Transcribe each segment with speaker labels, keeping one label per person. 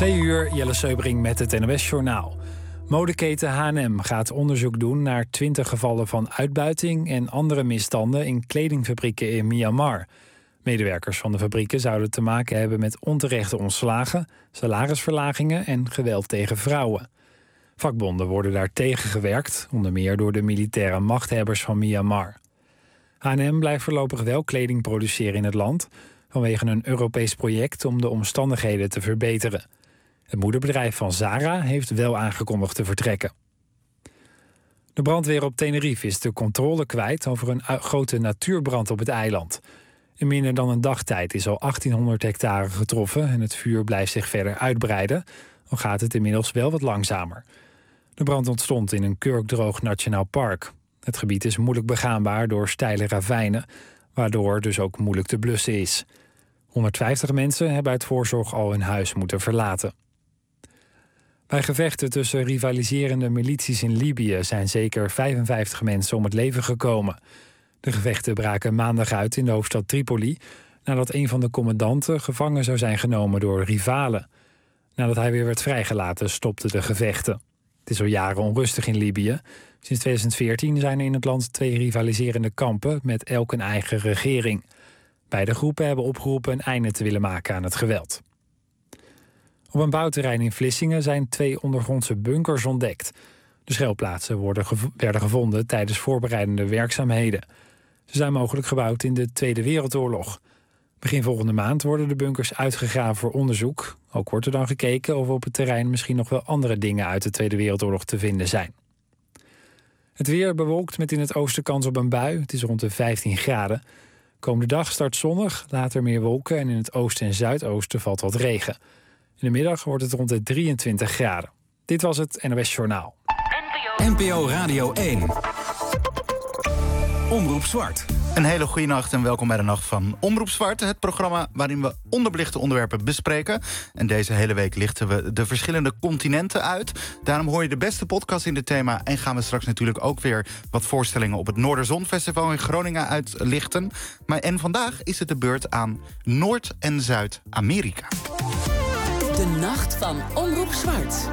Speaker 1: 2:00, Jelle Seubring met het NOS-journaal. Modeketen H&M gaat onderzoek doen naar 20 gevallen van uitbuiting en andere misstanden in kledingfabrieken in Myanmar. Medewerkers van de fabrieken zouden te maken hebben met onterechte ontslagen, salarisverlagingen en geweld tegen vrouwen. Vakbonden worden daar tegen gewerkt, onder meer door de militaire machthebbers van Myanmar. H&M blijft voorlopig wel kleding produceren in het land, vanwege een Europees project om de omstandigheden te verbeteren. Het moederbedrijf van Zara heeft wel aangekondigd te vertrekken. De brandweer op Tenerife is de controle kwijt over een grote natuurbrand op het eiland. In minder dan een dagtijd is al 1800 hectare getroffen en het vuur blijft zich verder uitbreiden, al gaat het inmiddels wel wat langzamer. De brand ontstond in een kurkdroog nationaal park. Het gebied is moeilijk begaanbaar door steile ravijnen, waardoor dus ook moeilijk te blussen is. 150 mensen hebben uit voorzorg al hun huis moeten verlaten. Bij gevechten tussen rivaliserende milities in Libië zijn zeker 55 mensen om het leven gekomen. De gevechten braken maandag uit in de hoofdstad Tripoli, nadat een van de commandanten gevangen zou zijn genomen door rivalen. Nadat hij weer werd vrijgelaten, stopten de gevechten. Het is al jaren onrustig in Libië. Sinds 2014 zijn er in het land 2 rivaliserende kampen met elk een eigen regering. Beide groepen hebben opgeroepen een einde te willen maken aan het geweld. Op een bouwterrein in Vlissingen zijn 2 ondergrondse bunkers ontdekt. De schuilplaatsen werden gevonden tijdens voorbereidende werkzaamheden. Ze zijn mogelijk gebouwd in de Tweede Wereldoorlog. Begin volgende maand worden de bunkers uitgegraven voor onderzoek. Ook wordt er dan gekeken of op het terrein misschien nog wel andere dingen uit de Tweede Wereldoorlog te vinden zijn. Het weer bewolkt met in het oosten kans op een bui. Het is rond de 15 graden. Komende dag start zonnig, later meer wolken en in het oosten en zuidoosten valt wat regen. In de middag wordt het rond de 23 graden. Dit was het NOS Journaal.
Speaker 2: NPO Radio 1. Omroep Zwart.
Speaker 3: Een hele goede nacht en welkom bij de Nacht van Omroep Zwart. Het programma waarin we onderbelichte onderwerpen bespreken. En deze hele week lichten we de verschillende continenten uit. Daarom hoor je de beste podcast in dit thema. En gaan we straks natuurlijk ook weer wat voorstellingen op het Noorderzonfestival in Groningen uitlichten. En vandaag is het de beurt aan Noord- en Zuid-Amerika.
Speaker 4: De Nacht van Omroep Zwart.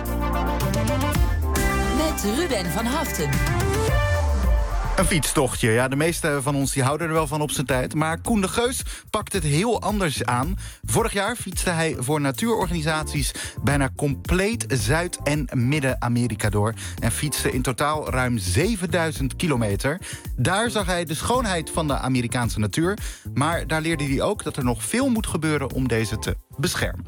Speaker 4: Met Ruben van Haften.
Speaker 3: Een fietstochtje, ja, de meesten van ons die houden er wel van op zijn tijd. Maar Koen de Geus pakt het heel anders aan. Vorig jaar fietste hij voor natuurorganisaties bijna compleet Zuid- en Midden-Amerika door. En fietste in totaal ruim 7000 kilometer. Daar zag hij de schoonheid van de Amerikaanse natuur. Maar daar leerde hij ook dat er nog veel moet gebeuren om deze te beschermen.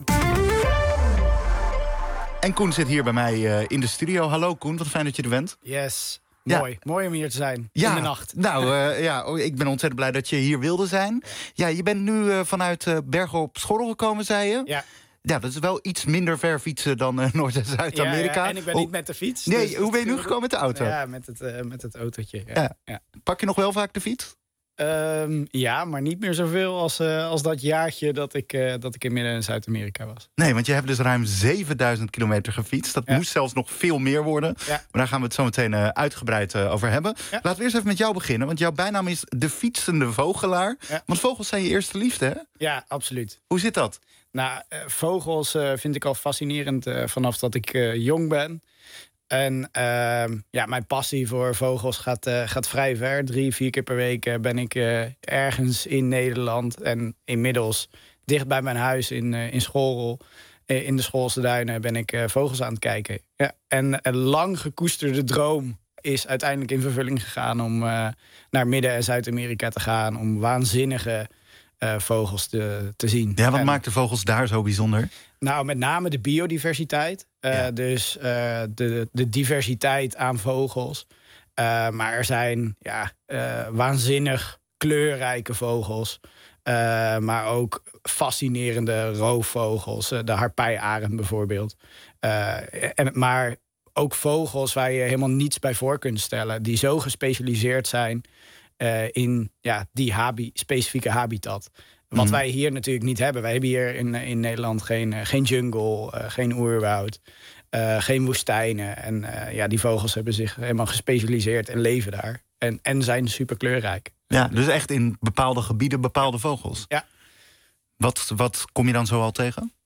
Speaker 3: En Koen zit hier bij mij in de studio. Hallo Koen, wat fijn dat je er bent.
Speaker 5: Yes.
Speaker 3: Ja.
Speaker 5: Mooi om hier te zijn, in de nacht.
Speaker 3: Nou, ik ben ontzettend blij dat je hier wilde zijn. Ja, je bent nu vanuit Bergen op Schorrel gekomen, zei je?
Speaker 5: Ja.
Speaker 3: Ja, dat is wel iets minder ver fietsen dan Noord- en Zuid-Amerika.
Speaker 5: Ja, en ik ben niet met de fiets.
Speaker 3: Nee,
Speaker 5: dus
Speaker 3: hoe ben je nu gekomen met de auto?
Speaker 5: Ja, met het autootje. Ja.
Speaker 3: Pak je nog wel vaak de fiets?
Speaker 5: Ja, maar niet meer zoveel als dat jaartje dat ik in Midden- en Zuid-Amerika was.
Speaker 3: Nee, want je hebt dus ruim 7000 kilometer gefietst. Dat moest zelfs nog veel meer worden. Ja. Maar daar gaan we het zo meteen uitgebreid over hebben. Ja. Laten we eerst even met jou beginnen. Want jouw bijnaam is de fietsende vogelaar. Ja. Want vogels zijn je eerste liefde, hè?
Speaker 5: Ja, absoluut.
Speaker 3: Hoe zit dat?
Speaker 5: Nou, vogels vind ik al fascinerend vanaf dat ik jong ben. En mijn passie voor vogels gaat vrij ver. 3-4 keer per week ben ik ergens in Nederland. En inmiddels dicht bij mijn huis in Schorrel. In de Schoolse Duinen ben ik vogels aan het kijken. Ja, en een lang gekoesterde droom is uiteindelijk in vervulling gegaan om naar Midden- en Zuid-Amerika te gaan. Om waanzinnige vogels te zien.
Speaker 3: Ja, wat maakt de vogels daar zo bijzonder?
Speaker 5: Nou, met name de biodiversiteit. Dus de diversiteit aan vogels. Maar er zijn waanzinnig kleurrijke vogels. Maar ook fascinerende roofvogels. De harpijarend bijvoorbeeld. Maar ook vogels waar je helemaal niets bij voor kunt stellen. Die zo gespecialiseerd zijn in die specifieke habitat. Wat wij hier natuurlijk niet hebben. Wij hebben hier in Nederland geen jungle, geen oerwoud, geen woestijnen. En die vogels hebben zich helemaal gespecialiseerd en leven daar. En zijn super kleurrijk.
Speaker 3: Ja, dus echt in bepaalde gebieden bepaalde vogels.
Speaker 5: Ja.
Speaker 3: Wat kom je dan zo al tegen?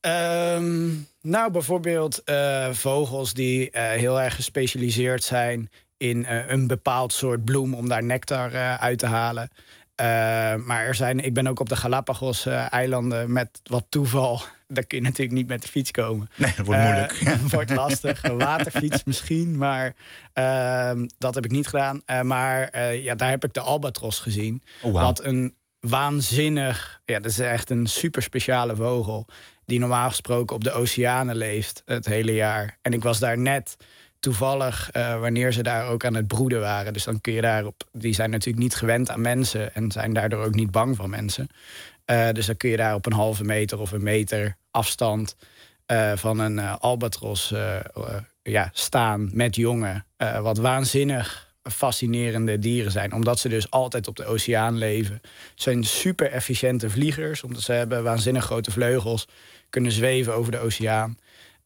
Speaker 5: Nou, bijvoorbeeld vogels die heel erg gespecialiseerd zijn in een bepaald soort bloem om daar nectar uit te halen. Maar ik ben ook op de Galapagos-eilanden met wat toeval. Daar kun je natuurlijk niet met de fiets komen.
Speaker 3: Nee, dat wordt moeilijk.
Speaker 5: Dat wordt lastig. Een waterfiets misschien, maar dat heb ik niet gedaan. Maar daar heb ik de albatros gezien.
Speaker 3: Oh, wow.
Speaker 5: Wat een waanzinnig... Ja, dat is echt een super speciale vogel die normaal gesproken op de oceanen leeft het hele jaar. En ik was daar net toevallig wanneer ze daar ook aan het broeden waren. Dus dan kun je daarop... Die zijn natuurlijk niet gewend aan mensen en zijn daardoor ook niet bang van mensen. Dus dan kun je daar op een halve meter of een meter afstand van een albatros staan met jongen. Wat waanzinnig fascinerende dieren zijn. Omdat ze dus altijd op de oceaan leven. Ze zijn super efficiënte vliegers. Omdat ze hebben waanzinnig grote vleugels. Kunnen zweven over de oceaan.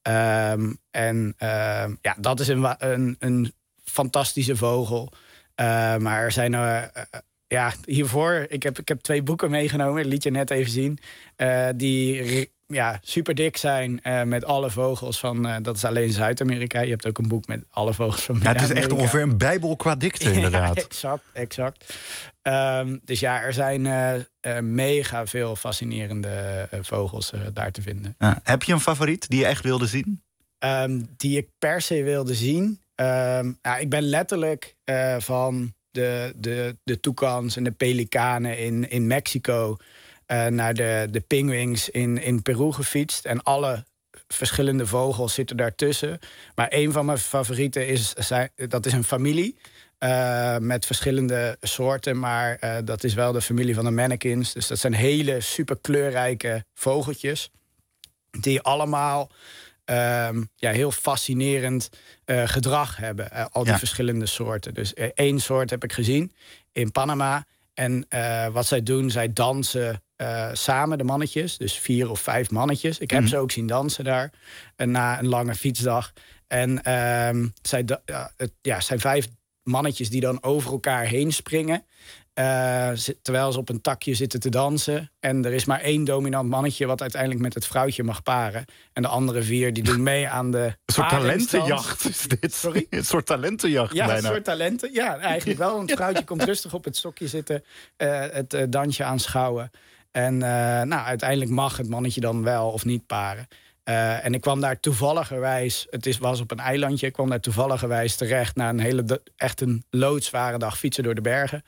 Speaker 5: Dat is een fantastische vogel. Maar er zijn hiervoor... Ik heb 2 boeken meegenomen. Dat liet je net even zien. Die super dik zijn met alle vogels van... dat is alleen Zuid-Amerika. Je hebt ook een boek met alle vogels van
Speaker 3: Het is echt ongeveer een bijbel qua dikte, inderdaad.
Speaker 5: Ja, exact. Dus er zijn mega veel fascinerende vogels daar te vinden.
Speaker 3: Heb je een favoriet die je echt wilde zien?
Speaker 5: Die ik per se wilde zien? Ik ben letterlijk van de toekans en de pelikanen in Mexico... naar de pinguïns in Peru gefietst. En alle verschillende vogels zitten daartussen. Maar een van mijn favorieten is een familie. Met verschillende soorten. Maar dat is wel de familie van de mannequins. Dus dat zijn hele super kleurrijke vogeltjes. Die allemaal heel fascinerend gedrag hebben. Al die verschillende soorten. Dus 1 soort heb ik gezien in Panama. En wat zij doen, zij dansen samen, de mannetjes. Dus 4 of 5 mannetjes. Ik heb ze ook zien dansen daar. Na een lange fietsdag. En het zijn 5 mannetjes die dan over elkaar heen springen. Terwijl ze op een takje zitten te dansen. En er is maar 1 dominant mannetje wat uiteindelijk met het vrouwtje mag paren. En de andere 4 die doen mee aan de
Speaker 3: een soort talentenjacht is dit.
Speaker 5: Sorry?
Speaker 3: Een soort talentenjacht bijna.
Speaker 5: Ja, een soort talenten. Ja, eigenlijk wel. Want het vrouwtje komt rustig op het stokje zitten. Het dansje aanschouwen. En uiteindelijk mag het mannetje dan wel of niet paren. En ik kwam daar toevalligerwijs... was op een eilandje. Ik kwam daar toevalligerwijs terecht... na echt een loodzware dag fietsen door de bergen.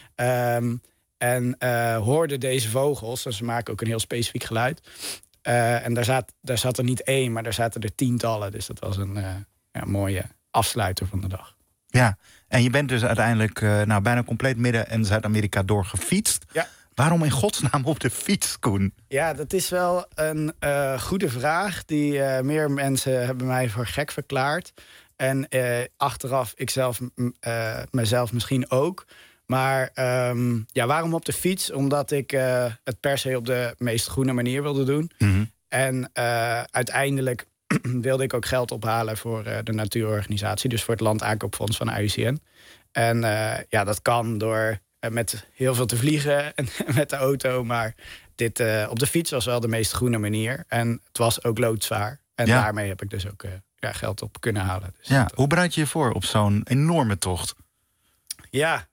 Speaker 5: Hoorde deze vogels... dus ze maken ook een heel specifiek geluid. En daar zat er niet 1, maar daar zaten er tientallen. Dus dat was een mooie afsluiter van de dag. Ja,
Speaker 3: en je bent dus uiteindelijk bijna compleet Midden- en Zuid-Amerika doorgefietst.
Speaker 5: Ja.
Speaker 3: Waarom in godsnaam op de fiets, Koen?
Speaker 5: Ja, dat is wel een goede vraag. Die meer mensen hebben mij voor gek verklaard. En achteraf mezelf misschien ook. Maar waarom op de fiets? Omdat ik het per se op de meest groene manier wilde doen. Mm-hmm. En uiteindelijk wilde ik ook geld ophalen voor de natuurorganisatie. Dus voor het Landaankoopfonds van IUCN. En dat kan door met heel veel te vliegen en met de auto. Maar dit op de fiets was wel de meest groene manier. En het was ook loodzwaar. En daarmee heb ik dus ook geld op kunnen halen. Dus
Speaker 3: hoe bereid je je voor op zo'n enorme tocht?
Speaker 5: Ja,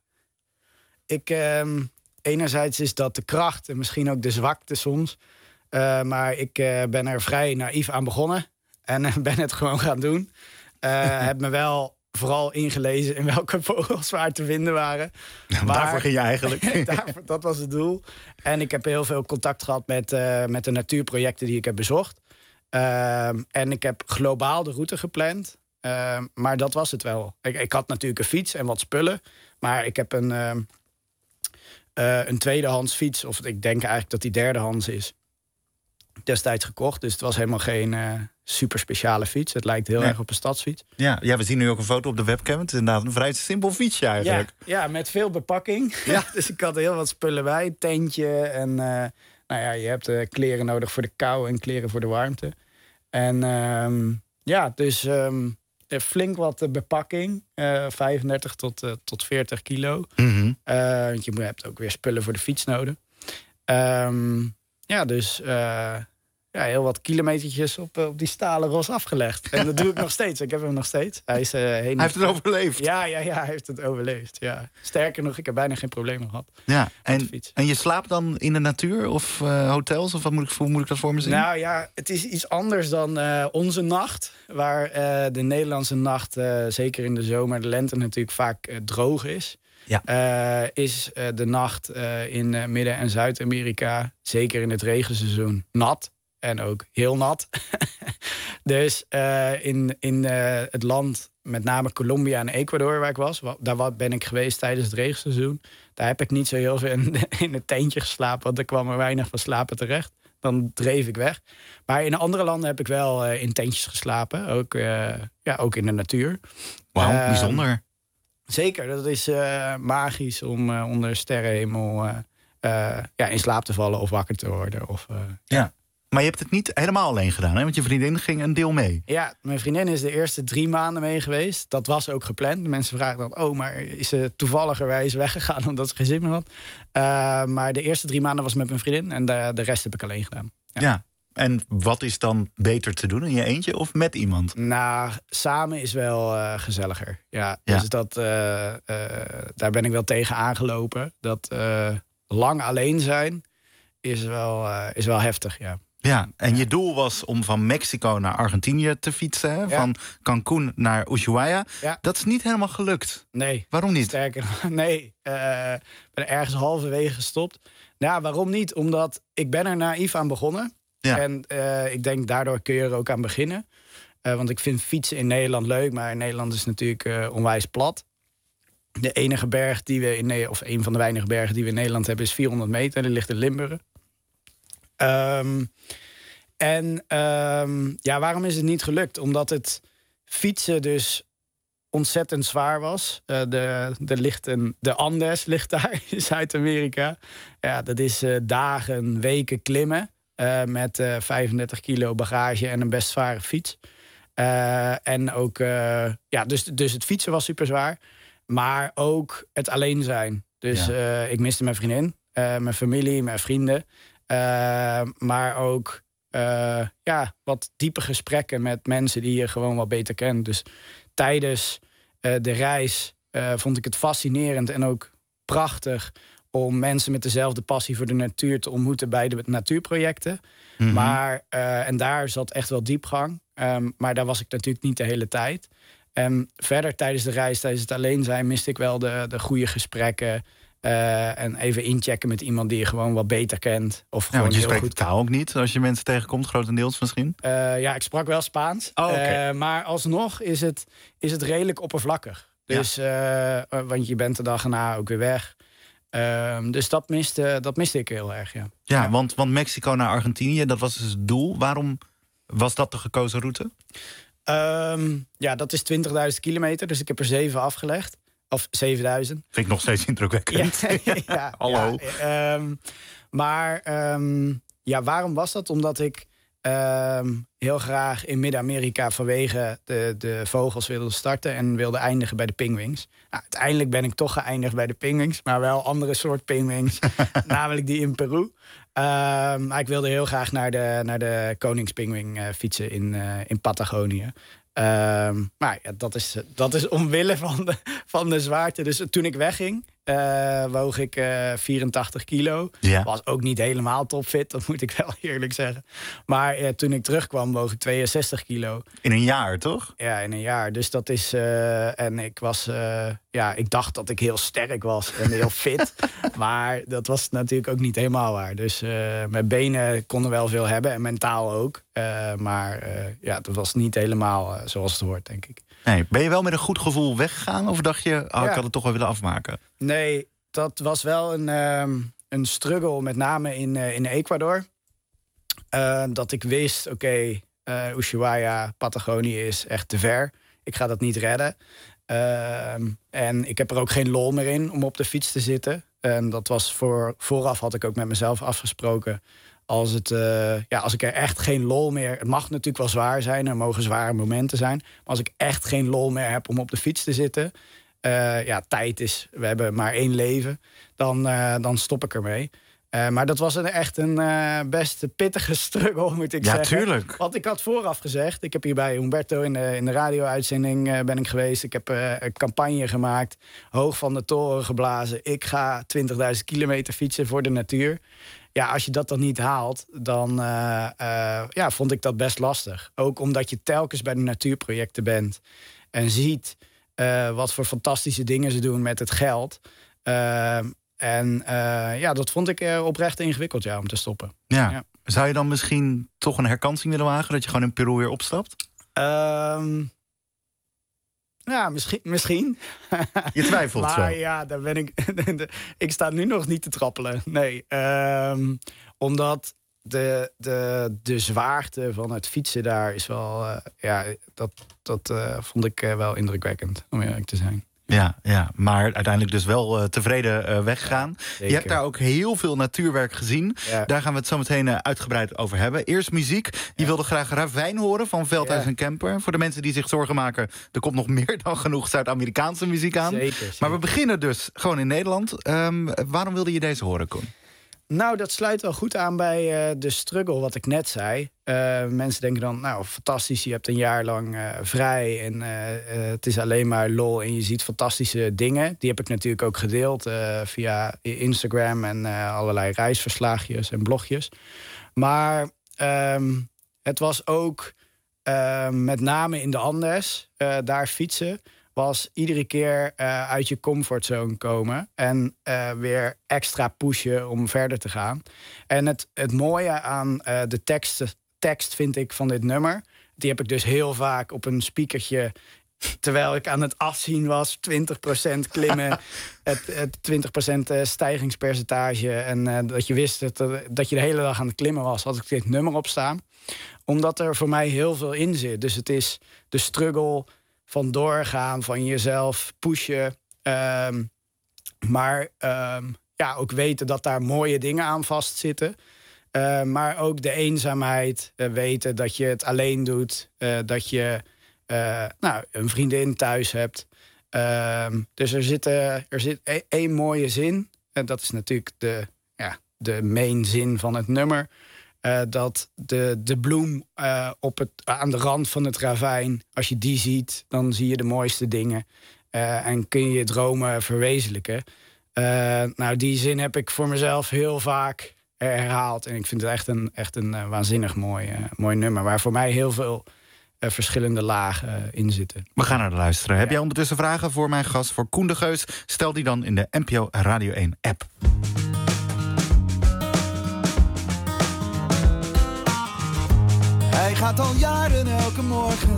Speaker 5: enerzijds is dat de kracht en misschien ook de zwakte soms. Maar ik ben er vrij naïef aan begonnen. En ben het gewoon gaan doen. Heb me wel vooral ingelezen in welke vogels waar te vinden waren.
Speaker 3: Daarvoor ging je eigenlijk.
Speaker 5: Dat was het doel. En ik heb heel veel contact gehad met de natuurprojecten die ik heb bezocht. En ik heb globaal de route gepland. Maar dat was het wel. Ik had natuurlijk een fiets en wat spullen. Maar ik heb een tweedehands fiets. Of ik denk eigenlijk dat die derdehands is. Destijds gekocht. Dus het was helemaal geen super speciale fiets. Het lijkt heel erg op een stadsfiets.
Speaker 3: Ja, we zien nu ook een foto op de webcam. Het is inderdaad een vrij simpel fietsje eigenlijk.
Speaker 5: Ja, met veel bepakking. Ja. Dus ik had heel wat spullen bij. Tentje en je hebt kleren nodig voor de kou en kleren voor de warmte. En dus flink wat bepakking. 35 tot 40 kilo. Mm-hmm. Want je hebt ook weer spullen voor de fiets nodig. heel wat kilometertjes op die stalen ros afgelegd. En dat doe ik nog steeds. Ik heb hem nog steeds. Hij
Speaker 3: heeft het overleefd?
Speaker 5: Ja, hij heeft het overleefd. Ja. Sterker nog, ik heb bijna geen problemen gehad.
Speaker 3: Ja, en je slaapt dan in de natuur of hotels? Of hoe moet ik dat voor me zien?
Speaker 5: Nou ja, het is iets anders dan onze nacht. Waar de Nederlandse nacht, zeker in de zomer, de lente natuurlijk vaak droog is. Ja. Is de nacht in Midden- en Zuid-Amerika, zeker in het regenseizoen, nat. En ook heel nat. Dus in het land, met name Colombia en Ecuador waar ik was, daar ben ik geweest tijdens het regenseizoen. Daar heb ik niet zo heel veel in het tentje geslapen, want er kwam er weinig van slapen terecht. Dan dreef ik weg. Maar in andere landen heb ik wel in tentjes geslapen. Ook in de natuur.
Speaker 3: Wauw, bijzonder.
Speaker 5: Zeker, dat is magisch om onder sterrenhemel in slaap te vallen of wakker te worden.
Speaker 3: Ja. Maar je hebt het niet helemaal alleen gedaan, hè? Want je vriendin ging een deel mee.
Speaker 5: Ja, mijn vriendin is de eerste 3 maanden mee geweest. Dat was ook gepland. De mensen vragen dan, maar is ze toevalligerwijs weggegaan omdat ze geen zin meer had? Maar de eerste 3 maanden was met mijn vriendin en de rest heb ik alleen gedaan. Ja.
Speaker 3: En wat is dan beter te doen? In je eentje of met iemand?
Speaker 5: Nou, samen is wel gezelliger. Ja. Dus daar ben ik wel tegen aangelopen. Dat lang alleen zijn is wel heftig, ja.
Speaker 3: Ja, en je doel was om van Mexico naar Argentinië te fietsen. Hè? Ja. Van Cancún naar Ushuaia. Ja. Dat is niet helemaal gelukt.
Speaker 5: Nee.
Speaker 3: Waarom niet?
Speaker 5: Sterker, nee. Ik ben ergens halverwege gestopt. Nou, waarom niet? Omdat ik ben er naïef aan begonnen. Ja. En ik denk, daardoor kun je er ook aan beginnen. Want ik vind fietsen in Nederland leuk. Maar Nederland is natuurlijk onwijs plat. De enige berg die we een van de weinige bergen die we in Nederland hebben is 400 meter. Die ligt in Limburg. Waarom is het niet gelukt? Omdat het fietsen dus ontzettend zwaar was. De Andes ligt daar in Zuid-Amerika. Ja, dat is dagen, weken klimmen. Met 35 kilo bagage en een best zware fiets. Dus het fietsen was super zwaar. Maar ook het alleen zijn. Dus ik miste mijn vriendin, mijn familie, mijn vrienden. Maar ook wat diepe gesprekken met mensen die je gewoon wat beter kent. Dus tijdens de reis vond ik het fascinerend en ook prachtig om mensen met dezelfde passie voor de natuur te ontmoeten bij de natuurprojecten. Mm-hmm. Maar, en daar zat echt wel diepgang. Maar daar was ik natuurlijk niet de hele tijd. Verder tijdens de reis, tijdens het alleen zijn, miste ik wel de goede gesprekken. En even inchecken met iemand die je gewoon wat beter kent. Of gewoon
Speaker 3: want je
Speaker 5: heel
Speaker 3: spreekt
Speaker 5: goed
Speaker 3: de taal ook niet als je mensen tegenkomt, grotendeels misschien?
Speaker 5: Ik sprak wel Spaans.
Speaker 3: Oh, okay.
Speaker 5: Maar alsnog is het redelijk oppervlakkig. Dus, want je bent de dag erna ook weer weg. Dus dat miste ik heel erg, ja.
Speaker 3: Ja, want Mexico naar Argentinië, dat was dus het doel. Waarom was dat de gekozen route?
Speaker 5: Dat is 20.000 kilometer, dus ik heb er 7 afgelegd. Of 7.000. Vind
Speaker 3: ik nog steeds indrukwekkend. Hallo.
Speaker 5: Waarom was dat? Omdat ik heel graag in Midden-Amerika vanwege de vogels wilde starten en wilde eindigen bij de pinguïns. Nou, uiteindelijk ben ik toch geëindigd bij de pinguïns, maar wel andere soort pinguïns, namelijk die in Peru. Maar ik wilde heel graag naar de koningspinguïn fietsen in Patagonië. Dat is omwille van de zwaarte. Dus toen ik wegging, woog ik 84 kilo. Ja. Was ook niet helemaal topfit, dat moet ik wel eerlijk zeggen. Maar toen ik terugkwam, woog ik 62 kilo.
Speaker 3: In een jaar, toch?
Speaker 5: Ja, in een jaar. Dus dat is... en ik was... ik dacht dat ik heel sterk was en heel fit. Maar dat was natuurlijk ook niet helemaal waar. Dus mijn benen konden wel veel hebben en mentaal ook. Dat was niet helemaal zoals het hoort, denk ik.
Speaker 3: Nee, ben je wel met een goed gevoel weggegaan? Of dacht je, ik had het toch wel willen afmaken?
Speaker 5: Nee, dat was wel een struggle, met name in Ecuador. Dat ik wist, Ushuaia, Patagonië is echt te ver. Ik ga dat niet redden. En ik heb er ook geen lol meer in om op de fiets te zitten. Dat was vooraf had ik ook met mezelf afgesproken. Als ik er echt geen lol meer... Het mag natuurlijk wel zwaar zijn, er mogen zware momenten zijn. Maar als ik echt geen lol meer heb om op de fiets te zitten... tijd is, we hebben maar 1 leven, dan stop ik ermee. Maar dat was echt een best pittige struggle, moet ik zeggen.
Speaker 3: Ja, tuurlijk.
Speaker 5: Want ik had vooraf gezegd, ik heb hier bij Humberto in de radio-uitzending ben ik geweest. Ik heb een campagne gemaakt, hoog van de toren geblazen. Ik ga 20.000 kilometer fietsen voor de natuur. Ja, als je dat dan niet haalt, dan vond ik dat best lastig. Ook omdat je telkens bij de natuurprojecten bent en ziet wat voor fantastische dingen ze doen met het geld. Dat vond ik oprecht ingewikkeld om te stoppen.
Speaker 3: Ja. Zou je dan misschien toch een herkansing willen wagen, dat je gewoon in Peru weer opstapt?
Speaker 5: Misschien.
Speaker 3: Je twijfelt
Speaker 5: maar
Speaker 3: zo.
Speaker 5: Ja, daar ben ik. Ik sta nu nog niet te trappelen. Nee, omdat de zwaarte van het fietsen daar is wel. Dat vond ik wel indrukwekkend, om eerlijk te zijn.
Speaker 3: Ja, maar uiteindelijk dus wel tevreden weggegaan.
Speaker 5: Zeker.
Speaker 3: Je hebt daar ook heel veel natuurwerk gezien.
Speaker 5: Ja.
Speaker 3: Daar gaan we het zo meteen uitgebreid over hebben. Eerst muziek. Je wilde graag Ravijn horen van Veldhuis en Kemper. Voor de mensen die zich zorgen maken, er komt nog meer dan genoeg Zuid-Amerikaanse muziek aan.
Speaker 5: Zeker.
Speaker 3: Maar we beginnen dus gewoon in Nederland. Waarom wilde je deze horen, Koen?
Speaker 5: Nou, dat sluit wel goed aan bij de struggle wat ik net zei. Mensen denken dan, nou, fantastisch, je hebt een jaar lang vrij en het is alleen maar lol en je ziet fantastische dingen. Die heb ik natuurlijk ook gedeeld via Instagram en allerlei reisverslaagjes en blogjes. Maar het was ook met name in de Andes, daar fietsen, was iedere keer uit je comfortzone komen en weer extra pushen om verder te gaan. En het mooie aan de tekst vind ik van dit nummer, die heb ik dus heel vaak op een speakertje, terwijl ik aan het afzien was, 20% klimmen, het 20% stijgingspercentage en dat je wist dat je de hele dag aan het klimmen was, had ik dit nummer op staan. Omdat er voor mij heel veel in zit. Dus het is de struggle van doorgaan, van jezelf pushen. Maar ook weten dat daar mooie dingen aan vastzitten. Maar ook de eenzaamheid. Weten dat je het alleen doet. Dat je een vriendin thuis hebt. Dus er zit één mooie zin. En dat is natuurlijk de main zin van het nummer. Dat de bloem aan de rand van het ravijn, als je die ziet, dan zie je de mooiste dingen. En kun je dromen verwezenlijken. Die zin heb ik voor mezelf heel vaak herhaald. En ik vind het echt een waanzinnig mooi nummer, waar voor mij heel veel verschillende lagen in zitten.
Speaker 3: We gaan naar de luisteren. Heb jij ondertussen vragen voor mijn gast, voor Koen de Geus? Stel die dan in de NPO Radio 1 app.
Speaker 6: Hij gaat al jaren elke morgen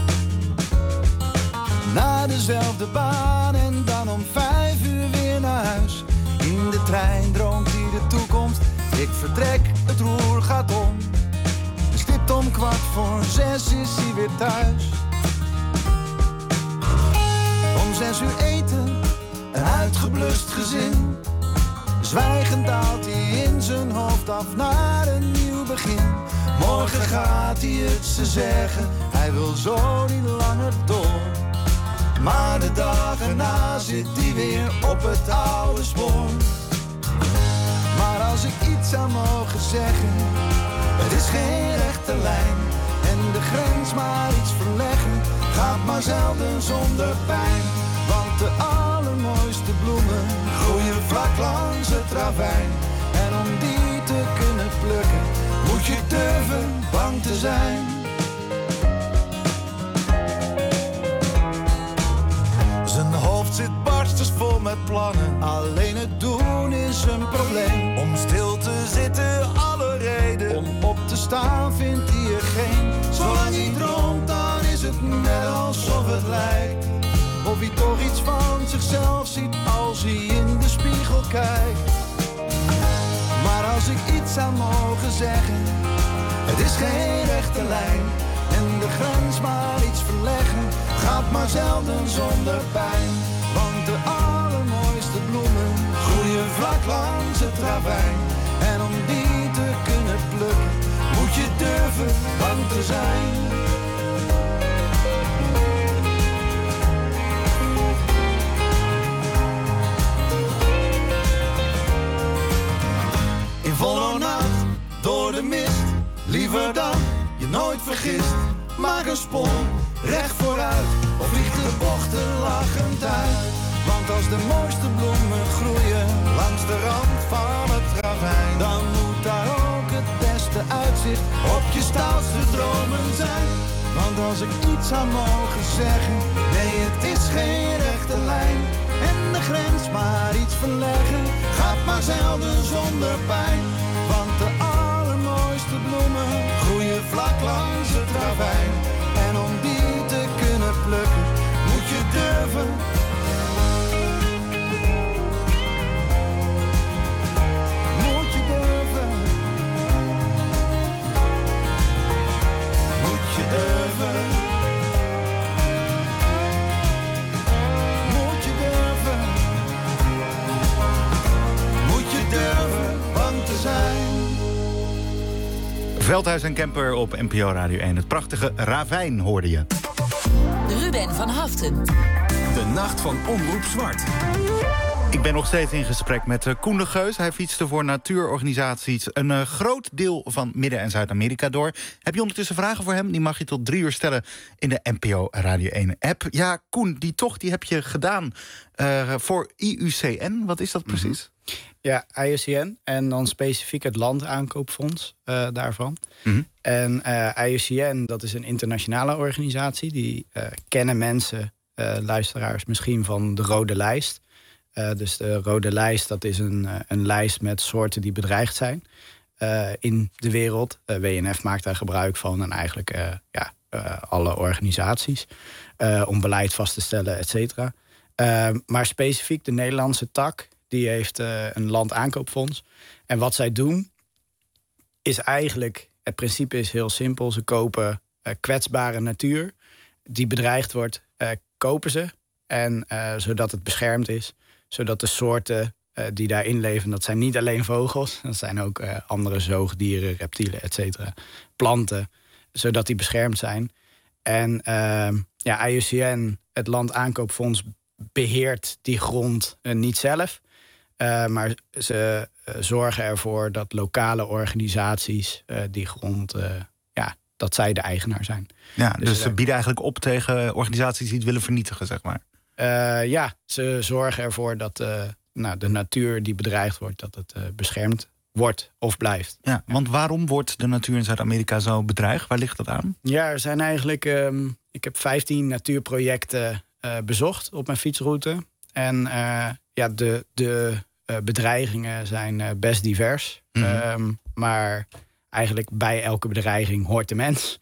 Speaker 6: naar dezelfde baan en dan om 5 uur weer naar huis. In de trein droomt hij de toekomst. Ik vertrek, het roer gaat om. Stipt om 5:15 is hij weer thuis. Om 6 uur eten, een uitgeblust gezin. Zwijgend daalt hij in zijn hoofd af naar een nieuw begin. Morgen gaat hij het ze zeggen, hij wil zo niet langer door. Maar de dag erna zit hij weer op het oude spoor. Maar als ik iets zou mogen zeggen, het is geen rechte lijn. En de grens maar iets verleggen, gaat maar zelden zonder pijn. Want de allermooiste bloemen groeien vlak langs het ravijn. En om die te kunnen plukken, moet je durven bang te zijn. Zijn hoofd zit barstens vol met plannen. Alleen het doen is een probleem. Om stil te zitten alle reden. Om op te staan vindt hij er geen. Zolang hij droomt dan is het net alsof het lijkt. Of hij toch iets van zichzelf ziet als hij in de spiegel kijkt. Maar als ik iets zou mogen zeggen, het is geen rechte lijn. En de grens maar iets verleggen, gaat maar zelden zonder pijn. Want de allermooiste bloemen groeien vlak langs het ravijn. En om die te kunnen plukken, moet je durven bang te zijn. recht vooruit of vliegt de bochten lachend uit. Want als de mooiste bloemen groeien langs de rand van het ravijn, dan moet daar ook het beste uitzicht op je stoutste dromen zijn. Want als ik iets zou mogen zeggen, nee, het is geen rechte lijn. En de grens maar iets verleggen, gaat maar zelden zonder pijn. Want de allermooiste bloemen groeien vlak langs het ravijn. En om die te kunnen plukken, moet je durven. Moet je durven. Moet je durven. Moet je durven. Moet je durven bang te zijn.
Speaker 3: Veldhuis en Kemper op NPO Radio 1. Het prachtige Ravijn hoorde je.
Speaker 4: Ruben van Haften.
Speaker 2: De nacht van Omroep Zwart.
Speaker 3: Ik ben nog steeds in gesprek met Koen de Geus. Hij fietste voor natuurorganisaties een groot deel van Midden- en Zuid-Amerika door. Heb je ondertussen vragen voor hem? Die mag je tot 3 uur stellen in de NPO Radio 1-app. Ja, Koen, die tocht die heb je gedaan voor IUCN. Wat is dat precies?
Speaker 5: Ja, IUCN en dan specifiek het landaankoopfonds daarvan. En IUCN, dat is een internationale organisatie. Die kennen mensen, luisteraars misschien van de Rode Lijst. Dus de Rode Lijst, dat is een lijst met soorten die bedreigd zijn in de wereld. WNF maakt daar gebruik van en eigenlijk alle organisaties. Om beleid vast te stellen, et cetera. Maar specifiek de Nederlandse tak, die heeft een landaankoopfonds. En wat zij doen, is eigenlijk, het principe is heel simpel. Ze kopen kwetsbare natuur die bedreigd wordt, kopen ze. En zodat het beschermd is, zodat de soorten die daarin leven, dat zijn niet alleen vogels, dat zijn ook andere zoogdieren, reptielen, et cetera, planten, zodat die beschermd zijn. En IUCN, het landaankoopfonds, beheert die grond niet zelf. Maar ze zorgen ervoor dat lokale organisaties die grond, dat zij de eigenaar zijn.
Speaker 3: Ja, dus ze bieden eigenlijk op tegen organisaties die het willen vernietigen, zeg maar.
Speaker 5: Ze zorgen ervoor dat de natuur die bedreigd wordt, dat het beschermd wordt of blijft.
Speaker 3: Ja, want waarom wordt de natuur in Zuid-Amerika zo bedreigd? Waar ligt dat aan?
Speaker 5: Ja, er zijn eigenlijk, ik heb 15 natuurprojecten bezocht op mijn fietsroute. En de bedreigingen zijn best divers. Maar eigenlijk bij elke bedreiging hoort de mens.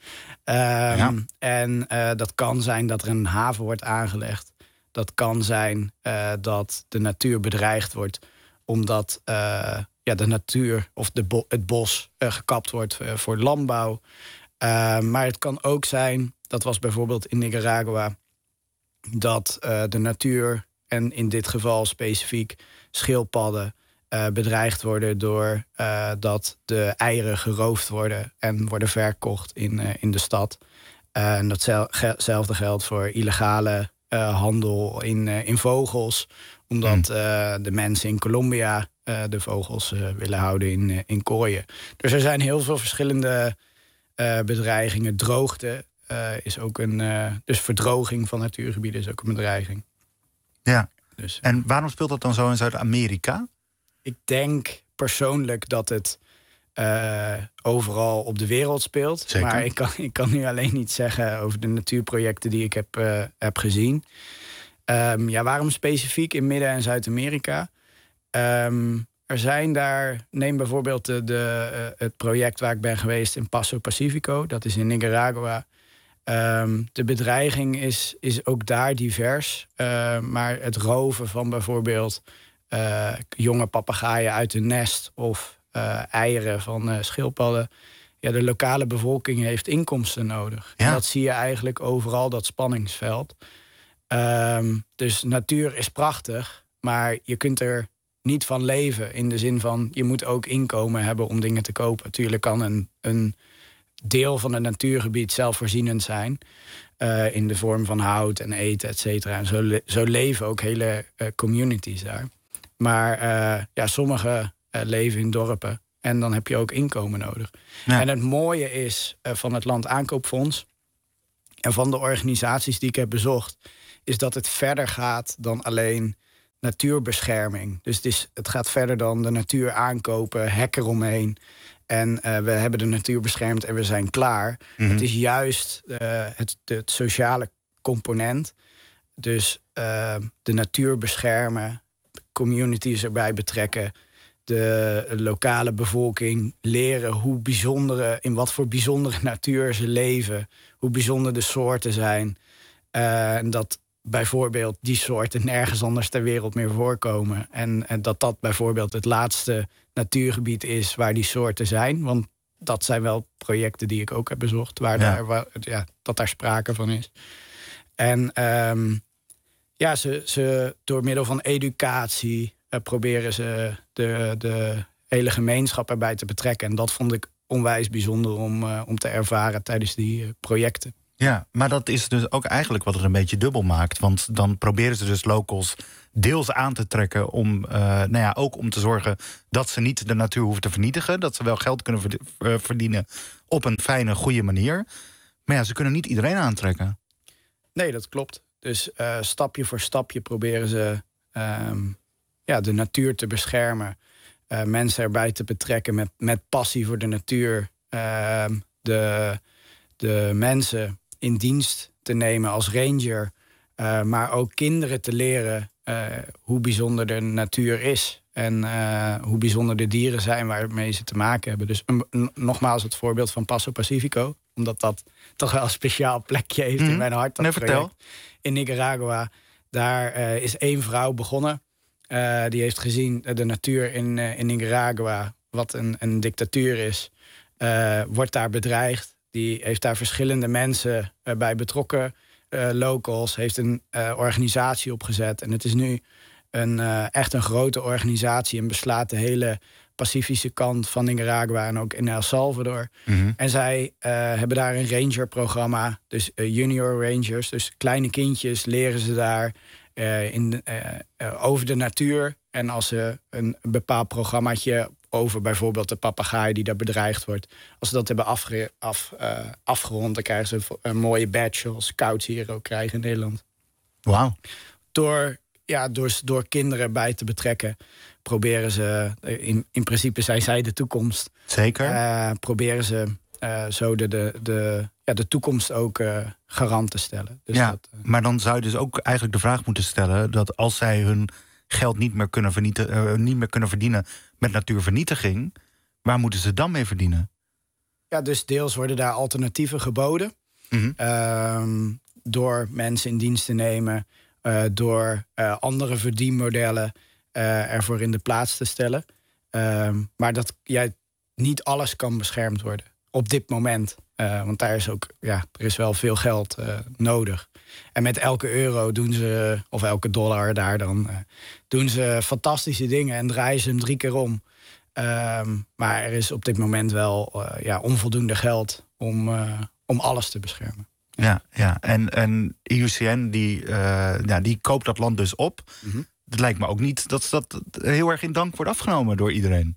Speaker 5: En dat kan zijn dat er een haven wordt aangelegd. Dat kan zijn dat de natuur bedreigd wordt omdat de natuur of het bos gekapt wordt voor landbouw. Maar het kan ook zijn, dat was bijvoorbeeld in Nicaragua, dat de natuur, en in dit geval specifiek schildpadden, bedreigd worden door dat de eieren geroofd worden en worden verkocht in de stad. En datzelfde geldt voor illegale handel in vogels, omdat de mensen in Colombia de vogels willen houden in kooien. Dus er zijn heel veel verschillende bedreigingen. Droogte is ook dus verdroging van natuurgebieden is ook een bedreiging. Ja. Dus,
Speaker 3: en waarom speelt dat dan zo in Zuid-Amerika?
Speaker 5: Ik denk persoonlijk dat het overal op de wereld speelt.
Speaker 3: Zeker.
Speaker 5: Maar ik kan nu alleen niet zeggen over de natuurprojecten die ik heb gezien. Waarom specifiek in Midden- en Zuid-Amerika? Er zijn daar, neem bijvoorbeeld het project waar ik ben geweest in Paso Pacifico. Dat is in Nicaragua. De bedreiging is ook daar divers. Maar het roven van bijvoorbeeld jonge papegaaien uit hun nest of eieren van schildpadden. Ja, de lokale bevolking heeft inkomsten nodig. Ja. En dat zie je eigenlijk overal, dat spanningsveld. Dus natuur is prachtig, maar je kunt er niet van leven. In de zin van, je moet ook inkomen hebben om dingen te kopen. Natuurlijk kan een deel van het natuurgebied zelfvoorzienend zijn. In de vorm van hout en eten, et cetera. En zo leven ook hele communities daar. Maar sommige leven in dorpen. En dan heb je ook inkomen nodig. Ja. En het mooie is van het landaankoopfonds En van de organisaties die ik heb bezocht, is dat het verder gaat dan alleen natuurbescherming. Dus het gaat verder dan de natuur aankopen, hek eromheen. En we hebben de natuur beschermd en we zijn klaar. Het is juist het sociale component. Dus de natuur beschermen, communities erbij betrekken, de lokale bevolking leren hoe in wat voor bijzondere natuur ze leven, hoe bijzonder de soorten zijn. En dat bijvoorbeeld die soorten nergens anders ter wereld meer voorkomen. En dat bijvoorbeeld het laatste natuurgebied is waar die soorten zijn. Want dat zijn wel projecten die ik ook heb bezocht, dat daar sprake van is. En ze door middel van educatie proberen ze de hele gemeenschap erbij te betrekken. En dat vond ik onwijs bijzonder om te ervaren tijdens die projecten.
Speaker 3: Ja, maar dat is dus ook eigenlijk wat het een beetje dubbel maakt. Want dan proberen ze dus locals deels aan te trekken om, ook om te zorgen dat ze niet de natuur hoeven te vernietigen. Dat ze wel geld kunnen verdienen op een fijne, goede manier. Maar ja, ze kunnen niet iedereen aantrekken.
Speaker 5: Nee, dat klopt. Dus stapje voor stapje proberen ze de natuur te beschermen. Mensen erbij te betrekken met passie voor de natuur. De mensen in dienst te nemen als ranger. Maar ook kinderen te leren hoe bijzonder de natuur is. En hoe bijzonder de dieren zijn waarmee ze te maken hebben. Dus nogmaals het voorbeeld van Paso Pacifico. Omdat dat toch wel een speciaal plekje heeft in mijn hart. Dat
Speaker 3: vertel.
Speaker 5: In Nicaragua. Daar is 1 vrouw begonnen. Die heeft gezien de natuur in Nicaragua, wat een dictatuur is, wordt daar bedreigd. Die heeft daar verschillende mensen bij betrokken. Locals, heeft een organisatie opgezet. En het is nu echt een grote organisatie en beslaat de hele Pacifische kant van Nicaragua en ook in El Salvador. En zij hebben daar een rangerprogramma, dus junior rangers. Dus kleine kindjes leren ze daar over de natuur. En als ze een bepaald programmaatje over bijvoorbeeld de papegaai die daar bedreigd wordt, als ze dat hebben afgerond, dan krijgen ze een mooie badge zoals Scouts hier ook krijgen in Nederland.
Speaker 3: Wauw.
Speaker 5: Door kinderen bij te betrekken, proberen ze, in principe zijn zij de toekomst.
Speaker 3: Zeker.
Speaker 5: Proberen ze zo de toekomst ook garant te stellen. Dus
Speaker 3: maar dan zou je dus ook eigenlijk de vraag moeten stellen dat als zij hun geld niet meer kunnen verdienen met natuurvernietiging, waar moeten ze dan mee verdienen?
Speaker 5: Ja, dus deels worden daar alternatieven geboden. Door mensen in dienst te nemen, door andere verdienmodellen ervoor in de plaats te stellen. Maar dat niet alles kan beschermd worden op dit moment. Want daar is ook, er is wel veel geld nodig. En met elke euro doen ze, of elke dollar daar dan, doen ze fantastische dingen en draaien ze hem 3 keer om. Maar er is op dit moment wel onvoldoende geld om alles te beschermen.
Speaker 3: Ja. En IUCN die koopt dat land dus op. Het lijkt me ook niet dat dat heel erg in dank wordt afgenomen door iedereen.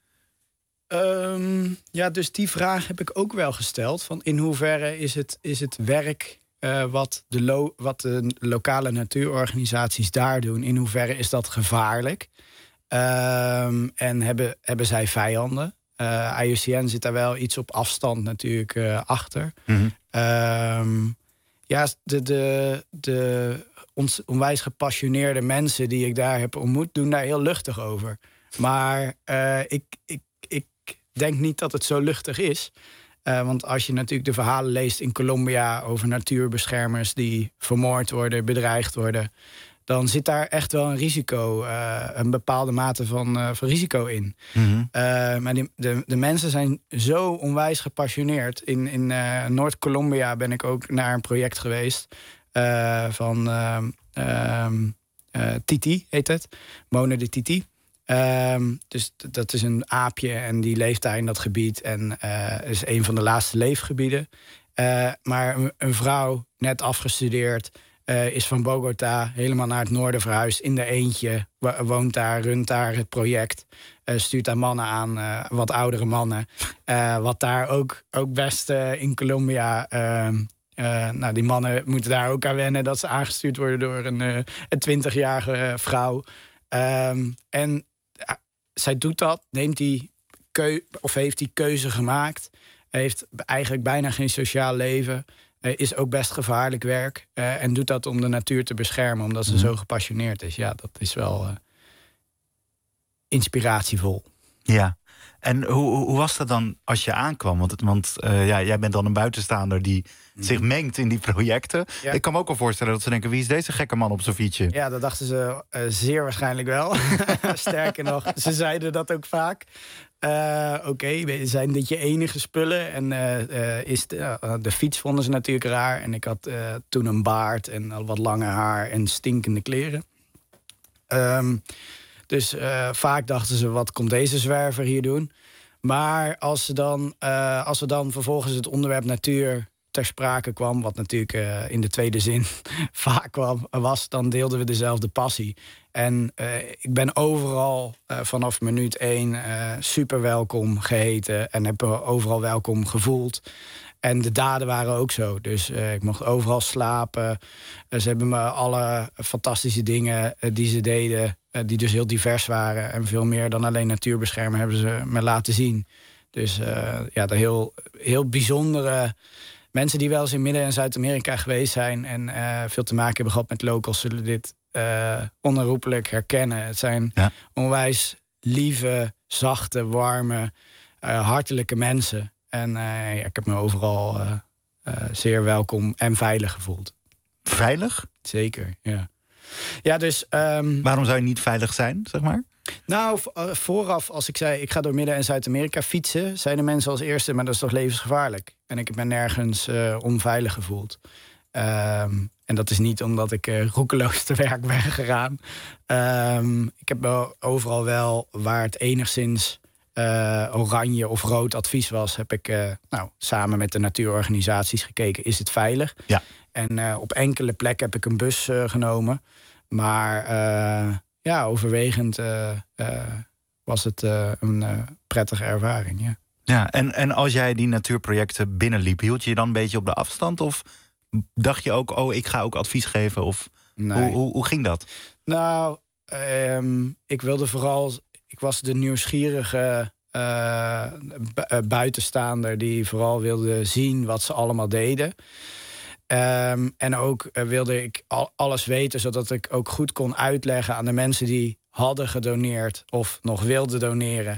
Speaker 5: Dus die vraag heb ik ook wel gesteld. Van in hoeverre is het werk wat de lokale natuurorganisaties daar doen, in hoeverre is dat gevaarlijk? En hebben zij vijanden? IUCN zit daar wel iets op afstand natuurlijk achter. De onwijs gepassioneerde mensen die ik daar heb ontmoet, doen daar heel luchtig over. Maar ik denk niet dat het zo luchtig is. Want als je natuurlijk de verhalen leest in Colombia over natuurbeschermers die vermoord worden, bedreigd worden, dan zit daar echt wel een risico, een bepaalde mate van risico in. Maar de mensen zijn zo onwijs gepassioneerd. In Noord-Colombia ben ik ook naar een project geweest van Titi, heet het. Mono de Titi. Dus dat is een aapje en die leeft daar in dat gebied en is een van de laatste leefgebieden. Maar een vrouw, net afgestudeerd, is van Bogota helemaal naar het noorden verhuisd in de eentje, woont daar, runt daar het project, stuurt daar mannen aan, wat oudere mannen. Wat daar ook best in Colombia Die mannen moeten daar ook aan wennen dat ze aangestuurd worden door een 20-jarige vrouw. En zij doet dat, heeft die keuze gemaakt. Heeft eigenlijk bijna geen sociaal leven. Is ook best gevaarlijk werk. En doet dat om de natuur te beschermen, omdat ze zo gepassioneerd is. Ja, dat is wel inspiratievol.
Speaker 3: Ja. En hoe was dat dan als je aankwam? Want jij bent dan een buitenstaander die zich mengt in die projecten. Ja. Ik kan me ook al voorstellen dat ze denken, wie is deze gekke man op zijn fietsje?
Speaker 5: Ja, dat dachten ze zeer waarschijnlijk wel. Sterker nog, ze zeiden dat ook vaak. Oké, zijn dit je enige spullen? En de fiets vonden ze natuurlijk raar. En ik had toen een baard en al wat lange haar en stinkende kleren. Dus vaak dachten ze, wat komt deze zwerver hier doen? Maar als we dan vervolgens het onderwerp natuur ter sprake kwam, wat natuurlijk in de tweede zin vaak was, dan deelden we dezelfde passie. En ik ben overal vanaf minuut 1 super welkom geheten en heb me overal welkom gevoeld. En de daden waren ook zo. Dus ik mocht overal slapen. Ze hebben me alle fantastische dingen die ze deden, die dus heel divers waren en veel meer dan alleen natuurbeschermen, hebben ze me laten zien. Dus de heel bijzondere mensen die wel eens in Midden- en Zuid-Amerika geweest zijn en veel te maken hebben gehad met locals, zullen dit onherroepelijk herkennen. Het zijn onwijs lieve, zachte, warme, hartelijke mensen. En ik heb me overal zeer welkom en veilig gevoeld.
Speaker 3: Veilig?
Speaker 5: Zeker, ja. Ja, dus
Speaker 3: waarom zou je niet veilig zijn, zeg maar?
Speaker 5: Nou, vooraf, als ik zei, ik ga door Midden- en Zuid-Amerika fietsen, zeiden mensen als eerste, maar dat is toch levensgevaarlijk? En ik heb me nergens onveilig gevoeld. En dat is niet omdat ik roekeloos te werk ben gegaan. Ik heb overal wel, waar het enigszins oranje of rood advies was, heb ik samen met de natuurorganisaties gekeken, is het veilig?
Speaker 3: Ja.
Speaker 5: En op enkele plekken heb ik een bus genomen. Maar overwegend was het een prettige ervaring, ja.
Speaker 3: Ja, en als jij die natuurprojecten binnenliep, hield je je dan een beetje op de afstand? Of dacht je ook, ik ga ook advies geven? Of
Speaker 5: nee.
Speaker 3: Hoe ging dat?
Speaker 5: Nou, ik wilde vooral, ik was de nieuwsgierige buitenstaander die vooral wilde zien wat ze allemaal deden. En ook wilde ik alles weten, zodat ik ook goed kon uitleggen aan de mensen die hadden gedoneerd of nog wilden doneren,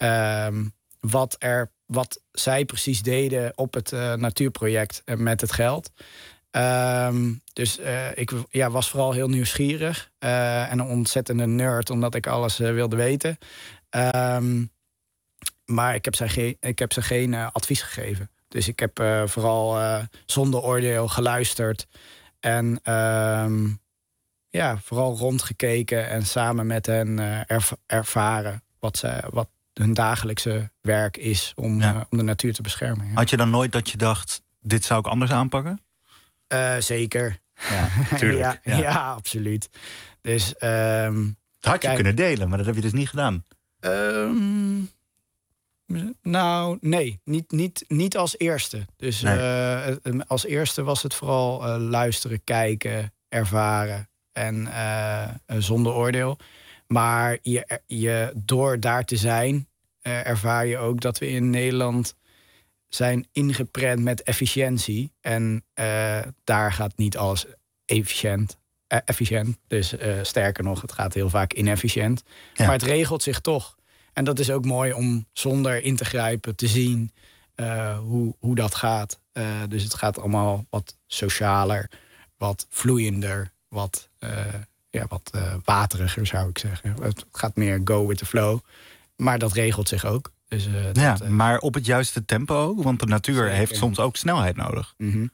Speaker 5: wat zij precies deden op het natuurproject met het geld. Dus ik was vooral heel nieuwsgierig en een ontzettende nerd, omdat ik alles wilde weten. Maar ik heb ze geen advies gegeven. Dus ik heb vooral zonder oordeel geluisterd. En vooral rondgekeken en samen met hen ervaren wat hun dagelijkse werk is om de natuur te beschermen. Ja.
Speaker 3: Had je dan nooit dat je dacht, dit zou ik anders aanpakken?
Speaker 5: Zeker.
Speaker 3: Ja, tuurlijk.
Speaker 5: Ja, absoluut. Dus,
Speaker 3: dat had je kunnen delen, maar dat heb je dus niet gedaan.
Speaker 5: Nou, nee, niet als eerste. Dus als eerste was het vooral luisteren, kijken, ervaren en zonder oordeel. Maar door daar te zijn, ervaar je ook dat we in Nederland zijn ingeprent met efficiëntie. En daar gaat niet alles efficiënt. Dus sterker nog, het gaat heel vaak inefficiënt. Ja. Maar het regelt zich toch. En dat is ook mooi om zonder in te grijpen te zien hoe dat gaat. Dus het gaat allemaal wat socialer, wat vloeiender, wat wateriger zou ik zeggen. Het gaat meer go with the flow. Maar dat regelt zich ook. Dus,
Speaker 3: maar op het juiste tempo ook? Want de natuur heeft soms ook snelheid nodig.
Speaker 5: Mm-hmm.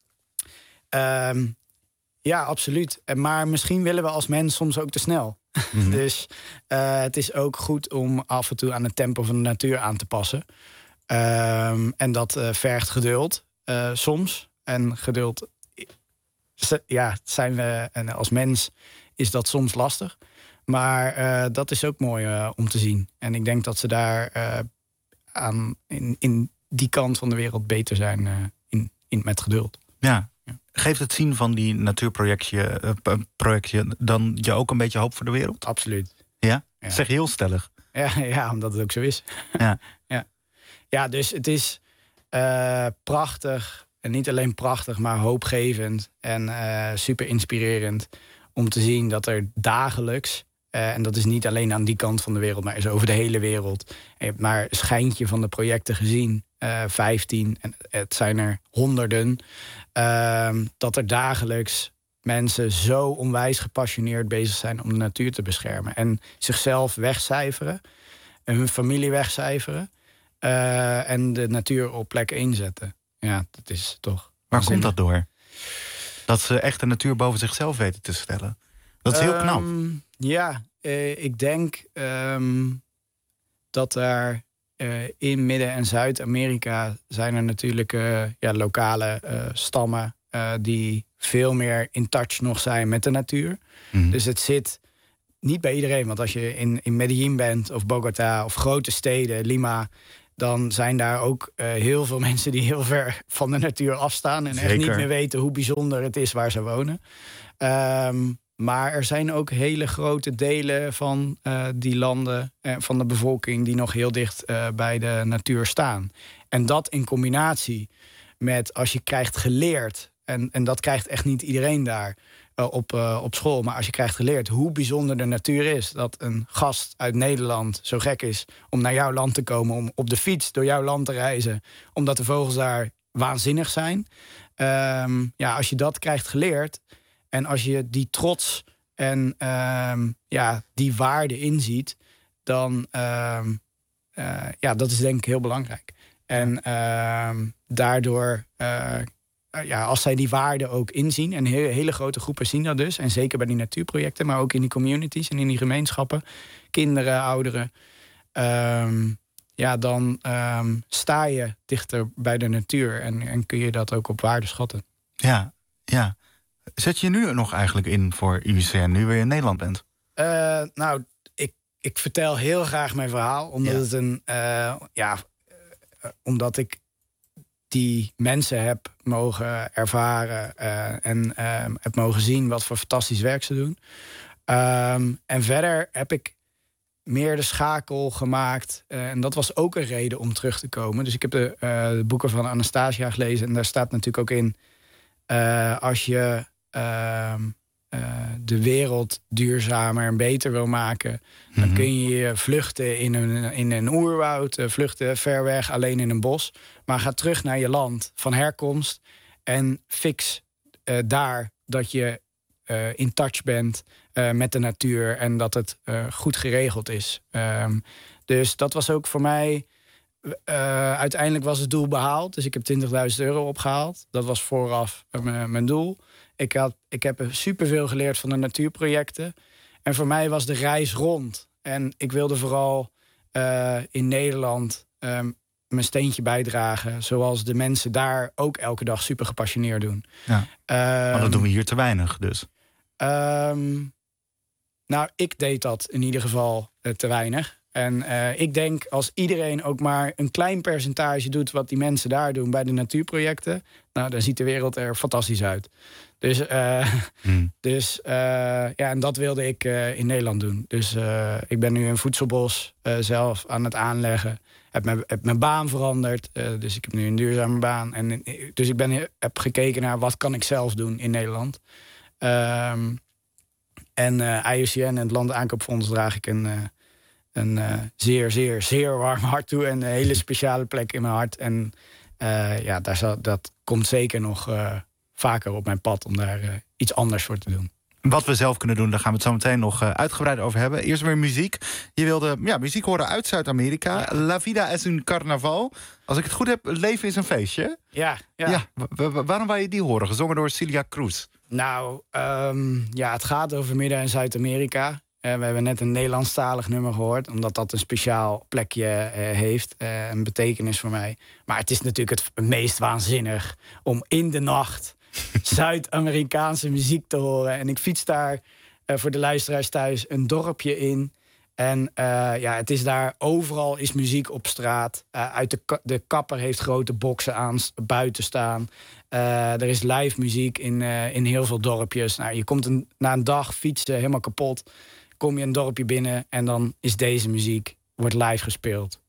Speaker 5: Ja, absoluut. Maar misschien willen we als mens soms ook te snel. Mm-hmm. Dus het is ook goed om af en toe aan het tempo van de natuur aan te passen. En dat vergt geduld soms. En geduld, zijn we, en als mens is dat soms lastig. Maar dat is ook mooi om te zien. En ik denk dat ze daar in die kant van de wereld beter zijn met geduld.
Speaker 3: Ja. Geeft het zien van die natuurprojectje dan je ook een beetje hoop voor de wereld?
Speaker 5: Absoluut.
Speaker 3: Ja?
Speaker 5: Ja.
Speaker 3: Zeg je heel stellig.
Speaker 5: Ja, omdat het ook zo is.
Speaker 3: Ja.
Speaker 5: Ja, dus het is prachtig. En niet alleen prachtig, maar hoopgevend. En super inspirerend om te zien dat er dagelijks... en dat is niet alleen aan die kant van de wereld, maar is over de hele wereld. Je hebt maar een schijntje van de projecten gezien. 15, en het zijn er honderden. Dat er dagelijks mensen zo onwijs gepassioneerd bezig zijn om de natuur te beschermen. En zichzelf wegcijferen, en hun familie wegcijferen. En de natuur op plek inzetten. Ja, dat is toch...
Speaker 3: Waar komt dat door? Dat ze echt de natuur boven zichzelf weten te stellen. Dat is heel knap.
Speaker 5: Ja, ik denk dat er in Midden- en Zuid-Amerika... zijn er natuurlijk lokale stammen... die veel meer in touch nog zijn met de natuur. Mm. Dus het zit niet bij iedereen. Want als je in Medellin bent of Bogota of grote steden, Lima... dan zijn daar ook heel veel mensen die heel ver van de natuur afstaan... en echt niet meer weten hoe bijzonder het is waar ze wonen. Maar er zijn ook hele grote delen van die landen... van de bevolking die nog heel dicht bij de natuur staan. En dat in combinatie met als je krijgt geleerd... en dat krijgt echt niet iedereen daar op school... maar als je krijgt geleerd hoe bijzonder de natuur is... dat een gast uit Nederland zo gek is om naar jouw land te komen... om op de fiets door jouw land te reizen... omdat de vogels daar waanzinnig zijn. Als je dat krijgt geleerd... en als je die trots en die waarde inziet... dan dat is denk ik heel belangrijk. En daardoor... als zij die waarden ook inzien... en hele grote groepen zien dat dus... en zeker bij die natuurprojecten... maar ook in die communities en in die gemeenschappen... kinderen, ouderen... dan sta je dichter bij de natuur... en kun je dat ook op waarde schatten.
Speaker 3: Ja. Zet je nu nog eigenlijk in voor UICN... nu weer in Nederland bent?
Speaker 5: Ik vertel heel graag mijn verhaal... omdat omdat ik... die mensen heb mogen ervaren en heb mogen zien wat voor fantastisch werk ze doen. En verder heb ik meer de schakel gemaakt. En dat was ook een reden om terug te komen. Dus ik heb de boeken van Anastasia gelezen. En daar staat natuurlijk ook in... als je de wereld duurzamer en beter wil maken... dan kun je vluchten in een oerwoud, vluchten ver weg, alleen in een bos. Maar ga terug naar je land van herkomst en fix daar dat je in touch bent met de natuur... en dat het goed geregeld is. Dus dat was ook voor mij... uiteindelijk was het doel behaald. Dus ik heb €20.000 opgehaald. Dat was vooraf mijn doel. Ik heb superveel geleerd van de natuurprojecten. En voor mij was de reis rond. En ik wilde vooral in Nederland mijn steentje bijdragen. Zoals de mensen daar ook elke dag super gepassioneerd doen.
Speaker 3: Ja. Maar dat doen we hier te weinig dus.
Speaker 5: Ik deed dat in ieder geval te weinig. En ik denk als iedereen ook maar een klein percentage doet... wat die mensen daar doen bij de natuurprojecten... dan ziet de wereld er fantastisch uit. Dus en dat wilde ik in Nederland doen. Dus ik ben nu een voedselbos zelf aan het aanleggen. Heb mijn baan veranderd. Dus ik heb nu een duurzame baan. Dus ik heb gekeken naar wat kan ik zelf doen in Nederland. IUCN en het Landenaankoopfonds draag ik een zeer, zeer, zeer warm hart toe. En een hele speciale plek in mijn hart. En dat komt zeker nog vaker op mijn pad om daar iets anders voor te doen.
Speaker 3: Wat we zelf kunnen doen, daar gaan we het zo meteen nog uitgebreid over hebben. Eerst weer muziek. Je wilde muziek horen uit Zuid-Amerika. Ja. La vida es un carnaval. Als ik het goed heb, leven is een feestje.
Speaker 5: Ja.
Speaker 3: Waarom wou je die horen? Gezongen door Celia Cruz.
Speaker 5: Het gaat over Midden- en Zuid-Amerika. We hebben net een Nederlandstalig nummer gehoord... omdat dat een speciaal plekje heeft, een betekenis voor mij. Maar het is natuurlijk het meest waanzinnig om in de nacht... Zuid-Amerikaanse muziek te horen. En ik fiets daar voor de luisteraars thuis een dorpje in... En het is daar, overal is muziek op straat. De kapper heeft grote boksen aan buiten staan. Er is live muziek in heel veel dorpjes. Nou, je komt na een dag fietsen helemaal kapot. Kom je een dorpje binnen en dan is deze muziek, wordt live gespeeld.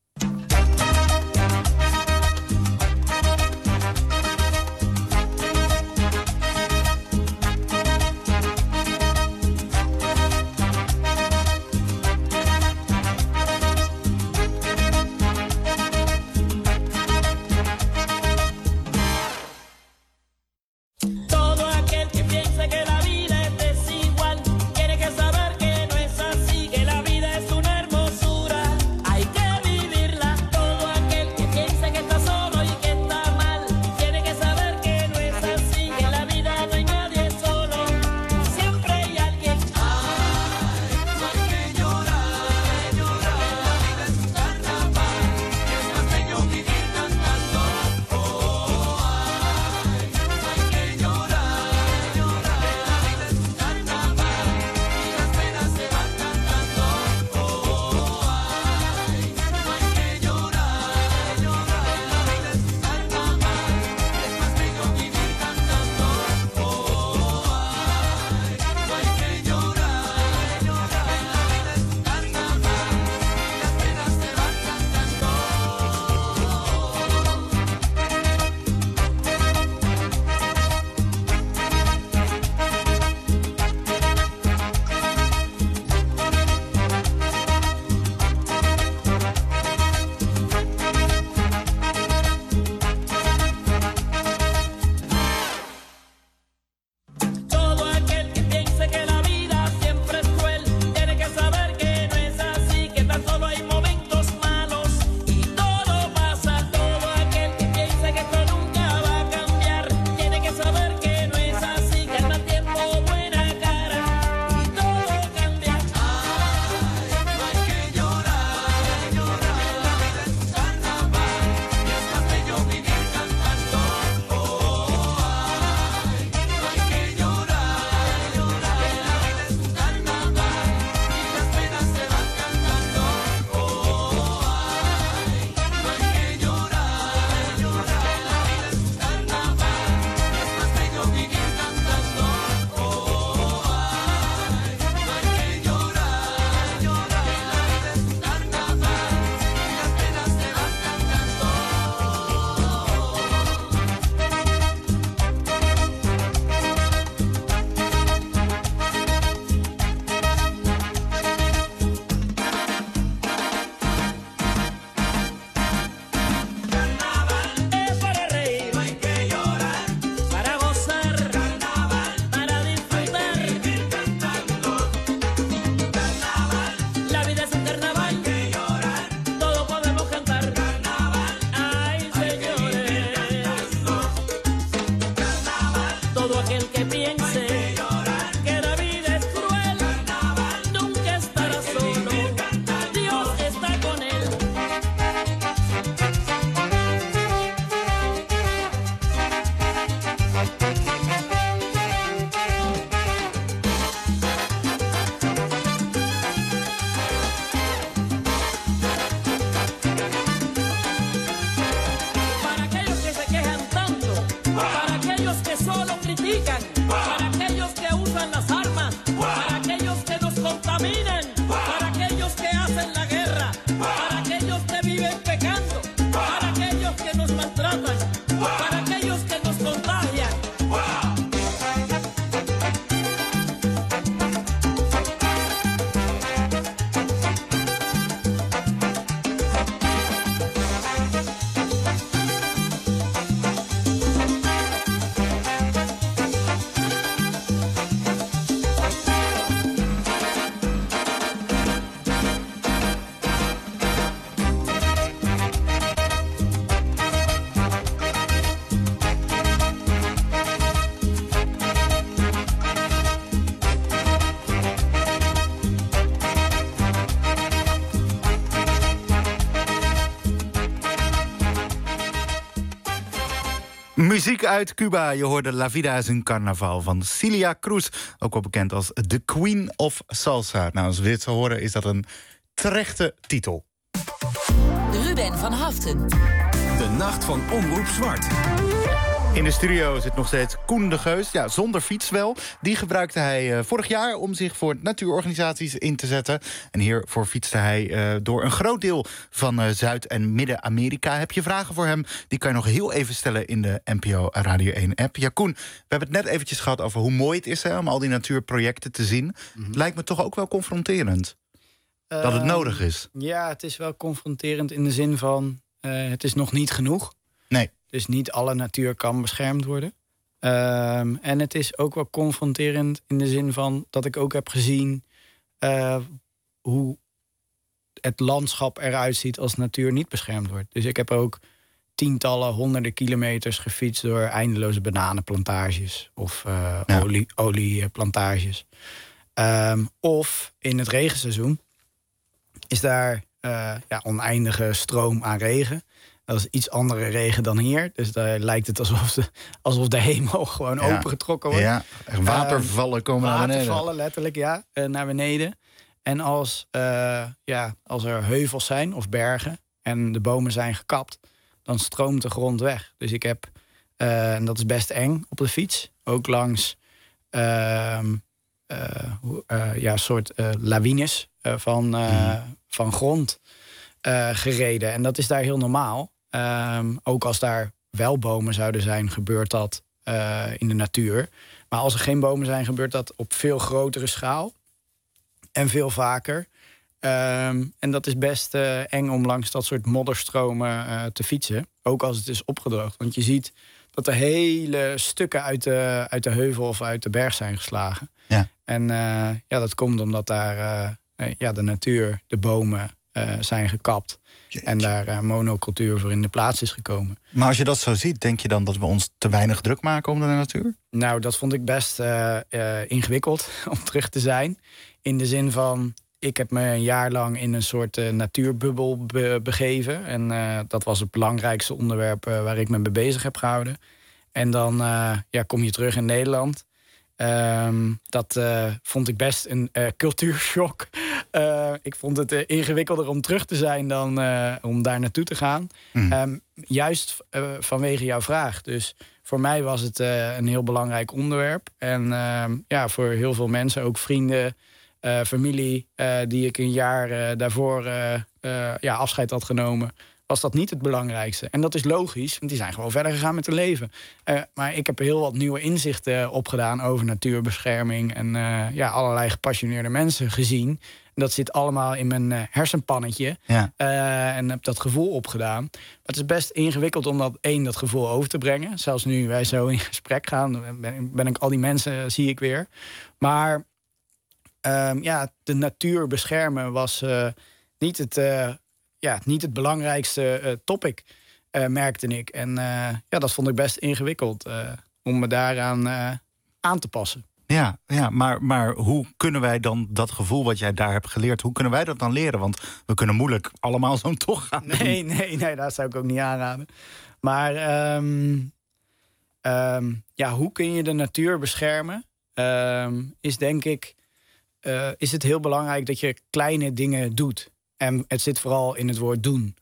Speaker 3: Muziek uit Cuba. Je hoorde La Vida is een carnaval van Celia Cruz. Ook wel bekend als The Queen of Salsa. Nou, als we dit zo horen is dat een terechte titel.
Speaker 4: Ruben van Haften.
Speaker 2: De Nacht van Omroep Zwart.
Speaker 3: In de studio zit nog steeds Koen de Geus. Ja, zonder fiets wel. Die gebruikte hij vorig jaar om zich voor natuurorganisaties in te zetten. En hiervoor fietste hij door een groot deel van Zuid- en Midden-Amerika. Heb je vragen voor hem? Die kan je nog heel even stellen in de NPO Radio 1-app. Ja, Koen, we hebben het net eventjes gehad over hoe mooi het is om al die natuurprojecten te zien. Het lijkt me toch ook wel confronterend dat het nodig is.
Speaker 5: Ja, het is wel confronterend in de zin van... het is nog niet genoeg.
Speaker 3: Nee.
Speaker 5: Dus niet alle natuur kan beschermd worden. En het is ook wel confronterend in de zin van... dat ik ook heb gezien hoe het landschap eruit ziet... als natuur niet beschermd wordt. Dus ik heb ook tientallen, honderden kilometers gefietst... door eindeloze bananenplantages of olieplantages. Of in het regenseizoen is daar oneindige stroom aan regen... Dat is iets andere regen dan hier. Dus daar lijkt het alsof de hemel gewoon opengetrokken wordt.
Speaker 3: Ja, watervallen komen naar beneden.
Speaker 5: Watervallen, letterlijk, naar beneden. En als er heuvels zijn of bergen... en de bomen zijn gekapt, dan stroomt de grond weg. Dus ik heb, en dat is best eng op de fiets... ook langs soort lawines van grond gereden. En dat is daar heel normaal. Ook als daar wel bomen zouden zijn, gebeurt dat in de natuur. Maar als er geen bomen zijn, gebeurt dat op veel grotere schaal. En veel vaker. En dat is best eng om langs dat soort modderstromen te fietsen. Ook als het is opgedroogd. Want je ziet dat er hele stukken uit de heuvel of uit de berg zijn geslagen. Ja. En dat komt omdat daar de natuur, de bomen... zijn gekapt. En daar monocultuur voor in de plaats is gekomen.
Speaker 3: Maar als je dat zo ziet, denk je dan dat we ons te weinig druk maken om de natuur?
Speaker 5: Nou, dat vond ik best ingewikkeld om terug te zijn. In de zin van, ik heb me een jaar lang in een soort natuurbubbel begeven. En dat was het belangrijkste onderwerp waar ik me mee bezig heb gehouden. En dan kom je terug in Nederland... Dat vond ik best een cultuurshock. Ik vond het ingewikkelder om terug te zijn dan om daar naartoe te gaan. Juist vanwege jouw vraag. Dus voor mij was het een heel belangrijk onderwerp. En voor heel veel mensen, ook vrienden, familie... die ik een jaar daarvoor afscheid had genomen... was dat niet het belangrijkste. En dat is logisch, want die zijn gewoon verder gegaan met hun leven. Maar ik heb heel wat nieuwe inzichten opgedaan... over natuurbescherming en allerlei gepassioneerde mensen gezien. En dat zit allemaal in mijn hersenpannetje. Ja. En heb dat gevoel opgedaan. Maar het is best ingewikkeld om dat gevoel over te brengen. Zelfs nu wij zo in gesprek gaan, ben ik al die mensen, zie ik weer. Maar de natuur beschermen was niet het belangrijkste topic, merkte ik. En dat vond ik best ingewikkeld om me daaraan aan te passen.
Speaker 3: Ja, maar hoe kunnen wij dan dat gevoel wat jij daar hebt geleerd... hoe kunnen wij dat dan leren? Want we kunnen moeilijk allemaal zo'n tocht gaan doen.
Speaker 5: Nee, dat zou ik ook niet aanraden. Maar hoe kun je de natuur beschermen? Is denk ik... is het heel belangrijk dat je kleine dingen doet. En het zit vooral in het woord doen.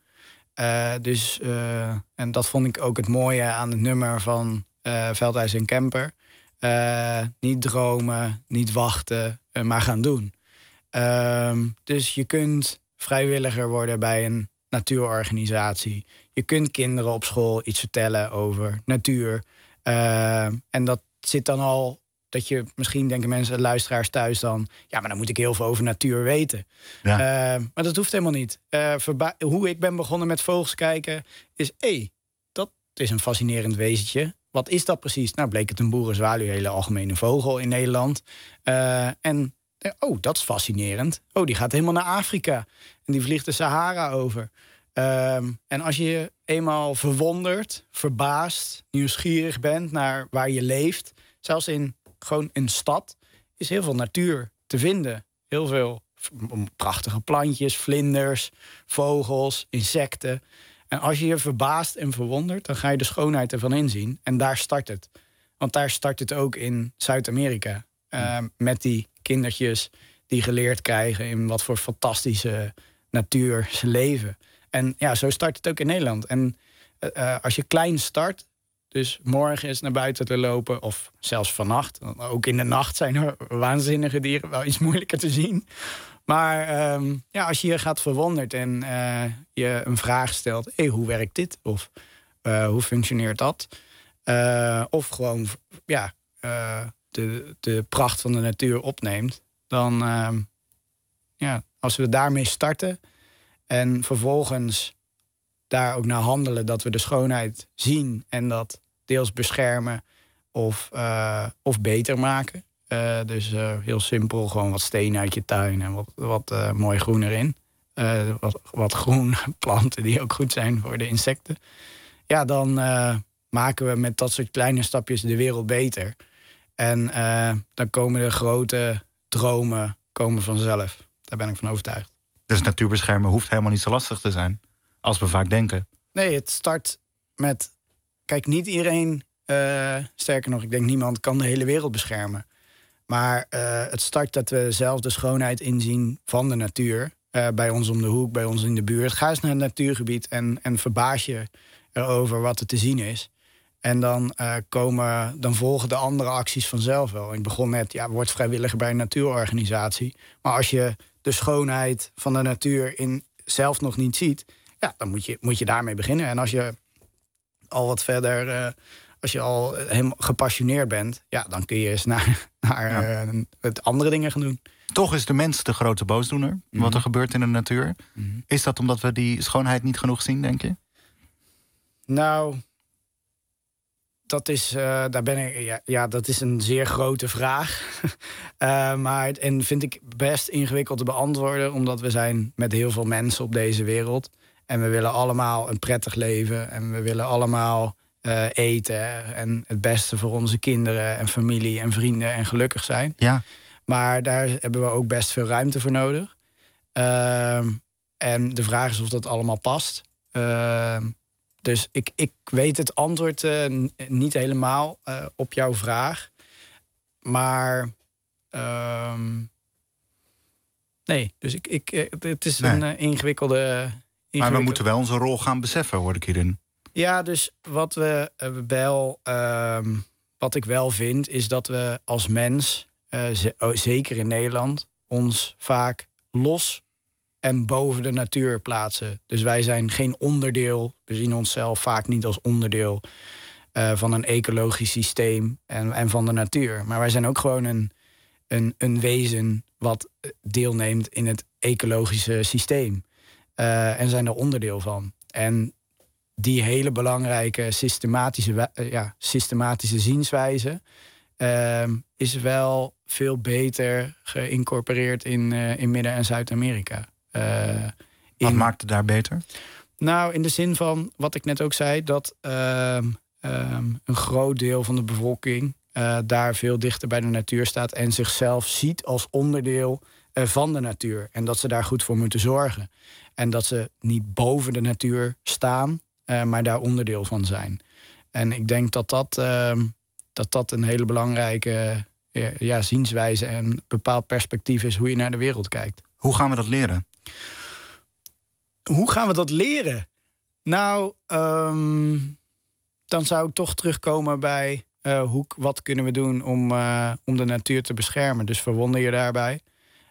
Speaker 5: En dat vond ik ook het mooie aan het nummer van Veldhuis en Kemper. Niet dromen, niet wachten, maar gaan doen. Dus je kunt vrijwilliger worden bij een natuurorganisatie. Je kunt kinderen op school iets vertellen over natuur. En dat zit dan al... dat je, misschien denken mensen, luisteraars thuis dan... ja, maar dan moet ik heel veel over natuur weten. Ja. Maar dat hoeft helemaal niet. Hoe ik ben begonnen met vogels kijken is... dat is een fascinerend wezentje. Wat is dat precies? Nou, bleek het een boerenzwaluw, een hele algemene vogel in Nederland. Dat is fascinerend. Die gaat helemaal naar Afrika. En die vliegt de Sahara over. En als je eenmaal verwonderd, verbaasd, nieuwsgierig bent... naar waar je leeft, zelfs in gewoon een stad... is heel veel natuur te vinden. Heel veel prachtige plantjes, vlinders, vogels, insecten... En als je je verbaast en verwondert, dan ga je de schoonheid ervan inzien. En daar start het. Want daar start het ook in Zuid-Amerika. Met die kindertjes die geleerd krijgen in wat voor fantastische natuur zijn leven. En ja, zo start het ook in Nederland. En als je klein start, dus morgen eens naar buiten te lopen, of zelfs vannacht. Ook in de nacht zijn er waanzinnige dieren, wel iets moeilijker te zien. Maar als je je gaat verwonderd en je een vraag stelt, hoe werkt dit? Of hoe functioneert dat? Of gewoon de pracht van de natuur opneemt. Dan, als we daarmee starten en vervolgens daar ook naar handelen, dat we de schoonheid zien en dat deels beschermen of beter maken. Dus heel simpel, gewoon wat stenen uit je tuin en wat mooi groen erin. Wat groen planten die ook goed zijn voor de insecten. Ja, dan maken we met dat soort kleine stapjes de wereld beter. En dan komen de grote dromen vanzelf. Daar ben ik van overtuigd.
Speaker 3: Dus natuurbeschermen hoeft helemaal niet zo lastig te zijn, als we vaak denken.
Speaker 5: Nee, het start met... Kijk, niet iedereen, sterker nog, ik denk niemand, kan de hele wereld beschermen. Maar het start dat we zelf de schoonheid inzien van de natuur. Bij ons om de hoek, bij ons in de buurt. Ga eens naar het natuurgebied en verbaas je erover wat er te zien is. En dan volgen de andere acties vanzelf wel. Ik begon met, word vrijwilliger bij een natuurorganisatie. Maar als je de schoonheid van de natuur zelf nog niet ziet, dan moet je daarmee beginnen. En als je al wat verder, als je al helemaal gepassioneerd bent, dan kun je eens naar het andere dingen gaan doen.
Speaker 3: Toch is de mens de grote boosdoener, wat er gebeurt in de natuur. Mm-hmm. Is dat omdat we die schoonheid niet genoeg zien, denk je?
Speaker 5: Nou, dat is, dat is een zeer grote vraag. En vind ik best ingewikkeld te beantwoorden, omdat we zijn met heel veel mensen op deze wereld. En we willen allemaal een prettig leven. En we willen allemaal eten. En het beste voor onze kinderen en familie en vrienden en gelukkig zijn. Ja. Maar daar hebben we ook best veel ruimte voor nodig. En de vraag is of dat allemaal past. Dus ik weet het antwoord niet helemaal op jouw vraag. Maar nee, dus het is een ingewikkelde...
Speaker 3: Maar we moeten wel onze rol gaan beseffen, hoor ik hierin.
Speaker 5: Ja, dus wat ik wel vind, is dat we als mens, zeker in Nederland, ons vaak los en boven de natuur plaatsen. Dus wij zijn geen onderdeel, we zien onszelf vaak niet als onderdeel van een ecologisch systeem en van de natuur. Maar wij zijn ook gewoon een wezen wat deelneemt in het ecologische systeem. En zijn er onderdeel van. En die hele belangrijke systematische zienswijze is wel veel beter geïncorporeerd in Midden- en Zuid-Amerika.
Speaker 3: Wat maakt het daar beter?
Speaker 5: Nou, in de zin van wat ik net ook zei, dat een groot deel van de bevolking daar veel dichter bij de natuur staat en zichzelf ziet als onderdeel van de natuur. En dat ze daar goed voor moeten zorgen. En dat ze niet boven de natuur staan, maar daar onderdeel van zijn. En ik denk dat een hele belangrijke zienswijze en een bepaald perspectief is hoe je naar de wereld kijkt.
Speaker 3: Hoe gaan we dat leren?
Speaker 5: Hoe gaan we dat leren? Nou, dan zou ik toch terugkomen bij wat kunnen we doen om de natuur te beschermen. Dus verwonder je daarbij.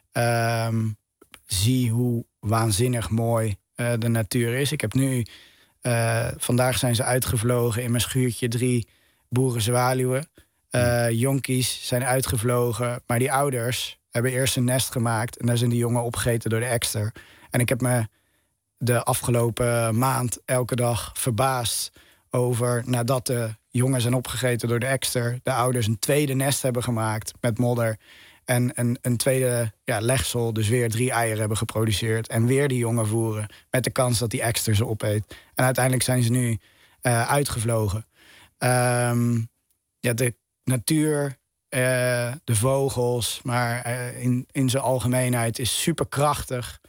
Speaker 5: Zie hoe waanzinnig mooi de natuur is. Ik heb nu, vandaag zijn ze uitgevlogen in mijn schuurtje 3 boerenzwaluwen. Jonkies zijn uitgevlogen, maar die ouders hebben eerst een nest gemaakt en daar zijn die jongen opgegeten door de ekster. En ik heb me de afgelopen maand elke dag verbaasd over, nadat de jongen zijn opgegeten door de ekster, de ouders een tweede nest hebben gemaakt met modder. En een tweede legsel, dus weer 3 eieren hebben geproduceerd. En weer die jongen voeren, met de kans dat die ekster ze opeet. En uiteindelijk zijn ze nu uitgevlogen. De natuur, de vogels, maar in zijn algemeenheid is superkrachtig.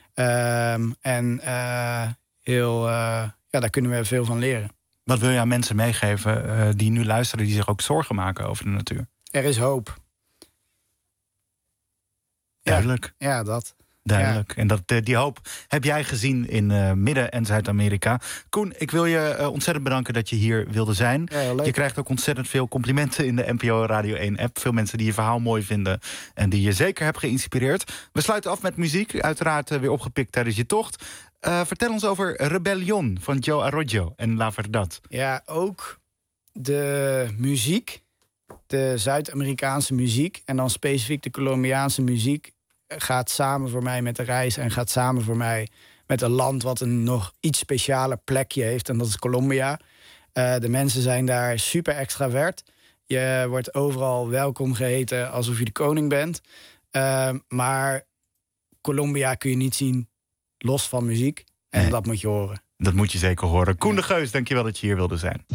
Speaker 5: Daar kunnen we veel van leren.
Speaker 3: Wat wil je aan mensen meegeven die nu luisteren, die zich ook zorgen maken over de natuur?
Speaker 5: Er is hoop.
Speaker 3: Duidelijk.
Speaker 5: Ja, dat.
Speaker 3: Duidelijk. Ja. En die hoop heb jij gezien in Midden- en Zuid-Amerika. Koen, ik wil je ontzettend bedanken dat je hier wilde zijn. Ja, je krijgt ook ontzettend veel complimenten in de NPO Radio 1-app. Veel mensen die je verhaal mooi vinden en die je zeker hebt geïnspireerd. We sluiten af met muziek, uiteraard weer opgepikt tijdens je tocht. Vertel ons over Rebellion van Joe Arroyo en La Verdad.
Speaker 5: Ja, ook de muziek, de Zuid-Amerikaanse muziek en dan specifiek de Colombiaanse muziek gaat samen voor mij met de reis en gaat samen voor mij met een land wat een nog iets specialer plekje heeft en dat is Colombia. De mensen zijn daar super extravert. Je wordt overal welkom geheten alsof je de koning bent. Maar Colombia kun je niet zien los van muziek. En nee, dat moet je horen.
Speaker 3: Dat moet je zeker horen. Koen de Geus, dankjewel dat je hier wilde zijn.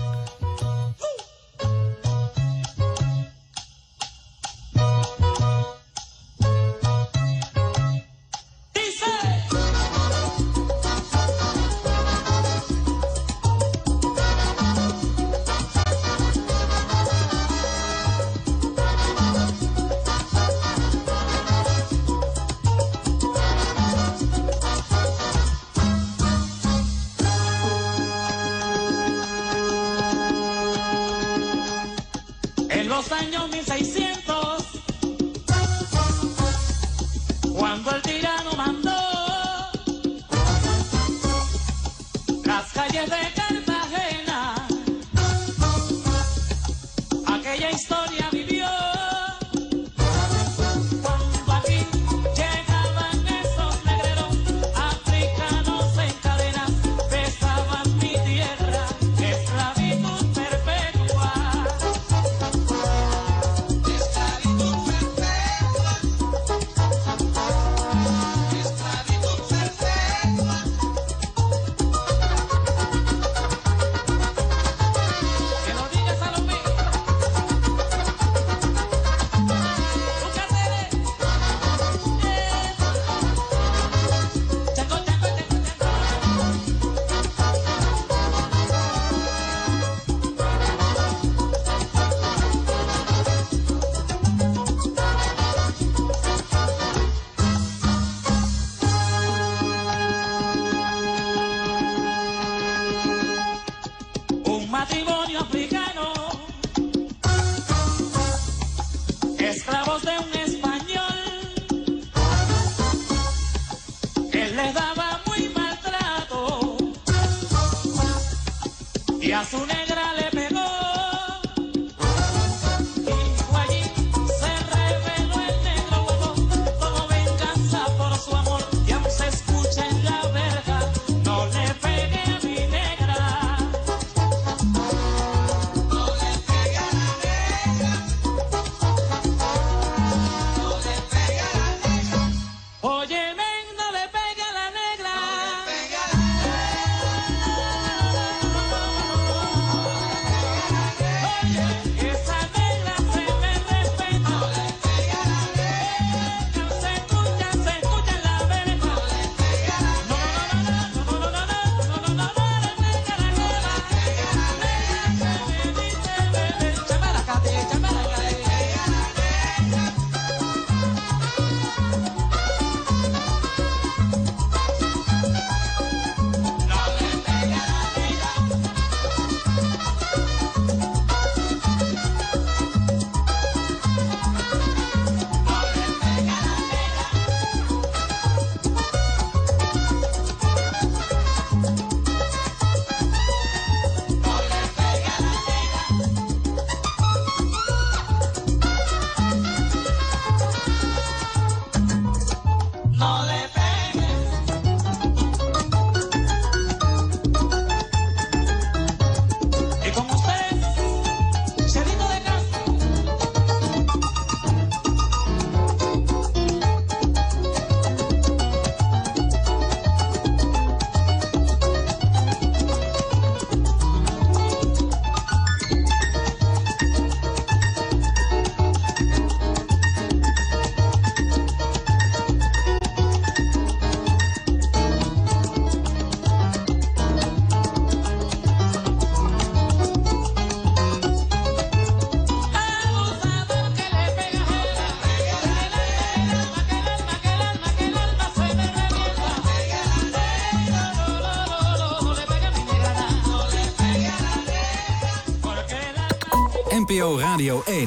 Speaker 2: Radio 1.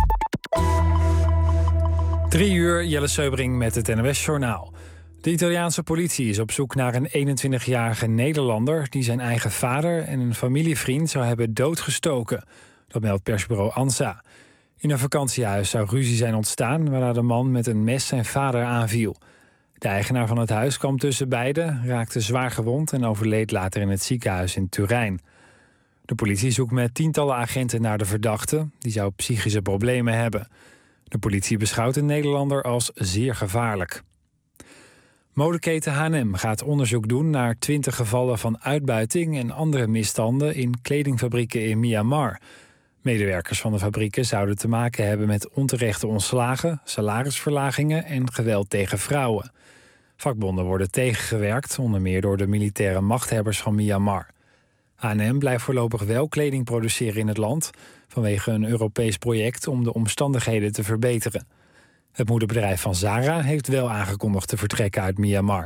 Speaker 1: 3 uur, Jelle Seubring met het NOS-journaal. De Italiaanse politie is op zoek naar een 21-jarige Nederlander die zijn eigen vader en een familievriend zou hebben doodgestoken. Dat meldt persbureau ANSA. In een vakantiehuis zou ruzie zijn ontstaan waarna de man met een mes zijn vader aanviel. De eigenaar van het huis kwam tussen beiden, raakte zwaar gewond en overleed later in het ziekenhuis in Turijn. De politie zoekt met tientallen agenten naar de verdachte. Die zou psychische problemen hebben. De politie beschouwt de Nederlander als zeer gevaarlijk. Modeketen H&M gaat onderzoek doen naar 20 gevallen van uitbuiting en andere misstanden in kledingfabrieken in Myanmar. Medewerkers van de fabrieken zouden te maken hebben met onterechte ontslagen, salarisverlagingen en geweld tegen vrouwen. Vakbonden worden tegengewerkt, onder meer door de militaire machthebbers van Myanmar. H&M blijft voorlopig wel kleding produceren in het land vanwege een Europees project om de omstandigheden te verbeteren. Het moederbedrijf van Zara heeft wel aangekondigd te vertrekken uit Myanmar.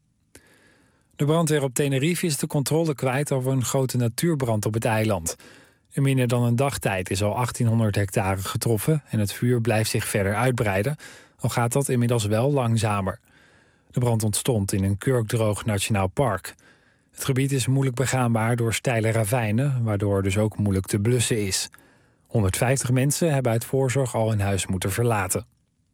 Speaker 1: De brandweer op Tenerife is de controle kwijt over een grote natuurbrand op het eiland. In minder dan een dagtijd is al 1800 hectare getroffen en het vuur blijft zich verder uitbreiden, al gaat dat inmiddels wel langzamer. De brand ontstond in een kurkdroog nationaal park. Het gebied is moeilijk begaanbaar door steile ravijnen, waardoor dus ook moeilijk te blussen is. 150 mensen hebben uit voorzorg al hun huis moeten verlaten.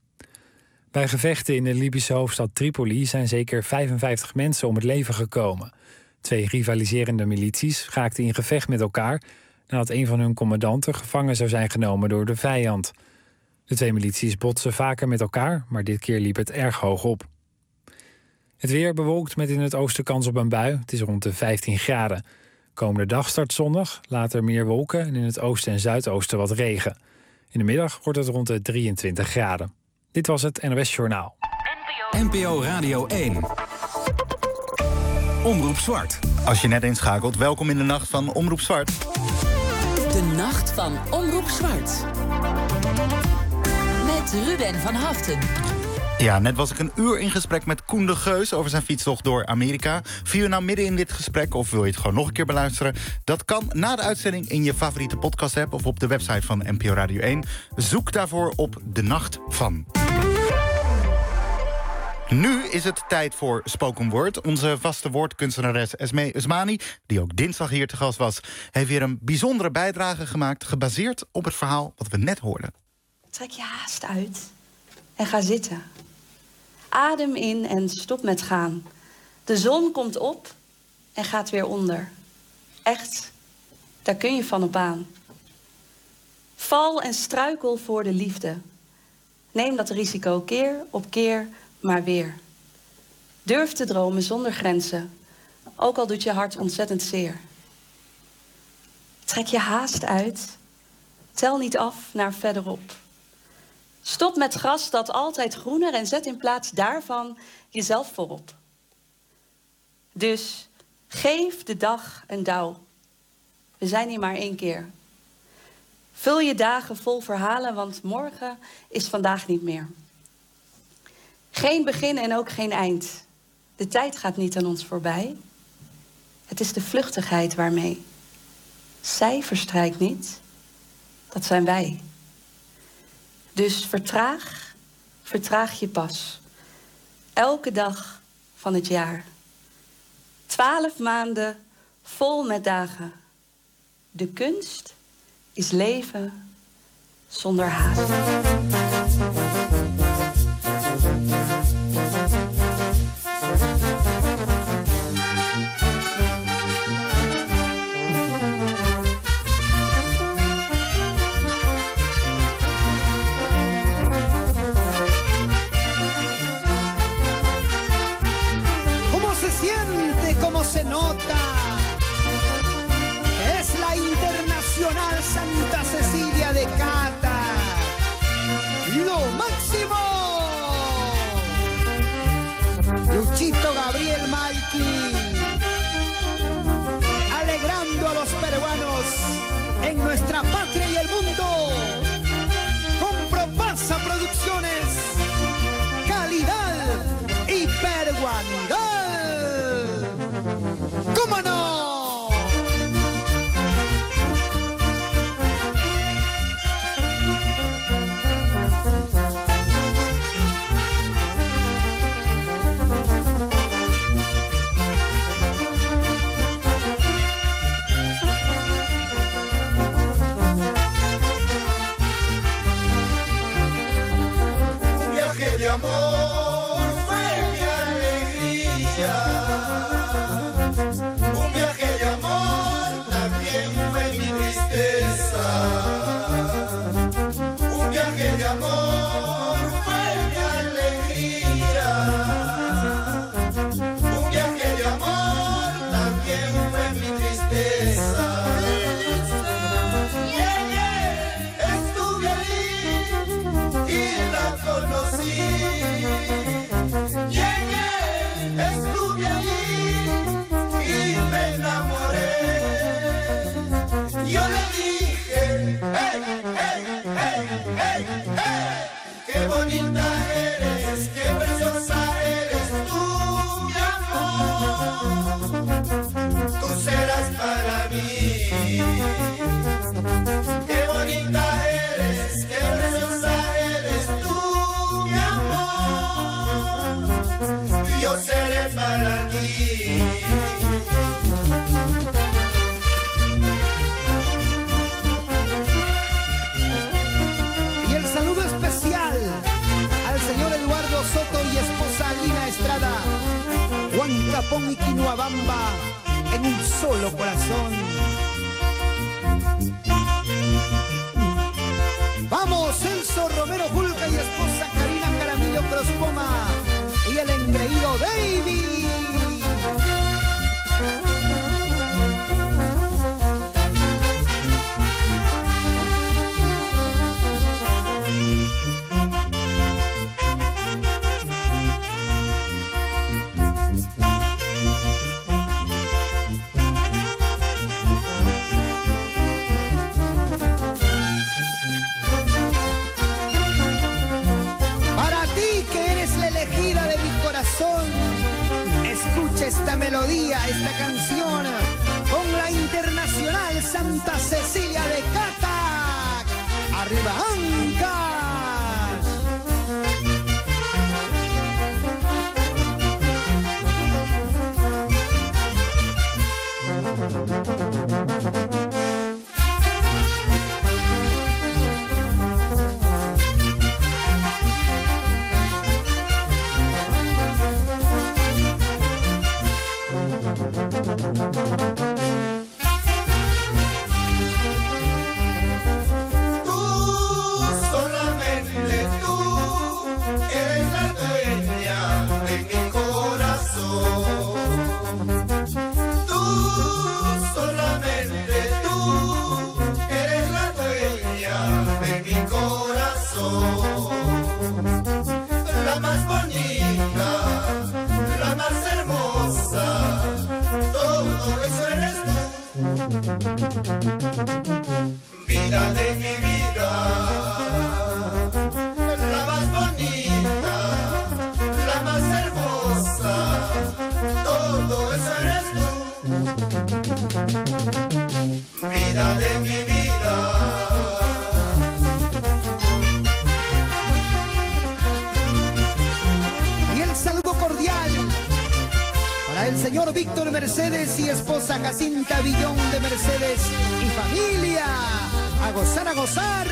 Speaker 1: Bij gevechten in de Libische hoofdstad Tripoli zijn zeker 55 mensen om het leven gekomen. 2 rivaliserende milities raakten in gevecht met elkaar nadat een van hun commandanten gevangen zou zijn genomen door de vijand. De 2 milities botsen vaker met elkaar, maar dit keer liep het erg hoog op. Het weer bewolkt met in het oosten kans op een bui. Het is rond de 15 graden. Komende dag start zonnig, later meer wolken en in het oosten en zuidoosten wat regen. In de middag wordt het rond de 23 graden. Dit was het NOS Journaal.
Speaker 2: NPO Radio 1. Omroep Zwart.
Speaker 3: Als je net inschakelt, welkom in de nacht van Omroep Zwart.
Speaker 4: De nacht van Omroep Zwart. Met Ruben van Haften.
Speaker 3: Ja, net was ik een uur in gesprek met Koen de Geus over zijn fietstocht door Amerika. Viel je nou midden in dit gesprek of wil je het gewoon nog een keer beluisteren? Dat kan na de uitzending in je favoriete podcast-app of op de website van NPO Radio 1. Zoek daarvoor op De Nacht van. Nu is het tijd voor Spoken Word. Onze vaste woordkunstenares Esmee Usmani, die ook dinsdag hier te gast was, heeft weer een bijzondere bijdrage gemaakt, gebaseerd op het verhaal wat we net hoorden.
Speaker 7: Trek je haast uit en ga zitten. Adem in en stop met gaan. De zon komt op en gaat weer onder. Echt, daar kun je van op aan. Val en struikel voor de liefde. Neem dat risico keer op keer maar weer. Durf te dromen zonder grenzen, ook al doet je hart ontzettend zeer. Trek je haast uit, tel niet af naar verderop. Stop met gras dat altijd groener en zet in plaats daarvan jezelf voorop. Dus geef de dag een douw. We zijn hier maar 1 keer. Vul je dagen vol verhalen, want morgen is vandaag niet meer. Geen begin en ook geen eind. De tijd gaat niet aan ons voorbij. Het is de vluchtigheid waarmee. Zij verstrijkt niet, dat zijn wij. Dus vertraag je pas. Elke dag van het jaar. 12 maanden vol met dagen. De kunst is leven zonder haast.
Speaker 8: Se nota, es la Internacional Santa Cecilia de Cata, lo máximo. Luchito Gabriel Malqui, alegrando a los peruanos en nuestra patria y el mundo. Compro Pasa Producciones, calidad y peruanidad. ¿Cómo no?
Speaker 6: amor fue mi alegría. Un viaje de amor también fue mi tristeza. Un viaje de amor fue mi alegría. Un viaje de amor también fue mi tristeza. Estuve ahí y la conocí. Llegué, estuve ahí y me enamoré. Yo le dije, hey, hey, hey, hey, hey, qué bonita eres, qué preciosa eres tú, mi amor. Tú serás para mí. Qué bonita eres, qué preciosa eres tú, mi amor. Yo seré para ti.
Speaker 8: Y el saludo especial al señor Eduardo Soto y esposa Lina Estrada, Juan Capón y Quinoabamba, en un solo corazón. Vamos, Celso Romero Julca y esposa Karina Caramillo Crospoma y el engreído David. Para ti que eres la elegida de mi corazón, escucha esta melodía, esta canción con la Internacional Santa Cecilia de Catac. ¡Arriba Ancash!
Speaker 6: Tú, solamente tú, eres la dueña de mi corazón. Tú, solamente tú, eres la dueña de mi corazón. La más bonita, la más hermosa, todo eso eres tú. Vida de mi vida, la más bonita, la más hermosa, todo eso eres tú. Vida de mi vida.
Speaker 8: Y el saludo cordial para el señor Víctor Mercedes y esposa Jacinta Villón de Mercedes y familia. A gozar, a gozar.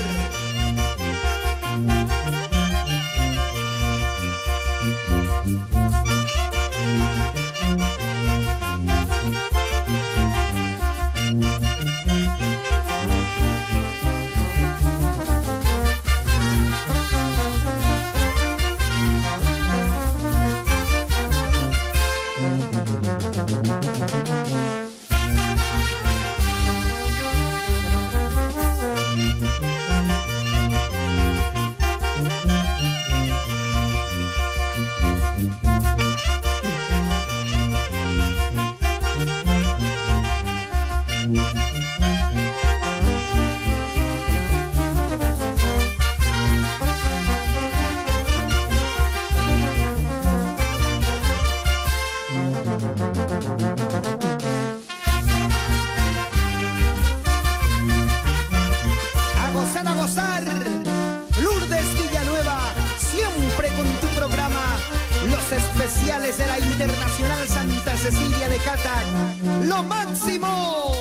Speaker 8: A gozar. Lourdes Villanueva, siempre con tu programa. Los especiales de la Internacional Santa Cecilia de Catac. ¡Lo máximo!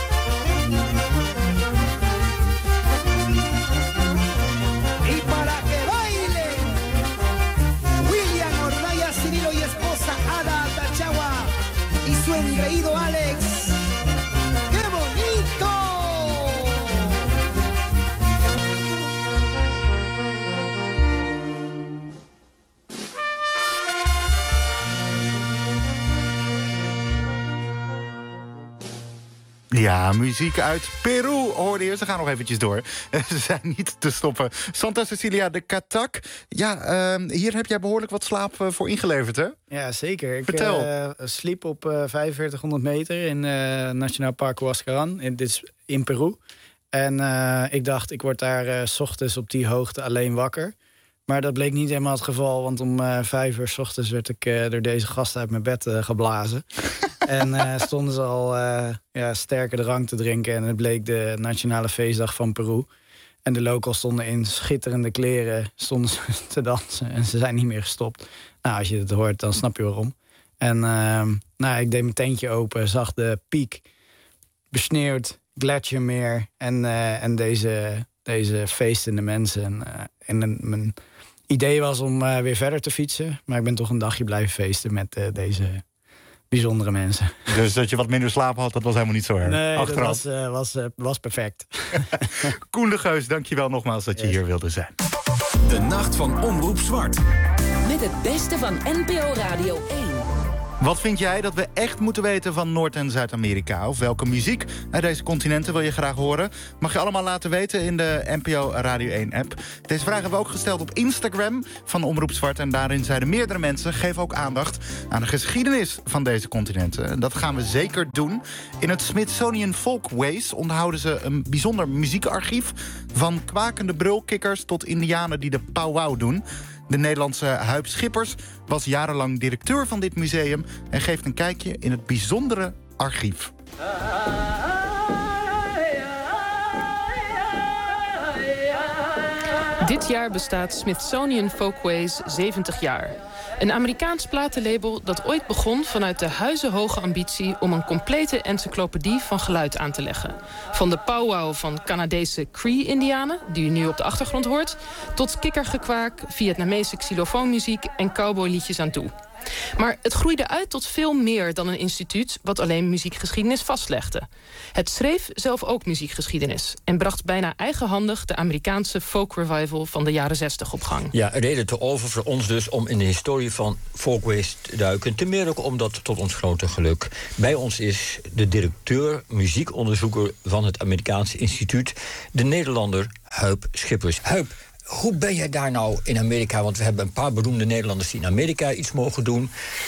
Speaker 8: Y para
Speaker 3: Ja, muziek uit Peru hoorde je. Ze gaan nog eventjes door. Ze zijn niet te stoppen. Santa Cecilia de Catac. Ja, hier heb jij behoorlijk wat slaap voor ingeleverd, hè?
Speaker 5: Ja, zeker.
Speaker 3: Vertel.
Speaker 5: Ik sliep op 4500 meter in Nationaal Park Huascarán. Dit is in Peru. En ik dacht, ik word daar 's ochtends op die hoogte alleen wakker. Maar dat bleek niet helemaal het geval. Want om 5 uur 's ochtends werd ik door deze gasten uit mijn bed geblazen. En stonden ze al sterke drank te drinken. En het bleek de nationale feestdag van Peru. En de locals stonden in schitterende kleren stonden ze te dansen. En ze zijn niet meer gestopt. Nou, als je het hoort, dan snap je waarom. En ik deed mijn tentje open, zag de piek, besneeuwd, gletsjermeer en deze feestende mensen. En mijn idee was om weer verder te fietsen. Maar ik ben toch een dagje blijven feesten met deze bijzondere mensen.
Speaker 3: Dus dat je wat minder slaap had, dat was helemaal niet zo erg.
Speaker 5: Nee,
Speaker 3: achteraf.
Speaker 5: dat was perfect.
Speaker 3: Koen de Geus, dank je wel nogmaals dat je hier wilde zijn.
Speaker 2: De nacht van Omroep Zwart.
Speaker 4: Met het beste van NPO Radio 1.
Speaker 3: Wat vind jij dat we echt moeten weten van Noord- en Zuid-Amerika? Of welke muziek uit deze continenten wil je graag horen? Mag je allemaal laten weten in de NPO Radio 1-app. Deze vraag hebben we ook gesteld op Instagram van Omroep Zwart. En daarin zeiden meerdere mensen, geef ook aandacht aan de geschiedenis van deze continenten. En dat gaan we zeker doen. In het Smithsonian Folkways onderhouden ze een bijzonder muziekarchief. Van kwakende brulkikkers tot indianen die de powwow doen. De Nederlandse Huib Schippers was jarenlang directeur van dit museum en geeft een kijkje in het bijzondere archief.
Speaker 9: Dit jaar bestaat Smithsonian Folkways 70 jaar. Een Amerikaans platenlabel dat ooit begon vanuit de huizenhoge ambitie om een complete encyclopedie van geluid aan te leggen. Van de powwow van Canadese Cree-indianen, die u nu op de achtergrond hoort, tot kikkergekwaak, Vietnamese xylofoonmuziek en cowboyliedjes aan toe. Maar het groeide uit tot veel meer dan een instituut wat alleen muziekgeschiedenis vastlegde. Het schreef zelf ook muziekgeschiedenis en bracht bijna eigenhandig de Amerikaanse folk revival van de jaren 60 op gang.
Speaker 10: Ja, reden te over voor ons dus om in de historie van Folkways te duiken. Ten meer ook omdat, tot ons grote geluk, bij ons is de directeur, muziekonderzoeker van het Amerikaanse instituut, de Nederlander Huib Schippers. Huib, hoe ben jij daar nou in Amerika? Want we hebben een paar beroemde Nederlanders die in Amerika iets mogen doen.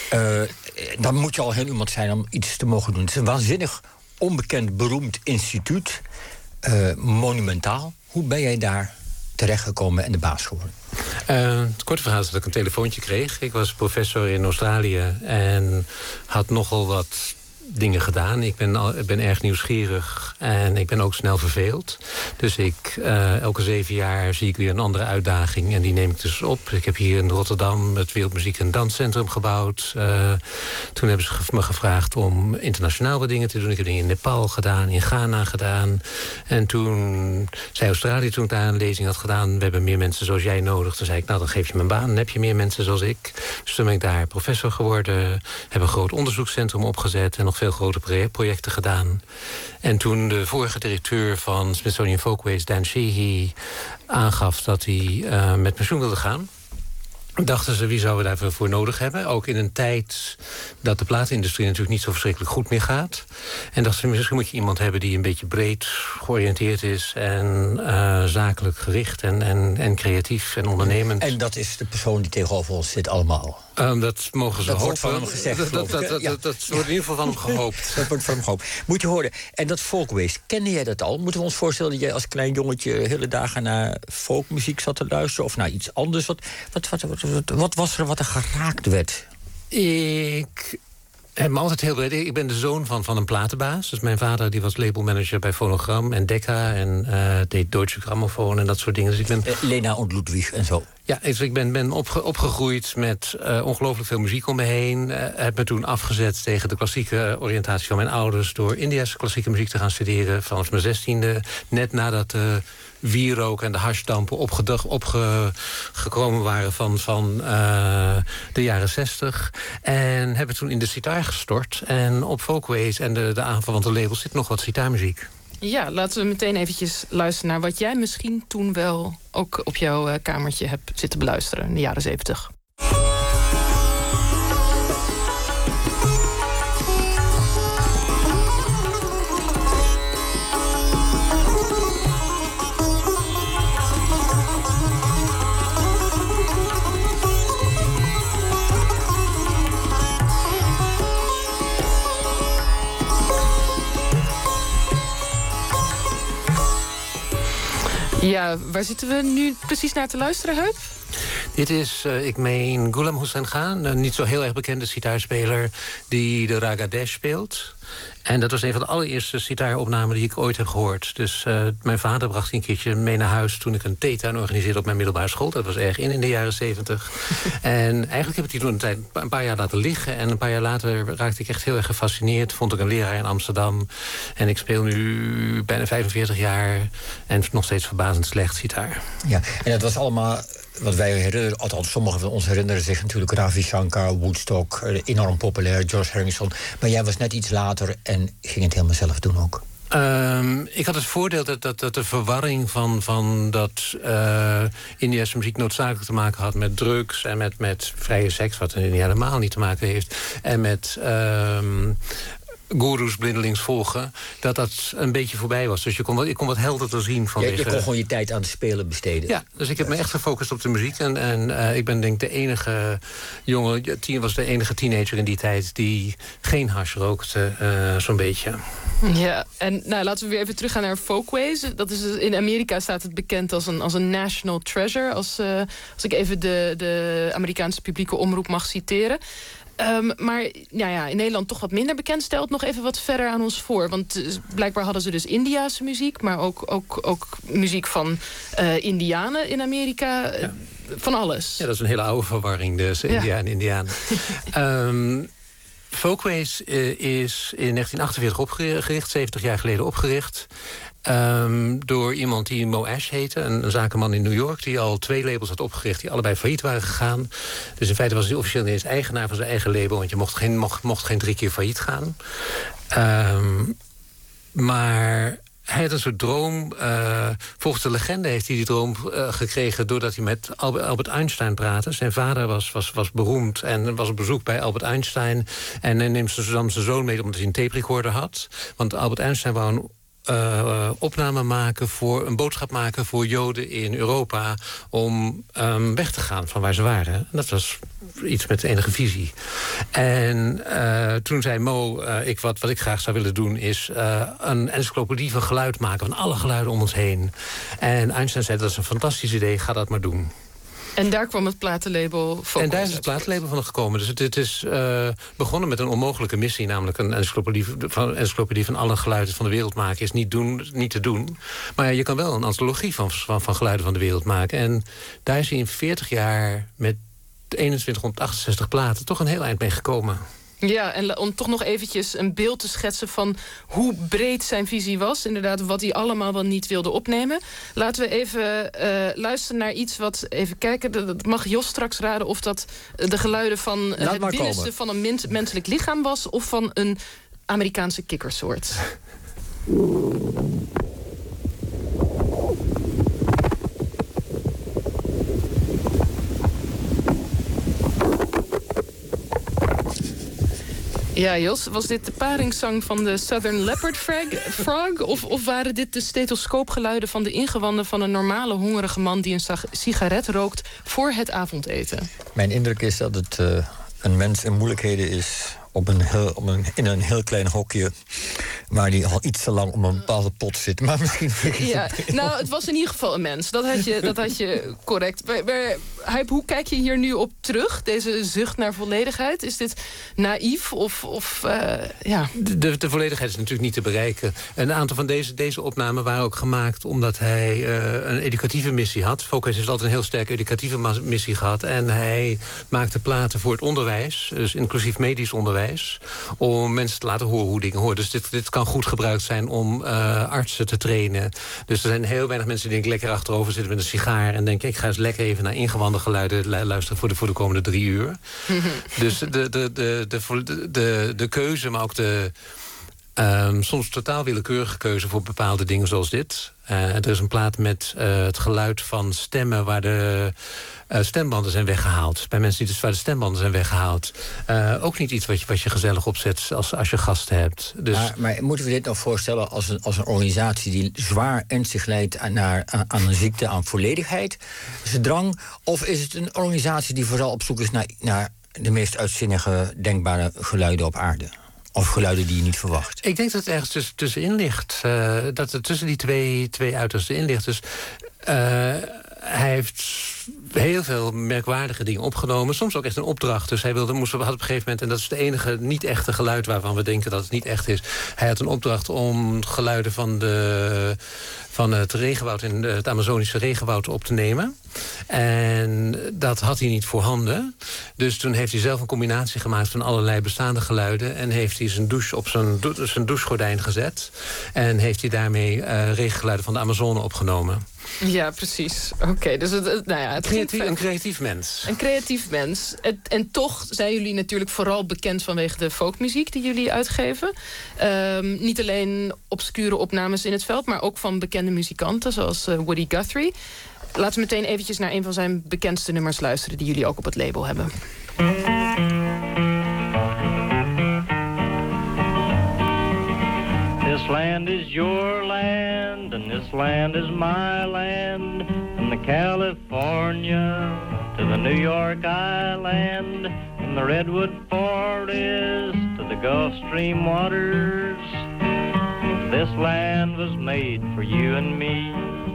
Speaker 10: Dan moet je al heel iemand zijn om iets te mogen doen. Het is een waanzinnig onbekend, beroemd instituut. Monumentaal. Hoe ben jij daar terechtgekomen en de baas geworden?
Speaker 11: Het korte verhaal is dat ik een telefoontje kreeg. Ik was professor in Australië en had nogal wat dingen gedaan. Ik ben erg nieuwsgierig en ik ben ook snel verveeld. Dus elke 7 jaar zie ik weer een andere uitdaging en die neem ik dus op. Ik heb hier in Rotterdam het Wereldmuziek- en Danscentrum gebouwd. Toen hebben ze me gevraagd om internationaal wat dingen te doen. Ik heb dingen in Nepal gedaan, in Ghana gedaan. En toen zei Australië, toen ik daar een lezing had gedaan, we hebben meer mensen zoals jij nodig. Toen zei ik, nou dan geef je me een baan, dan heb je meer mensen zoals ik. Dus toen ben ik daar professor geworden, heb een groot onderzoekscentrum opgezet en nog veel grote projecten gedaan. En toen de vorige directeur van Smithsonian Folkways, Dan Sheehy, aangaf dat hij met pensioen wilde gaan, dachten ze, wie zouden we daarvoor nodig hebben? Ook in een tijd dat de platenindustrie natuurlijk niet zo verschrikkelijk goed meer gaat. En dachten ze, misschien moet je iemand hebben die een beetje breed georiënteerd is en zakelijk gericht en creatief en ondernemend.
Speaker 10: En dat is de persoon die tegenover ons zit allemaal.
Speaker 11: Dat mogen ze
Speaker 10: dat
Speaker 11: hopen.
Speaker 10: wordt van hem gezegd.
Speaker 11: Dat wordt in ieder geval van hem gehoopt.
Speaker 10: Dat wordt van hem gehoopt. Moet je horen. En dat Folkways, kende jij dat al? Moeten we ons voorstellen dat jij als klein jongetje hele dagen naar folkmuziek zat te luisteren of naar iets anders? Wat was er wat er geraakt werd?
Speaker 11: Ik heb me altijd heel breed. Ik ben de zoon van een platenbaas. Dus mijn vader die was labelmanager bij Phonogram en Decca en deed Deutsche Grammophon en dat soort dingen. Dus ik ben
Speaker 10: Lena en Ludwig en zo.
Speaker 11: Ja, dus ik ben opgegroeid met ongelooflijk veel muziek om me heen. Heb me toen afgezet tegen de klassieke oriëntatie van mijn ouders door Indiase klassieke muziek te gaan studeren vanaf mijn 16e. Net nadat de wierook en de hashdampen opgekomen waren van de jaren 60. En heb ik toen in de sitar gestort. En op Folkways en de aanverwante labels zit nog wat sitarmuziek.
Speaker 9: Ja, laten we meteen eventjes luisteren naar wat jij misschien toen wel ook op jouw kamertje hebt zitten beluisteren in de jaren 70. Ja, waar zitten we nu precies naar te luisteren, Huip?
Speaker 11: Dit is, ik meen, Ghulam Hussain Khan, een niet zo heel erg bekende sitaarspeler die de Raga Desh speelt. En dat was een van de allereerste sitaaropnamen die ik ooit heb gehoord. Dus mijn vader bracht die een keertje mee naar huis toen ik een theetuin organiseerde op mijn middelbare school. Dat was erg in de jaren 70. En eigenlijk heb ik die toen een paar jaar laten liggen. En een paar jaar later raakte ik echt heel erg gefascineerd. Vond ik een leraar in Amsterdam. En ik speel nu bijna 45 jaar en nog steeds verbazend slecht sitaar.
Speaker 10: Ja, en dat was allemaal wat wij herinneren, althans sommigen van ons herinneren zich natuurlijk Ravi Shankar, Woodstock, enorm populair, George Harrison. Maar jij was net iets later en ging het helemaal zelf doen ook.
Speaker 11: Ik had het voordeel dat de verwarring van dat Indiase muziek noodzakelijk te maken had met drugs en met vrije seks, wat er helemaal niet te maken heeft, en met goeroes blindelings volgen, dat een beetje voorbij was. Dus ik kon wat helderder zien van
Speaker 10: je kon gewoon je tijd aan het spelen besteden.
Speaker 11: Ja, dus ik heb me echt gefocust op de muziek. En ik ben denk ik de enige jongen, was de enige teenager in die tijd die geen hash rookte, zo'n beetje.
Speaker 9: Ja, en laten we weer even teruggaan naar Folkways. Dat is, in Amerika staat het bekend als een national treasure. Als ik even de Amerikaanse publieke omroep mag citeren. Maar in Nederland toch wat minder bekend. Stel het nog even wat verder aan ons voor. Want blijkbaar hadden ze dus Indiase muziek, maar ook muziek van Indianen in Amerika. Ja. Van alles.
Speaker 11: Ja, dat is een hele oude verwarring, dus India en Indianen. Folkways is in 1948 opgericht, 70 jaar geleden opgericht. Door iemand die Mo Ash heette, een zakenman in New York, die al 2 labels had opgericht die allebei failliet waren gegaan. Dus in feite was hij officieel niet eens eigenaar van zijn eigen label, want je mocht geen 3 keer failliet gaan. Maar hij had een soort droom. Volgens de legende heeft hij die droom gekregen doordat hij met Albert Einstein praatte. Zijn vader was beroemd en was op bezoek bij Albert Einstein. En hij neemt zijn zoon mee omdat hij een tape recorder had. Want Albert Einstein wou een opname maken een boodschap maken voor Joden in Europa om weg te gaan van waar ze waren. En dat was iets met enige visie. En toen zei Mo, wat ik graag zou willen doen is een encyclopedie van geluid maken, van alle geluiden om ons heen. En Einstein zei, dat is een fantastisch idee, ga dat maar doen.
Speaker 9: En daar kwam het platenlabel van.
Speaker 11: En daar is het platenlabel van gekomen. Dus het is begonnen met een onmogelijke missie, namelijk een encyclopedie van alle geluiden van de wereld maken. Is niet te doen. Maar je kan wel een antologie van geluiden van de wereld maken. En daar is hij in 40 jaar met 2168 platen toch een heel eind mee gekomen.
Speaker 9: Ja, en om toch nog eventjes een beeld te schetsen van hoe breed zijn visie was. Inderdaad, wat hij allemaal wel niet wilde opnemen. Laten we even luisteren naar iets wat, even kijken, dat mag Jos straks raden of dat de geluiden van het binnenste van een menselijk lichaam was of van een Amerikaanse kikkersoort. Ja, Jos, was dit de paringszang van de Southern Leopard Frog? Of waren dit de stethoscoopgeluiden van de ingewanden van een normale hongerige man die een sigaret rookt voor het avondeten?
Speaker 10: Mijn indruk is dat het een mens in moeilijkheden is in een heel klein hokje waar die al iets te lang om een bepaalde pot zit. Maar misschien...
Speaker 9: Ja, nou, het was in ieder geval een mens. Dat had je correct. Huip, hoe kijk je hier nu op terug? Deze zucht naar volledigheid? Is dit naïef of ja?
Speaker 11: De volledigheid is natuurlijk niet te bereiken. Een aantal van deze opnamen waren ook gemaakt omdat hij een educatieve missie had. Folkways heeft altijd een heel sterke educatieve missie gehad. En hij maakte platen voor het onderwijs, dus inclusief medisch onderwijs, om mensen te laten horen hoe dingen horen. Dus dit kan goed gebruikt zijn om artsen te trainen. Dus er zijn heel weinig mensen die lekker achterover zitten met een sigaar en denken, ik ga eens lekker even naar ingewanden geluiden luisteren voor de komende 3 uur. Dus de keuze, maar ook de soms totaal willekeurige keuze voor bepaalde dingen zoals dit. Er is een plaat met het geluid van stemmen waar de stembanden zijn weggehaald. Bij mensen waar de stembanden zijn weggehaald. Ook niet iets wat je gezellig opzet als je gasten hebt. Dus
Speaker 10: maar moeten we dit nou voorstellen als een organisatie die zwaar ernstig leidt aan een ziekte, aan volledigheidsdrang? Of is het een organisatie die vooral op zoek is naar de meest uitzinnige denkbare geluiden op aarde? Of geluiden die je niet verwacht?
Speaker 11: Ik denk dat het ergens tussenin ligt. Dat het tussen die twee uitersten in ligt. Dus hij heeft heel veel merkwaardige dingen opgenomen. Soms ook echt een opdracht. Dus hij had op een gegeven moment... en dat is het enige niet-echte geluid waarvan we denken dat het niet echt is. Hij had een opdracht om geluiden van het regenwoud... in het Amazonische regenwoud op te nemen. En dat had hij niet voorhanden. Dus toen heeft hij zelf een combinatie gemaakt van allerlei bestaande geluiden... en heeft hij zijn douche op zijn douchegordijn gezet. En heeft hij daarmee regengeluiden van de Amazone opgenomen.
Speaker 9: Ja, precies. Oké, dus het
Speaker 11: een creatief mens.
Speaker 9: Een creatief mens. En toch zijn jullie natuurlijk vooral bekend vanwege de folkmuziek die jullie uitgeven. Niet alleen obscure opnames in het veld, maar ook van bekende muzikanten zoals Woody Guthrie. Laten we meteen eventjes naar een van zijn bekendste nummers luisteren die jullie ook op het label hebben.
Speaker 12: This land is your land, and this land is my land. From the California to the New York Island, from the Redwood Forest to the Gulf Stream waters. This land was made for you and me.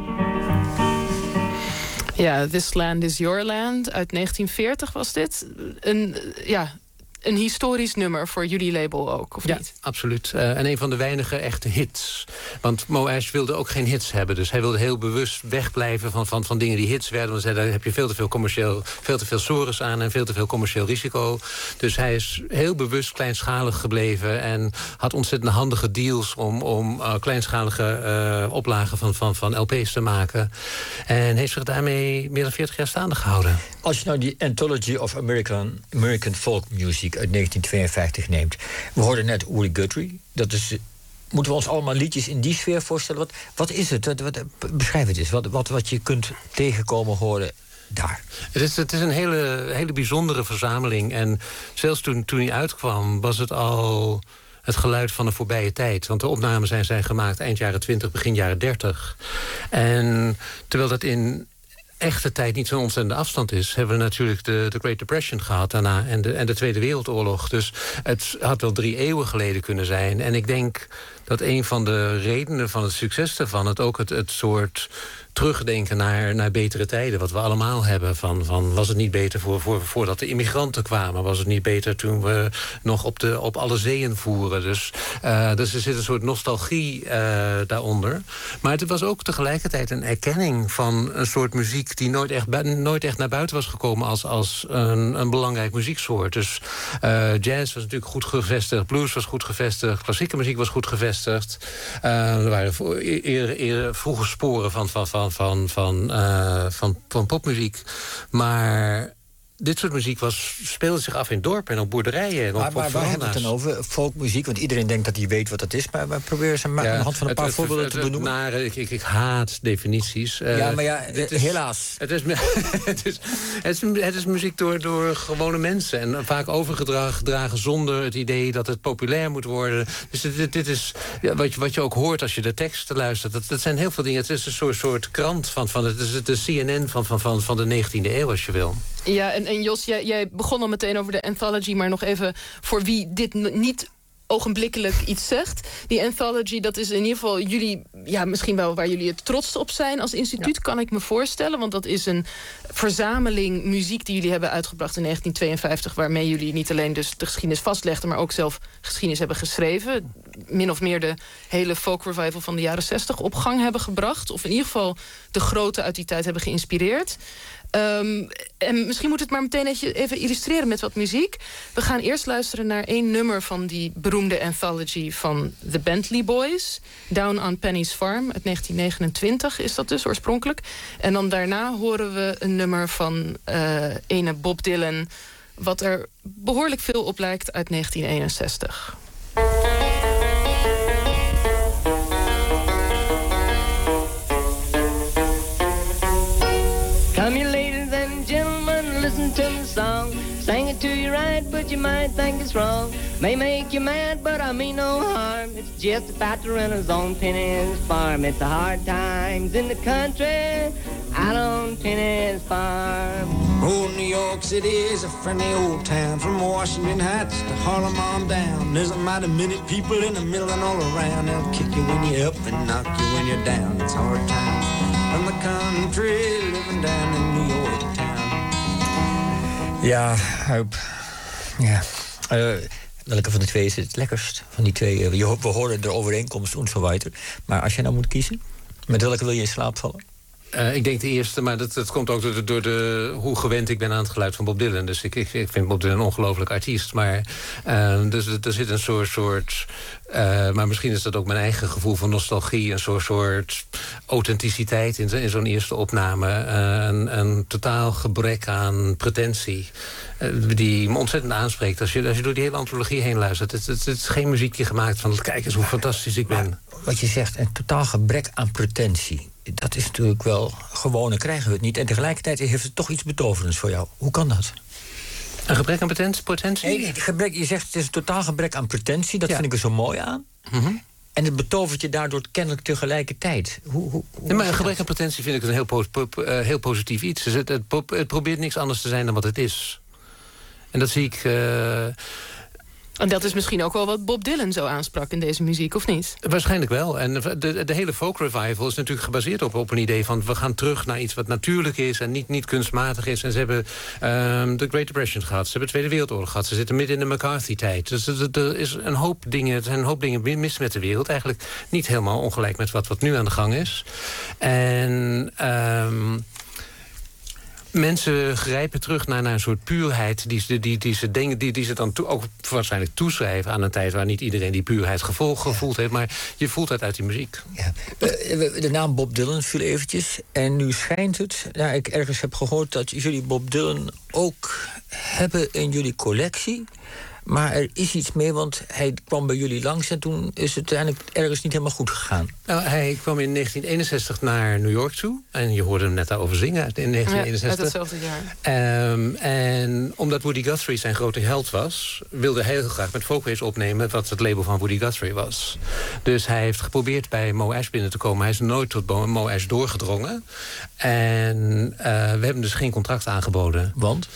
Speaker 9: Ja, This Land is Your Land. Uit 1940 was dit. Een historisch nummer voor jullie label ook, of niet?
Speaker 11: Absoluut. En een van de weinige echte hits. Want Mo Ash wilde ook geen hits hebben. Dus hij wilde heel bewust wegblijven van dingen die hits werden. Want daar heb je veel te veel sores aan en veel te veel commercieel risico. Dus hij is heel bewust kleinschalig gebleven en had ontzettend handige deals om kleinschalige oplagen van LP's te maken. En heeft zich daarmee meer dan 40 jaar staande gehouden.
Speaker 10: Als je nou die Anthology of American Folk Music uit 1952 neemt. We hoorden net Woody Guthrie. Dat is, moeten we ons allemaal liedjes in die sfeer voorstellen? Wat is het? Beschrijf het eens. Wat je kunt tegenkomen horen daar.
Speaker 11: Het is een hele bijzondere verzameling. En zelfs toen hij uitkwam was het al het geluid van de voorbije tijd. Want de opnames zijn gemaakt eind jaren 20, begin jaren 30. En terwijl dat in echte tijd niet zo'n ontzettende afstand is, hebben we natuurlijk de Great Depression gehad daarna en de Tweede Wereldoorlog. Dus het had wel 3 eeuwen geleden kunnen zijn. En ik denk dat een van de redenen van het succes daarvan het ook het soort terugdenken naar betere tijden, wat we allemaal hebben. Van was het niet beter voordat de immigranten kwamen? Was het niet beter toen we nog op alle zeeën voeren? Dus er zit een soort nostalgie daaronder. Maar het was ook tegelijkertijd een erkenning van een soort muziek die nooit echt naar buiten was gekomen als een belangrijk muzieksoort. Dus jazz was natuurlijk goed gevestigd, blues was goed gevestigd, klassieke muziek was goed gevestigd. Er waren vroege sporen van popmuziek. Maar dit soort muziek speelde zich af in dorpen en op boerderijen. En
Speaker 10: maar waar hebben we het dan over? Folkmuziek? Want iedereen denkt dat hij weet wat dat is. Maar probeer eens aan de hand van een paar voorbeelden te benoemen.
Speaker 11: Ik haat definities.
Speaker 10: Helaas.
Speaker 11: Het is muziek door gewone mensen. En vaak overgedragen zonder het idee dat het populair moet worden. Dus dit is wat je ook hoort als je de teksten luistert. Dat zijn heel veel dingen. Het is een soort krant het is de CNN van de 19e eeuw, als je wil.
Speaker 9: Ja, en Jos, jij begon al meteen over de anthology, maar nog even voor wie dit niet ogenblikkelijk iets zegt. Die anthology, dat is in ieder geval jullie, misschien wel waar jullie het trots op zijn als instituut, kan ik me voorstellen. Want dat is een verzameling muziek die jullie hebben uitgebracht in 1952, waarmee jullie niet alleen dus de geschiedenis vastlegden, maar ook zelf geschiedenis hebben geschreven. Min of meer de hele folk revival van de jaren 60 op gang hebben gebracht. Of in ieder geval de grote uit die tijd hebben geïnspireerd. En misschien moet het maar meteen even illustreren met wat muziek. We gaan eerst luisteren naar 1 nummer van die beroemde anthology van The Bentley Boys. Down on Penny's Farm uit 1929 is dat dus oorspronkelijk. En dan daarna horen we een nummer van ene Bob Dylan, wat er behoorlijk veel op lijkt, uit 1961.
Speaker 13: Come you ladies and gentlemen, listen to the song. Sing it to you right, but you might think it's wrong. May make you mad, but I mean no harm. It's just about to run his own Penny's farm. It's the hard times in the country out on Penny's farm.
Speaker 14: Oh, New York City is a friendly old town. From Washington Heights to Harlem on down. There's a mighty many people in the middle and all around. They'll kick you when you're up and knock you when you're down. It's hard times from the country, living down in New York town.
Speaker 10: Ja, Huip. Ja. Welke van de twee is het lekkerst? Van die twee, we horen de overeenkomst en zo weiter. Maar als je nou moet kiezen, met welke wil je in slaap vallen?
Speaker 11: Ik denk de eerste, maar dat komt ook door hoe gewend ik ben aan het geluid van Bob Dylan. Dus ik vind Bob Dylan een ongelooflijk artiest. Maar dus er zit een soort maar misschien is dat ook mijn eigen gevoel van nostalgie. Een soort authenticiteit in zo'n eerste opname. Een totaal gebrek aan pretentie. Die me ontzettend aanspreekt. Als je door die hele antologie heen luistert. Het is geen muziekje gemaakt van kijk eens hoe fantastisch ik ben.
Speaker 10: Wat je zegt, een totaal gebrek aan pretentie. Dat is natuurlijk wel gewoon, dan krijgen we het niet. En tegelijkertijd heeft het toch iets betoverends voor jou. Hoe kan dat?
Speaker 11: Een gebrek aan pretentie?
Speaker 10: Nee, je zegt het is een totaal gebrek aan pretentie. Dat vind ik er zo mooi aan. Mm-hmm. En het betovert je daardoor kennelijk tegelijkertijd.
Speaker 11: Maar een gebrek aan pretentie vind ik een heel positief iets. Dus het probeert niks anders te zijn dan wat het is. En dat zie ik...
Speaker 9: En dat is misschien ook wel wat Bob Dylan zo aansprak in deze muziek, of niet?
Speaker 11: Waarschijnlijk wel. En de hele folk revival is natuurlijk gebaseerd op een idee van... we gaan terug naar iets wat natuurlijk is en niet kunstmatig is. En ze hebben de Great Depression gehad. Ze hebben de Tweede Wereldoorlog gehad. Ze zitten midden in de McCarthy-tijd. Dus er is een hoop dingen mis met de wereld. Eigenlijk niet helemaal ongelijk met wat nu aan de gang is. En... mensen grijpen terug naar een soort puurheid die ze dan ook waarschijnlijk toeschrijven aan een tijd waar niet iedereen die puurheid gevoeld heeft, maar je voelt het uit die muziek.
Speaker 10: Ja. De naam Bob Dylan viel eventjes en nu schijnt het, ik ergens heb gehoord dat jullie Bob Dylan ook hebben in jullie collectie. Maar er is iets mee, want hij kwam bij jullie langs en toen is het uiteindelijk ergens niet helemaal goed gegaan.
Speaker 11: Nou, hij kwam in 1961 naar New York toe. En je hoorde hem net daarover zingen in 1961.
Speaker 9: Ja, uit hetzelfde jaar.
Speaker 11: En omdat Woody Guthrie zijn grote held was, wilde hij heel graag met Folkways opnemen wat het label van Woody Guthrie was. Dus hij heeft geprobeerd bij Mo Ash binnen te komen. Hij is nooit tot Mo Ash doorgedrongen. En we hebben dus geen contract aangeboden.
Speaker 10: Want?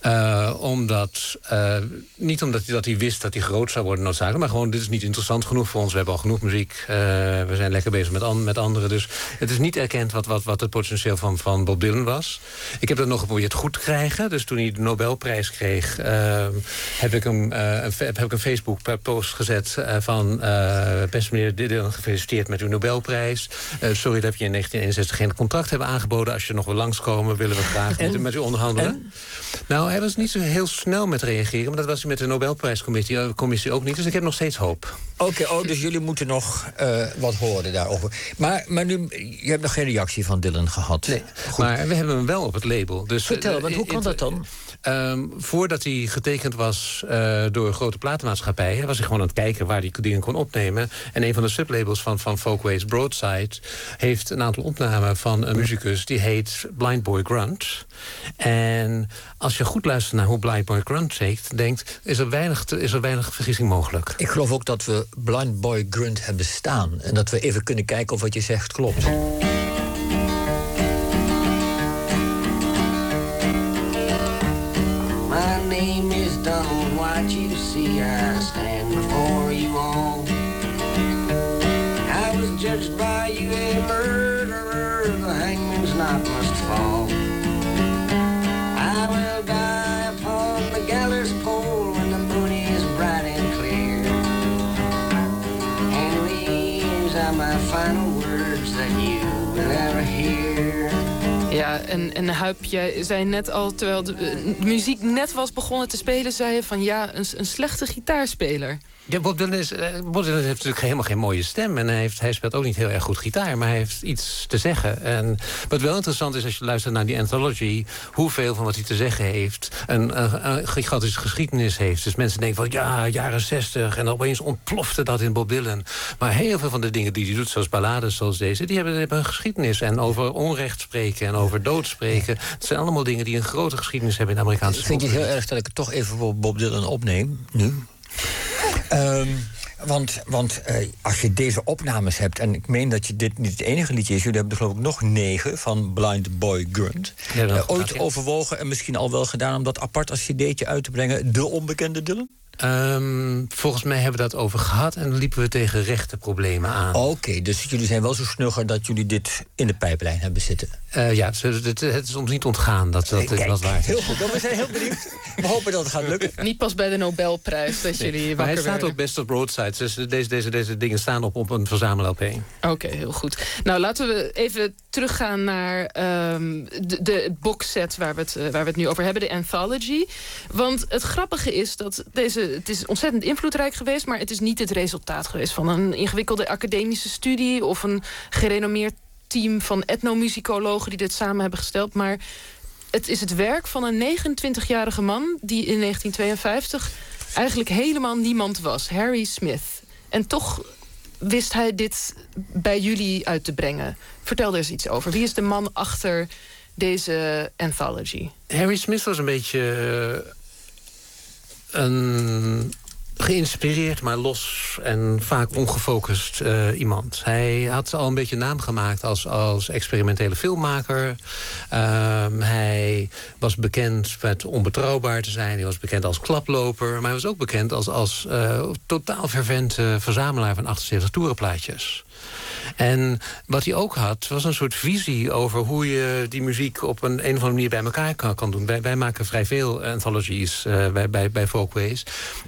Speaker 11: Niet omdat hij wist dat hij groot zou worden noodzakelijk, maar gewoon dit is niet interessant genoeg voor ons. We hebben al genoeg muziek. We zijn lekker bezig met anderen. Dus het is niet erkend wat het potentieel van Bob Dylan was. Ik heb dat nog geprobeerd goed te krijgen. Dus toen hij de Nobelprijs kreeg, heb ik een Facebook-post gezet van beste meneer Dylan, gefeliciteerd met uw Nobelprijs. Sorry dat je in 1961 geen contract hebben aangeboden. Als je nog wil langskomen, willen we graag met u onderhandelen. Nou, hij was niet zo heel snel met reageren, maar dat was hij met de Nobelprijscommissie ook niet. Dus ik heb nog steeds hoop.
Speaker 10: Oké, dus jullie moeten nog wat horen daarover. Maar nu, je hebt nog geen reactie van Dylan gehad.
Speaker 11: Nee, maar we hebben hem wel op het label. Dus,
Speaker 10: vertel, want hoe kan dat dan?
Speaker 11: Voordat hij getekend was door grote platenmaatschappijen, was hij gewoon aan het kijken waar hij dingen kon opnemen. En een van de sublabels van Folkways, Broadside, heeft een aantal opnamen van een muzikus die heet Blind Boy Grunt. En als je goed luistert naar hoe Blind Boy Grunt denkt, is er weinig vergissing mogelijk.
Speaker 10: Ik geloof ook dat we Blind Boy Grunt hebben staan. En dat we even kunnen kijken of wat je zegt klopt.
Speaker 14: My name is Donald White, you see I stand before you all. I was judged by you a murderer, the hangman's knot must fall. I will die upon the gallows pole when the moon is bright and clear. And these are my final words that you will ever hear.
Speaker 9: Ja, en Huip, jij zei net al, terwijl de muziek net was begonnen te spelen, zei je van ja, een slechte gitaarspeler.
Speaker 11: Ja, Bob Dylan heeft natuurlijk helemaal geen mooie stem. En hij speelt ook niet heel erg goed gitaar. Maar hij heeft iets te zeggen. En wat wel interessant is als je luistert naar die anthology, hoeveel van wat hij te zeggen heeft een gigantische geschiedenis heeft. Dus mensen denken van ja, jaren 60. En opeens ontplofte dat in Bob Dylan. Maar heel veel van de dingen die hij doet, zoals ballades zoals deze, die hebben een geschiedenis. En over onrecht spreken en over dood spreken. Het zijn allemaal dingen die een grote geschiedenis hebben in de Amerikaanse
Speaker 10: Vind je het heel erg dat ik het toch even voor Bob Dylan opneem, nu? want als je deze opnames hebt... en ik meen dat dit niet het enige liedje is... jullie hebben er geloof ik nog 9 van Blind Boy Grunt. Ooit overwogen en misschien al wel gedaan... om dat apart als cd'tje uit te brengen, De Onbekende Dylan?
Speaker 11: Volgens mij hebben we dat over gehad... en liepen we tegen rechte problemen aan.
Speaker 10: Oké, dus jullie zijn wel zo snugger... dat jullie dit in de pijplijn hebben zitten.
Speaker 11: Het is ons niet ontgaan dat dit wat waard is.
Speaker 10: Heel goed, we zijn heel benieuwd. We hopen dat het gaat lukken.
Speaker 9: Niet pas bij de Nobelprijs dat jullie wakker
Speaker 11: maar hij staat
Speaker 9: werden.
Speaker 11: ook best op roadsides. Dus deze dingen staan op een verzamel-LP.
Speaker 9: Oké, heel goed. Nou, laten we even teruggaan naar de boxset waar we het nu over hebben. De Anthology. Want het grappige is dat het is ontzettend invloedrijk geweest... maar het is niet het resultaat geweest van een ingewikkelde academische studie... of een gerenommeerd team van etnomusicologen die dit samen hebben gesteld. Maar het is het werk van een 29-jarige man... die in 1952 eigenlijk helemaal niemand was. Harry Smith. En toch wist hij dit bij jullie uit te brengen. Vertel er eens iets over. Wie is de man achter deze anthology?
Speaker 11: Harry Smith was een beetje... een geïnspireerd, maar los en vaak ongefocust iemand. Hij had al een beetje naam gemaakt als experimentele filmmaker. Hij was bekend met onbetrouwbaar te zijn. Hij was bekend als klaploper. Maar hij was ook bekend als totaal fervente verzamelaar van 78 toerenplaatjes. En wat hij ook had, was een soort visie over hoe je die muziek op een of andere manier bij elkaar kan doen. Wij maken vrij veel anthologies bij Folkways.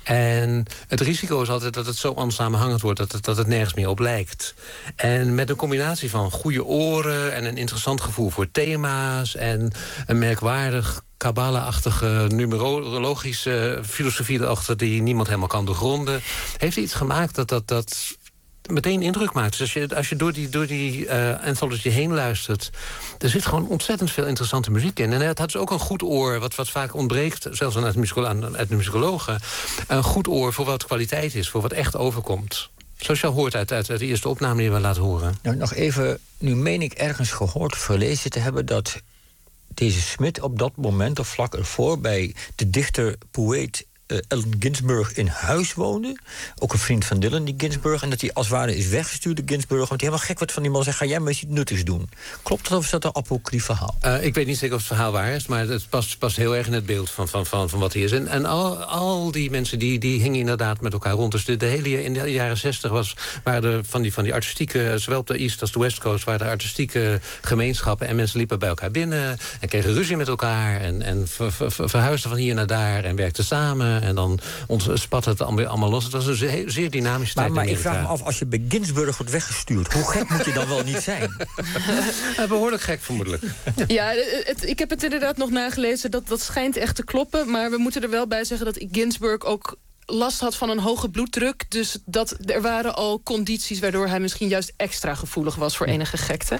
Speaker 11: En het risico is altijd dat het zo onsamenhangend wordt dat het nergens meer op lijkt. En met een combinatie van goede oren en een interessant gevoel voor thema's en een merkwaardig Kabbala-achtige numerologische filosofie erachter die niemand helemaal kan doorgronden, heeft hij iets gemaakt dat meteen indruk maakt. Dus als je door die anthology heen luistert, er zit gewoon ontzettend veel interessante muziek in. En het had dus ook een goed oor, wat vaak ontbreekt, zelfs aan etnomusicologen, een goed oor voor wat kwaliteit is, voor wat echt overkomt. Zoals je al hoort uit de eerste opname die we laten horen.
Speaker 10: Nou, nog even, nu meen ik ergens gehoord of gelezen te hebben dat deze Smith op dat moment of vlak ervoor bij de dichter-poëet Allen Ginsberg in huis woonde. Ook een vriend van Dylan, die Ginsberg. En dat hij als het ware is weggestuurd, de Ginsberg. Want hij helemaal gek wordt van die man. Zegt, ga jij maar iets nuttigs doen. Klopt dat of is dat een apocrief verhaal?
Speaker 11: Ik weet niet zeker of het verhaal waar is. Maar het past heel erg in het beeld van wat hij is. En al die mensen die hingen inderdaad met elkaar rond. Dus in de jaren 60 waren er van die artistieke, zowel op de East als de West Coast, waren er artistieke gemeenschappen. En mensen liepen bij elkaar binnen. En kregen ruzie met elkaar. En verhuisden van hier naar daar. En werkten samen. En dan spat het allemaal los. Het was een zeer dynamische tijd.
Speaker 10: Maar ik vraag me af, als je bij Ginsberg wordt weggestuurd, hoe gek moet je dan wel niet zijn?
Speaker 11: Behoorlijk gek, vermoedelijk.
Speaker 9: Ja, ik heb het inderdaad nog nagelezen. Dat schijnt echt te kloppen. Maar we moeten er wel bij zeggen dat Ginsberg ook last had van een hoge bloeddruk. Dus er waren al condities waardoor hij misschien juist extra gevoelig was voor enige gekte.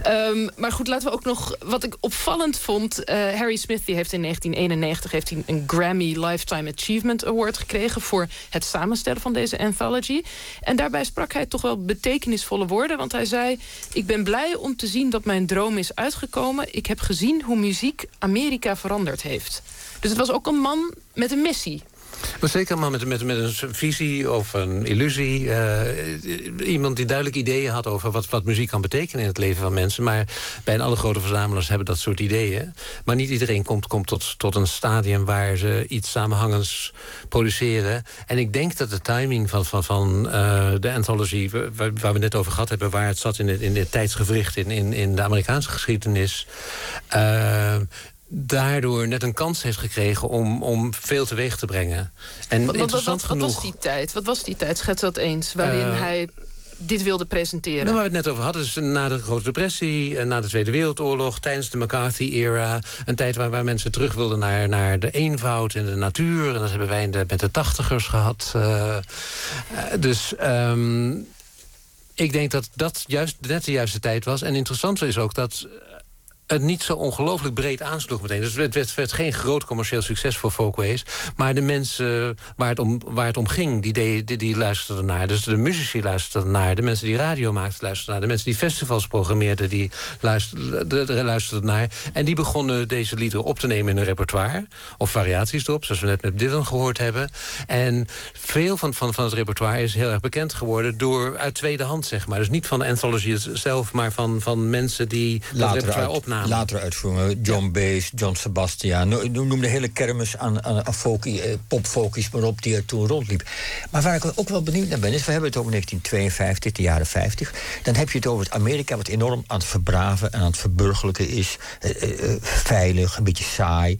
Speaker 9: Maar goed, laten we ook nog, wat ik opvallend vond, Harry Smith die heeft in 1991 een Grammy Lifetime Achievement Award gekregen voor het samenstellen van deze anthology. En daarbij sprak hij toch wel betekenisvolle woorden, want hij zei: ik ben blij om te zien dat mijn droom is uitgekomen. Ik heb gezien hoe muziek Amerika veranderd heeft. Dus het was ook een man met een missie.
Speaker 11: Maar zeker maar met een visie of een illusie. Iemand die duidelijk ideeën had over wat muziek kan betekenen in het leven van mensen. Maar bijna alle grote verzamelaars hebben dat soort ideeën. Maar niet iedereen komt tot een stadium waar ze iets samenhangends produceren. En ik denk dat de timing van de anthology, waar we net over gehad hebben, waar het zat in het tijdsgewricht in de Amerikaanse geschiedenis, daardoor net een kans heeft gekregen om veel teweeg te brengen. En interessant genoeg,
Speaker 9: wat was die tijd? Schets dat eens, waarin hij dit wilde presenteren.
Speaker 11: Nou, waar we het net over hadden, is na de Grote Depressie, na de Tweede Wereldoorlog, tijdens de McCarthy-era, een tijd waar mensen terug wilden naar de eenvoud en de natuur. En dat hebben wij met de 80ers gehad. Ik denk dat juist net de juiste tijd was. En interessant is ook dat het niet zo ongelooflijk breed aansloeg meteen. Dus het werd geen groot commercieel succes voor Folkways. Maar de mensen waar het om ging, die luisterden naar. Dus de muzici luisterden naar. De mensen die radio maakten luisterden naar. De mensen die festivals programmeerden, die luisterden naar. En die begonnen deze liederen op te nemen in hun repertoire. Of variaties erop, zoals we net met Dylan gehoord hebben. En veel van het repertoire is heel erg bekend geworden uit tweede hand, zeg maar. Dus niet van de anthology zelf, maar van mensen die dat repertoire opnamen.
Speaker 10: Latere uitvoeringen, John Baez, John Sebastian. Noem de hele kermis aan popfolkies maar op die er toen rondliep. Maar waar ik ook wel benieuwd naar ben, is, we hebben het over 1952, de jaren 50. Dan heb je het over het Amerika wat enorm aan het verbraven en aan het verburgerlijken is. Veilig, een beetje saai.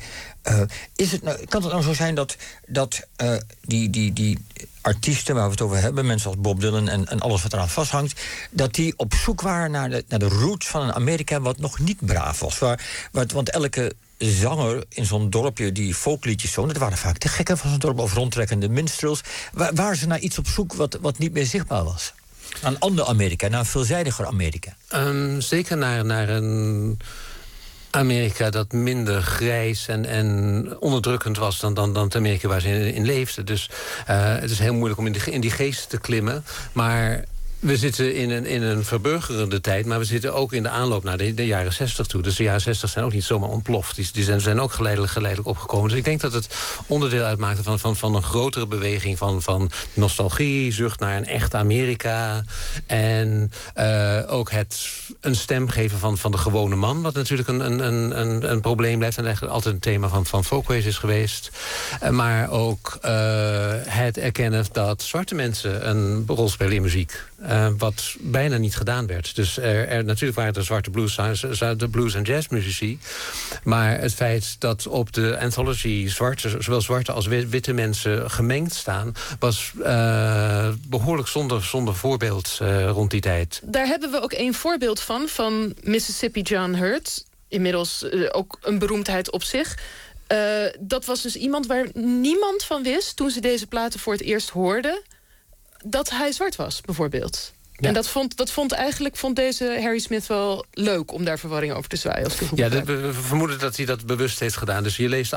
Speaker 10: Kan het nou zo zijn dat die artiesten waar we het over hebben, mensen als Bob Dylan en alles wat eraan vasthangt, dat die op zoek waren naar de roots van een Amerika wat nog niet braaf was? Want elke zanger in zo'n dorpje die folkliedjes zong, dat waren vaak de gekken van zo'n dorp of rondtrekkende minstrels. Waren ze naar iets op zoek wat niet meer zichtbaar was? Naar een ander Amerika, naar een veelzijdiger Amerika?
Speaker 11: Zeker naar een Amerika dat minder grijs en onderdrukkend was dan het Amerika waar ze in leefden. Dus het is heel moeilijk om in die geest te klimmen. Maar we zitten in een verburgerende tijd, maar we zitten ook in de aanloop naar de jaren 60 toe. Dus de jaren 60 zijn ook niet zomaar ontploft. Die zijn ook geleidelijk opgekomen. Dus ik denk dat het onderdeel uitmaakte van een grotere beweging van nostalgie, zucht naar een echt Amerika. En ook een stem geven van de gewone man, wat natuurlijk een probleem blijft en eigenlijk altijd een thema van Folkways is geweest. Maar ook het erkennen dat zwarte mensen een rol spelen in muziek. Wat bijna niet gedaan werd. Dus natuurlijk waren er zwarte blues- en jazzmuzici. Maar het feit dat op de anthology zowel zwarte als witte mensen gemengd staan, was behoorlijk zonder voorbeeld rond die tijd.
Speaker 9: Daar hebben we ook een voorbeeld van Mississippi John Hurt. Inmiddels ook een beroemdheid op zich. Dat was dus iemand waar niemand van wist, toen ze deze platen voor het eerst hoorden, dat hij zwart was, bijvoorbeeld. Ja. En dat vond deze Harry Smith wel leuk om daar verwarring over te zwaaien.
Speaker 11: We vermoeden dat hij dat bewust heeft gedaan. Dus je leest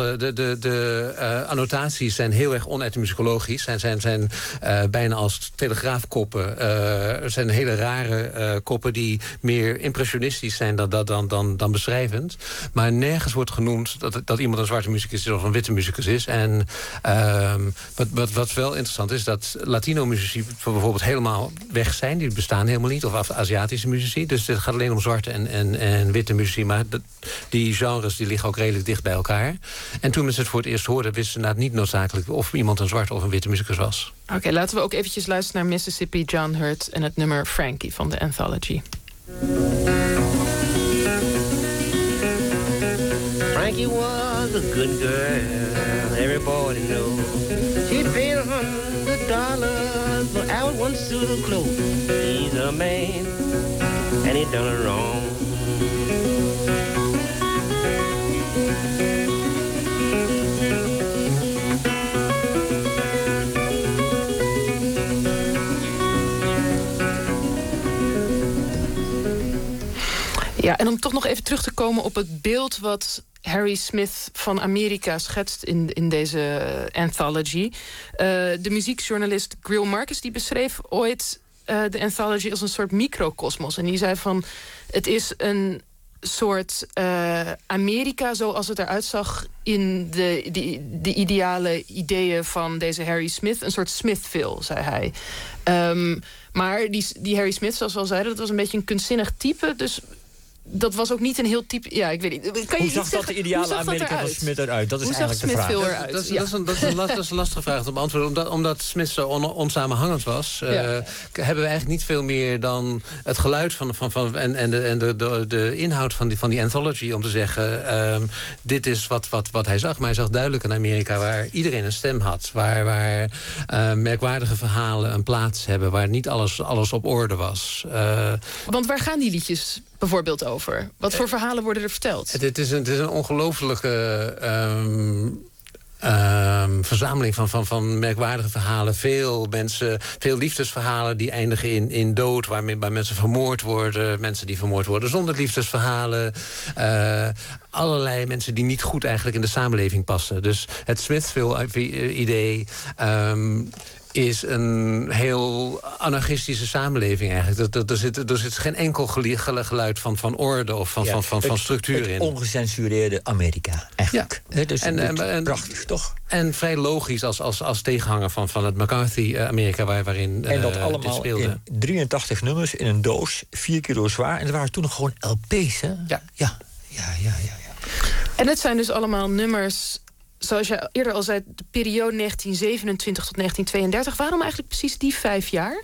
Speaker 11: de annotaties zijn heel erg onetymologisch. Zijn bijna als telegraafkoppen. Er zijn hele rare koppen die meer impressionistisch zijn dan beschrijvend. Maar nergens wordt genoemd dat iemand een zwarte muzikus is of een witte muzikus is. En wat wel interessant is, dat Latino-muzici bijvoorbeeld helemaal weg zijn. Die bestaan helemaal niet. Of Aziatische muzici. Dus het gaat alleen om zwarte en witte muzici. Maar die genres die liggen ook redelijk dicht bij elkaar. En toen mensen het voor het eerst hoorden, wisten ze niet noodzakelijk of iemand een zwarte of een witte muzikus was.
Speaker 9: Oké, laten we ook eventjes luisteren naar Mississippi John Hurt en het nummer Frankie van de Anthology.
Speaker 13: Frankie was a good girl, everybody knows. She paid $100 for out one suit of clothes. He's a man, and he done it wrong.
Speaker 9: Ja, en om toch nog even terug te komen op het beeld wat Harry Smith van Amerika schetst in deze anthology. De muziekjournalist Greil Marcus die beschreef ooit de anthology als een soort microcosmos. En die zei van, het is een soort Amerika zoals het eruit zag in de ideale ideeën van deze Harry Smith. Een soort Smithville, zei hij. Maar die Harry Smith, zoals we al zeiden, dat was een beetje een kunstzinnig type. Dus dat was ook niet een heel type. Ja, ik weet niet.
Speaker 10: Hoe zag dat de ideale Amerika van Smith eruit? Dat is eigenlijk de vraag.
Speaker 11: Dat is een lastige vraag te beantwoorden. Omdat Smith zo onsamenhangend was, hebben we eigenlijk niet veel meer dan het geluid en de inhoud van die anthology om te zeggen, dit is wat hij zag. Maar hij zag duidelijk een Amerika waar iedereen een stem had. Waar merkwaardige verhalen een plaats hebben. Waar niet alles op orde was.
Speaker 9: Want waar gaan die liedjes bijvoorbeeld over? Wat voor verhalen worden er verteld?
Speaker 11: Het is een ongelofelijke verzameling van merkwaardige verhalen. Veel liefdesverhalen die eindigen in dood, waar mensen vermoord worden. Mensen die vermoord worden zonder liefdesverhalen. Allerlei mensen die niet goed eigenlijk in de samenleving passen. Dus het Smithville-idee is een heel anarchistische samenleving eigenlijk. Er zit geen enkel geluid van orde of van structuur in.
Speaker 10: Het ongecensureerde Amerika, eigenlijk. Ja. Dus en prachtig, toch?
Speaker 11: En vrij logisch als tegenhanger van het McCarthy-Amerika waarin
Speaker 10: en dat allemaal
Speaker 11: speelde.
Speaker 10: In 83 nummers in een doos, 4 kilo zwaar. En er waren toen nog gewoon LP's, hè?
Speaker 11: Ja.
Speaker 9: En het zijn dus allemaal nummers, zoals je eerder al zei, de periode 1927 tot 1932. Waarom eigenlijk precies die 5 jaar?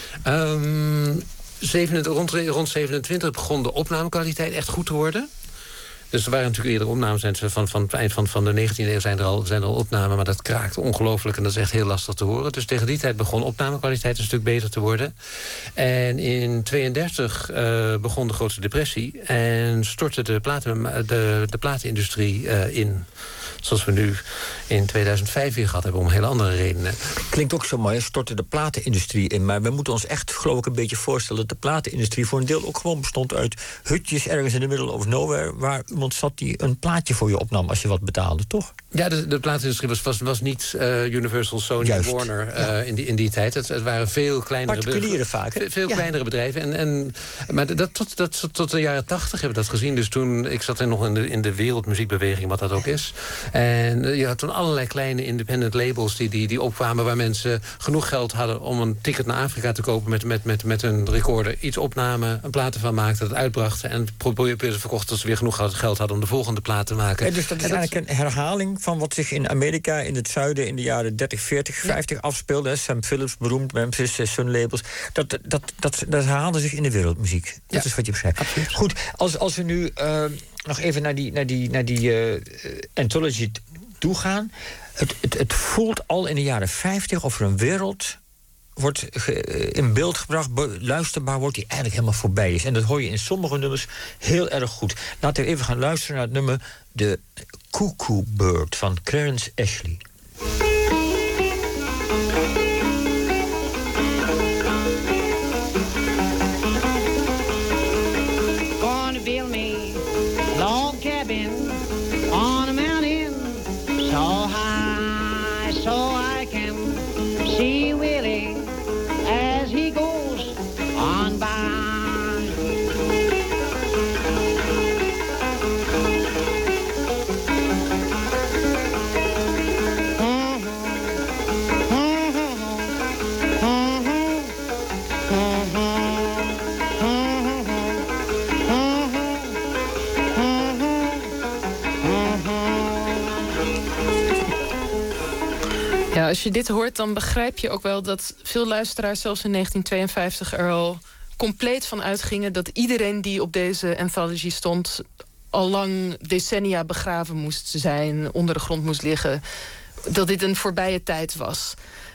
Speaker 11: Rond 27 begon de opnamekwaliteit echt goed te worden. Dus er waren natuurlijk eerder opnames van het eind van de 19e eeuw zijn er al opnamen, maar dat kraakt ongelooflijk en dat is echt heel lastig te horen. Dus tegen die tijd begon opnamekwaliteit een stuk beter te worden. En in 32 begon de grote depressie en stortte de platenindustrie in. Zoals we nu in 2005 weer gehad hebben, om hele andere redenen.
Speaker 10: Klinkt ook zo mooi, stortte de platenindustrie in. Maar we moeten ons echt, geloof ik, een beetje voorstellen dat de platenindustrie voor een deel ook gewoon bestond uit hutjes ergens in de middle of nowhere, waar iemand zat die een plaatje voor je opnam als je wat betaalde, toch?
Speaker 11: Ja, de platenindustrie was niet Universal, Sony,
Speaker 10: Juist.
Speaker 11: Warner in die tijd. Het waren veel kleinere
Speaker 10: particulieren vaak.
Speaker 11: Veel kleinere bedrijven. Maar tot de jaren 80 hebben we dat gezien. Dus toen, ik zat nog in de wereldmuziekbeweging, wat dat ook is. En je had toen allerlei kleine independent labels die opkwamen, waar mensen genoeg geld hadden om een ticket naar Afrika te kopen met een recorder. Iets opnamen, een plaat ervan maakten, dat uitbrachten en probeerden verkocht dat ze weer genoeg geld hadden om de volgende plaat te maken.
Speaker 10: En dus dat is eigenlijk een herhaling van wat zich in Amerika in het zuiden in de jaren 30, 40, 50 afspeelde. Sam Phillips, beroemd, Memphis, Sun Labels. Dat herhaalde zich in de wereldmuziek. Dat is wat je beschrijft.
Speaker 11: Absoluut.
Speaker 10: Goed, als we nu nog even naar die anthology toegaan. Het voelt al in de jaren 50 of er een wereld wordt in beeld gebracht, luisterbaar wordt, die eigenlijk helemaal voorbij is. En dat hoor je in sommige nummers heel erg goed. Laten we even gaan luisteren naar het nummer The Cuckoo Bird van Clarence Ashley.
Speaker 13: Gonna build me a log cabin on a mountain so high so I can see Willie as he goes on by.
Speaker 9: Ja, als je dit hoort, dan begrijp je ook wel dat veel luisteraars zelfs in 1952 er al compleet van uitgingen dat iedereen die op deze anthology stond al lang decennia begraven moest zijn, onder de grond moest liggen. Dat dit een voorbije tijd was.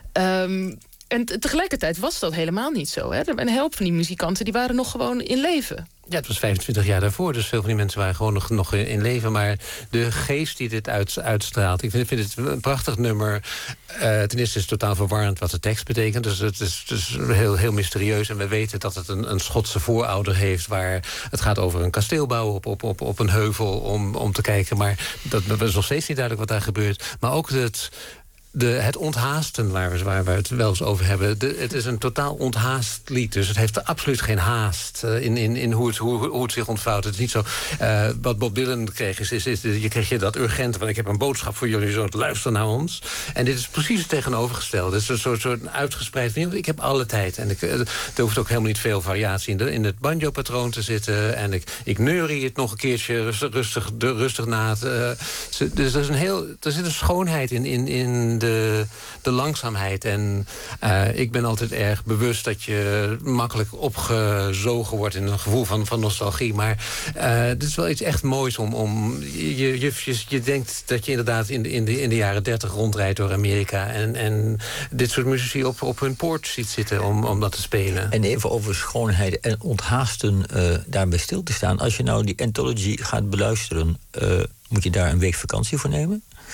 Speaker 9: En tegelijkertijd was dat helemaal niet zo. Hè? Een helft van die muzikanten die waren nog gewoon in leven.
Speaker 11: Ja, het was 25 jaar daarvoor, dus veel van die mensen waren gewoon nog in leven. Maar de geest die dit uitstraalt, ik vind het een prachtig nummer. Ten eerste is het totaal verwarrend wat de tekst betekent. Dus het is heel mysterieus. En we weten dat het een Schotse voorouder heeft, waar het gaat over een kasteel bouwen op een heuvel om te kijken. Maar dat is nog steeds niet duidelijk wat daar gebeurt. Maar ook het onthaasten waar we het wel eens over hebben. Het is een totaal onthaast lied. Dus het heeft absoluut geen haast in hoe het zich ontvouwt. Het is niet zo. Wat Bob Dylan kreeg je kreeg dat urgente van ik heb een boodschap voor jullie, zo luister naar ons. En dit is precies het tegenovergestelde. Het is een soort uitgespreid van ik heb alle tijd. En er hoeft ook helemaal niet veel variatie in het banjo-patroon te zitten. En ik neurie het nog een keertje rustig na. Dus er zit een schoonheid in de langzaamheid. En ik ben altijd erg bewust dat je makkelijk opgezogen wordt in een gevoel van nostalgie. Maar het is wel iets echt moois om je denkt dat je inderdaad in de jaren 30 rondrijdt door Amerika en dit soort muzici op hun poort ziet zitten om dat te spelen.
Speaker 10: En even over schoonheid en onthaasten daarbij stil te staan. Als je nou die anthology gaat beluisteren, moet je daar een week vakantie voor nemen?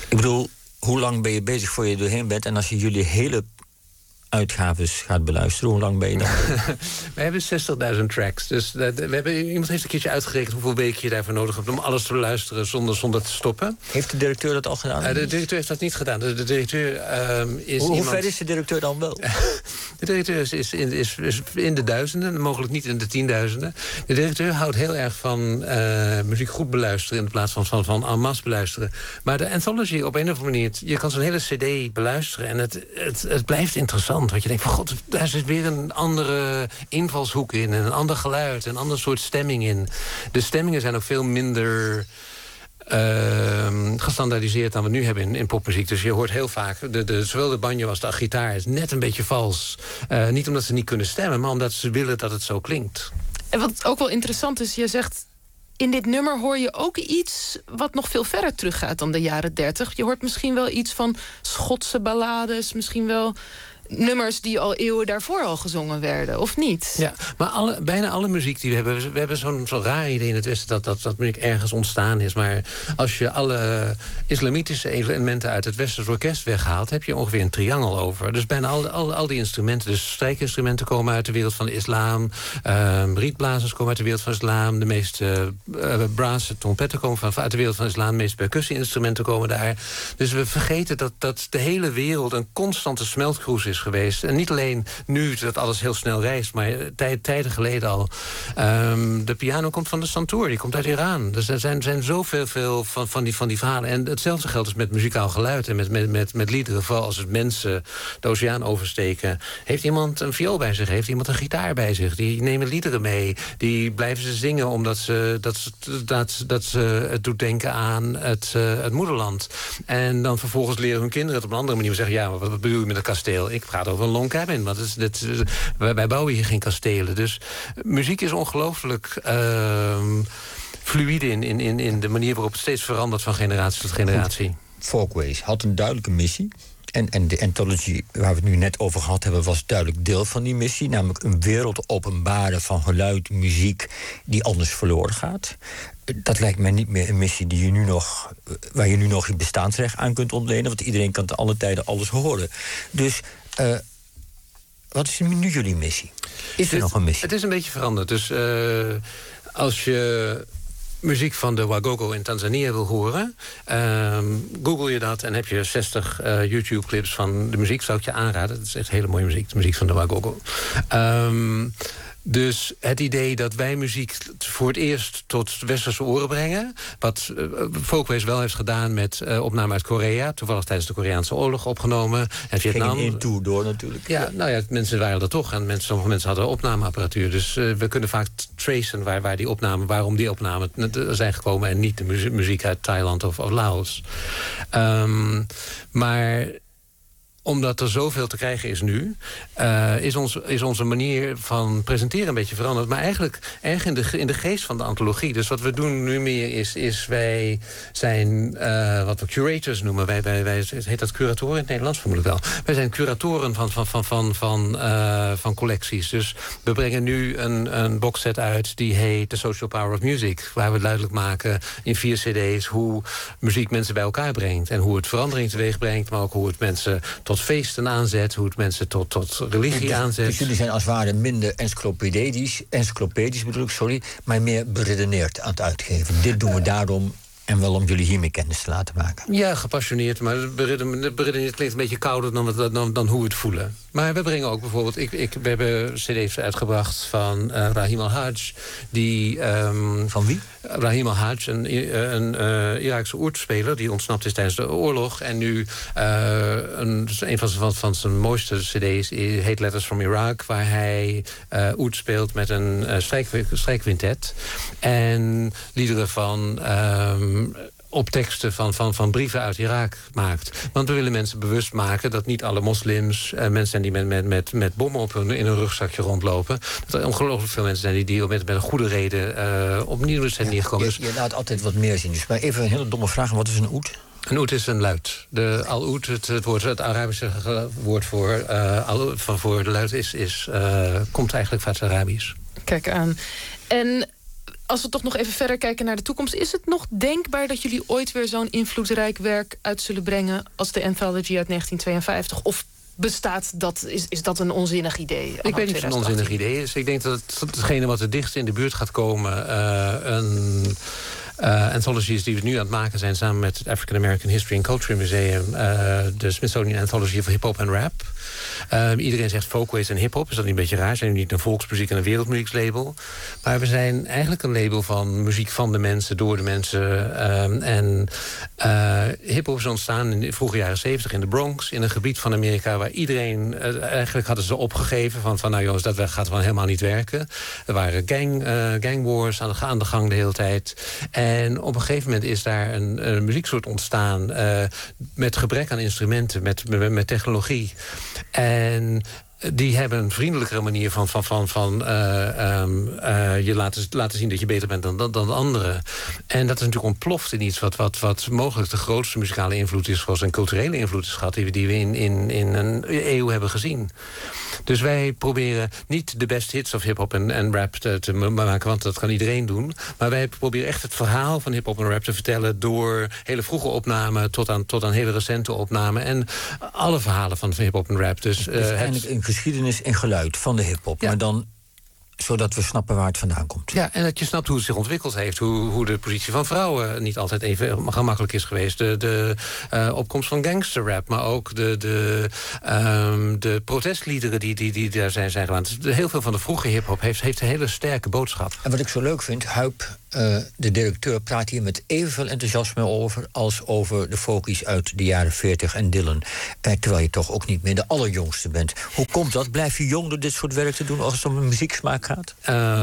Speaker 10: Ik bedoel, hoe lang ben je bezig voor je doorheen bent? En als je jullie hele uitgaves gaat beluisteren, hoe lang ben je dan?
Speaker 11: We hebben 60.000 tracks. Dus iemand heeft een keertje uitgerekend hoeveel weken je daarvoor nodig hebt om alles te beluisteren zonder te stoppen.
Speaker 10: Heeft de directeur dat al gedaan?
Speaker 11: De directeur heeft dat niet gedaan. De directeur is
Speaker 10: Hoe ver is de directeur dan wel?
Speaker 11: De directeur is in de duizenden, mogelijk niet in de 10.000. De directeur houdt heel erg van muziek goed beluisteren in plaats van en masse beluisteren. Maar de anthology op een of andere manier, je kan zo'n hele cd beluisteren en het blijft interessant. Want je denkt van god, daar zit weer een andere invalshoek in, en een ander geluid, een ander soort stemming in. De stemmingen zijn ook veel minder gestandaardiseerd dan we nu hebben in popmuziek. Dus je hoort heel vaak, zowel de banjo als de gitaar is net een beetje vals. Niet omdat ze niet kunnen stemmen, maar omdat ze willen dat het zo klinkt.
Speaker 9: En wat ook wel interessant is, je zegt, in dit nummer hoor je ook iets wat nog veel verder teruggaat dan de jaren 30. Je hoort misschien wel iets van Schotse ballades, misschien wel nummers die al eeuwen daarvoor al gezongen werden, of niet?
Speaker 11: Ja, maar bijna alle muziek die we hebben zo'n raar idee in het Westen dat muziek ergens ontstaan is. Maar als je alle islamitische elementen uit het Westers orkest weghaalt, heb je ongeveer een triangel over. Dus bijna al die instrumenten, dus strijkinstrumenten komen uit de wereld van de islam, rietblazers komen uit de wereld van de islam, de meeste brass trompetten komen uit de wereld van de islam, de meeste percussie-instrumenten komen daar. Dus we vergeten dat de hele wereld een constante smeltkroes is geweest. En niet alleen nu dat alles heel snel reist, maar tijden geleden al. De piano komt van de santoor, die komt uit Iran. Dus er zijn zoveel van die verhalen. En hetzelfde geldt dus met muzikaal geluid en met liederen. Vooral als het mensen de oceaan oversteken. Heeft iemand een viool bij zich? Heeft iemand een gitaar bij zich? Die nemen liederen mee. Die blijven ze zingen omdat ze het doet denken aan het moederland. En dan vervolgens leren hun kinderen het op een andere manier. Zeggen, ja, maar wat bedoel je met een kasteel? Ik praat over een log cabin, want wij bouwen hier geen kastelen. Dus muziek is ongelooflijk fluïde in de manier waarop het steeds verandert van generatie tot generatie.
Speaker 10: Folkways had een duidelijke missie. En de anthology waar we het nu net over gehad hebben, was duidelijk deel van die missie. Namelijk een wereld openbaren van geluid, muziek die anders verloren gaat. Dat lijkt mij niet meer een missie waar je nu nog je bestaansrecht aan kunt ontlenen. Want iedereen kan te alle tijden alles horen. Dus wat is nu jullie missie? Is er nog een missie?
Speaker 11: Het is een beetje veranderd. Dus als je muziek van de Wagogo in Tanzania wil horen, google je dat en heb je 60 YouTube-clips van de muziek, zou ik je aanraden. Dat is echt hele mooie muziek, de muziek van de Wagogo. Dus het idee dat wij muziek voor het eerst tot westerse oren brengen, wat Folkways wel heeft gedaan met opname uit Korea, toevallig tijdens de Koreaanse oorlog opgenomen, en Vietnam.
Speaker 10: Ging in tour door natuurlijk.
Speaker 11: Ja, nou ja, mensen waren er toch en sommige mensen hadden opnameapparatuur. Dus we kunnen vaak tracen waarom die opnamen zijn gekomen en niet de muziek uit Thailand of Laos. Maar omdat er zoveel te krijgen is nu, is onze manier van presenteren een beetje veranderd. Maar eigenlijk erg in de geest van de antologie. Dus wat we doen nu meer is wij zijn wat we curators noemen. Wij heet dat curatoren in het Nederlands vermoedelijk wel. Wij zijn curatoren van collecties. Dus we brengen nu een boxset uit die heet The Social Power of Music. Waar we duidelijk maken in 4 cd's hoe muziek mensen bij elkaar brengt. En hoe het verandering teweeg brengt, maar ook hoe het mensen tot feesten aanzet, hoe het mensen tot religie aanzet.
Speaker 10: Dus jullie zijn als het ware minder encyclopedisch bedoel ik, maar meer beredeneerd aan het uitgeven. Dit doen we daarom en wel om jullie hiermee kennis te laten maken.
Speaker 11: Ja, gepassioneerd, maar beredeneerd klinkt een beetje kouder dan hoe we het voelen. Maar we brengen ook bijvoorbeeld, we hebben cd's uitgebracht van Rahim Al-Hajj.
Speaker 10: Van wie?
Speaker 11: Rahim Al-Hajj, een Iraakse oertspeler die ontsnapt is tijdens de oorlog. En nu een van zijn mooiste cd's heet Letters from Iraq, waar hij oert speelt met een strijkquintet. En liederen van op teksten van brieven uit Irak maakt. Want we willen mensen bewust maken dat niet alle moslims mensen zijn die met bommen in hun rugzakje rondlopen. Dat er ongelooflijk veel mensen zijn die met een goede reden opnieuw zijn neergekomen.
Speaker 10: Je laat altijd wat meer zien. Dus maar even een hele domme vraag. Wat is een oet?
Speaker 11: Een oet is een luid. De al-oet, het Arabische woord voor de luid komt eigenlijk van het Arabisch.
Speaker 9: Kijk aan. En als we toch nog even verder kijken naar de toekomst, is het nog denkbaar dat jullie ooit weer zo'n invloedrijk werk uit zullen brengen als de Anthology uit 1952? Of bestaat dat, is dat een onzinnig idee?
Speaker 11: Ik weet niet of het een onzinnig idee is. Ik denk dat hetgene wat het dichtst in de buurt gaat komen een anthologies die we nu aan het maken zijn samen met het African American History and Culture Museum, de Smithsonian Anthology of Hip-Hop en Rap. Iedereen zegt folkways en hip-hop. Is dat niet een beetje raar? We zijn nu niet een volksmuziek en een wereldmuzieklabel. Maar we zijn eigenlijk een label van muziek van de mensen, door de mensen. Hip-hop is ontstaan in de vroege jaren 70 in de Bronx, in een gebied van Amerika waar iedereen, eigenlijk hadden ze opgegeven van nou jongens, dat gaat gewoon helemaal niet werken. Er waren gangwars aan de gang de hele tijd. En op een gegeven moment is daar een muzieksoort ontstaan met gebrek aan instrumenten, met technologie. En die hebben een vriendelijkere manier van je laten zien dat je beter bent dan anderen. En dat is natuurlijk ontploft in iets wat mogelijk de grootste muzikale invloed is, zoals een culturele invloed is gehad, die we in een eeuw hebben gezien. Dus wij proberen niet de best hits of hip-hop en rap te maken, want dat kan iedereen doen. Maar wij proberen echt het verhaal van hip-hop en rap te vertellen door hele vroege opnamen tot aan hele recente opnamen. En alle verhalen van hip-hop en rap. Dus
Speaker 10: eigenlijk een geschiedenis en geluid van de hip-hop. Ja. Maar dan zodat we snappen waar het vandaan komt.
Speaker 11: Ja, en dat je snapt hoe het zich ontwikkeld heeft. Hoe de positie van vrouwen niet altijd even gemakkelijk is geweest. De opkomst van gangsterrap, maar ook de protestliederen die daar zijn gedaan. Heel veel van de vroege hiphop heeft een hele sterke boodschap.
Speaker 10: En wat ik zo leuk vind, Huip, de directeur, praat hier met evenveel enthousiasme over als over de folkies uit de jaren 40 en Dylan. Terwijl je toch ook niet meer de allerjongste bent. Hoe komt dat? Blijf je jong door dit soort werk te doen als het om een muzieksmaak gaat?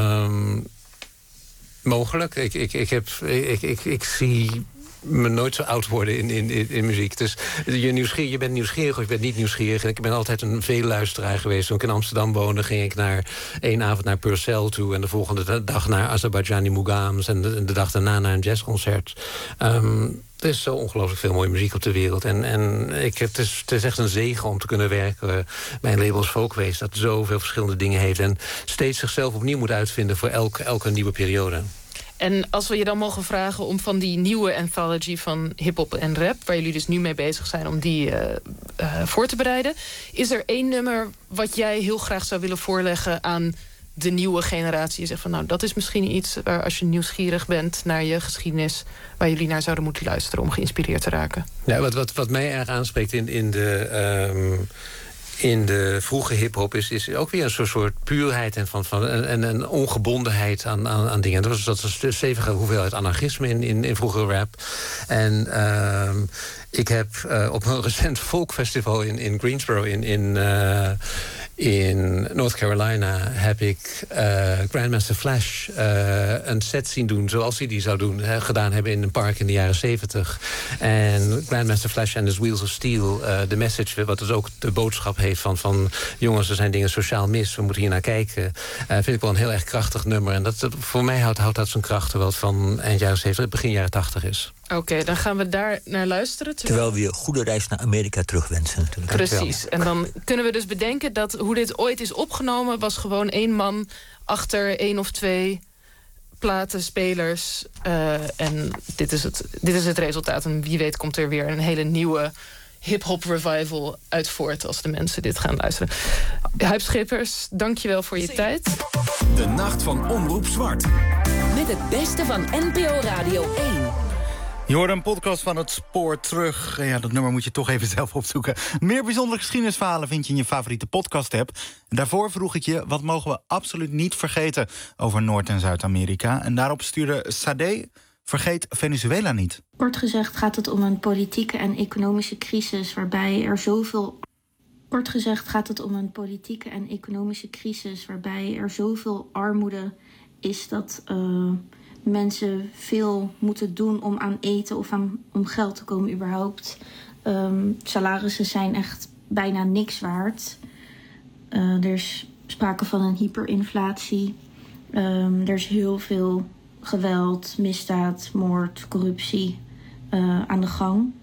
Speaker 11: Mogelijk. Ik zie me nooit zo oud worden in muziek. Dus je bent nieuwsgierig of je bent niet nieuwsgierig. En ik ben altijd een veelluisteraar geweest. Toen ik in Amsterdam woonde, ging ik één avond naar Purcell toe en de volgende dag naar Azerbaijani Mugams en de dag daarna naar een jazzconcert. Er is zo ongelooflijk veel mooie muziek op de wereld. En het is echt een zegen om te kunnen werken bij een label als Folkways, dat zoveel verschillende dingen heeft en steeds zichzelf opnieuw moet uitvinden voor elke nieuwe periode.
Speaker 9: En als we je dan mogen vragen om van die nieuwe anthology van hip-hop en rap, waar jullie dus nu mee bezig zijn om die voor te bereiden, is er één nummer wat jij heel graag zou willen voorleggen aan de nieuwe generatie? Je zegt van nou, dat is misschien iets waar als je nieuwsgierig bent naar je geschiedenis, waar jullie naar zouden moeten luisteren om geïnspireerd te raken.
Speaker 11: Ja, wat mij erg aanspreekt in de vroege hiphop is ook weer een soort puurheid en een ongebondenheid aan dingen. Dat was een stevige hoeveelheid anarchisme in vroege rap. En ik heb op een recent folkfestival in Greensboro in North Carolina heb ik Grandmaster Flash een set zien doen zoals hij die zou gedaan hebben in een park in de jaren 70. En Grandmaster Flash and his Wheels of Steel, de message, wat dus ook de boodschap heeft van jongens, er zijn dingen sociaal mis, we moeten hier naar kijken. Vind ik wel een heel erg krachtig nummer. En voor mij houdt dat zijn kracht wel van eind jaren 70, begin jaren 80 is.
Speaker 9: Oké, dan gaan we daar naar luisteren.
Speaker 10: Terwijl we je goede reis naar Amerika terugwensen natuurlijk.
Speaker 9: Precies. En dan kunnen we dus bedenken dat hoe dit ooit is opgenomen was gewoon één man achter 1 of 2 platenspelers. En dit is het resultaat. En wie weet komt er weer een hele nieuwe hip-hop revival uit voort als de mensen dit gaan luisteren. Huip Schippers, dankjewel voor je tijd.
Speaker 2: De Nacht van Omroep Zwart.
Speaker 4: Met het beste van NPO Radio 1.
Speaker 3: Je hoort een podcast van Het Spoor Terug. Ja, dat nummer moet je toch even zelf opzoeken. Meer bijzondere geschiedenisverhalen vind je in je favoriete podcast-app. En daarvoor vroeg ik je, wat mogen we absoluut niet vergeten over Noord- en Zuid-Amerika? En daarop stuurde Sade, vergeet Venezuela niet.
Speaker 15: Kort gezegd gaat het om een politieke en economische crisis waarbij er zoveel armoede is dat mensen veel moeten doen om aan eten of om geld te komen überhaupt. Salarissen zijn echt bijna niks waard. Er is sprake van een hyperinflatie. Er is heel veel geweld, misdaad, moord, corruptie aan de gang.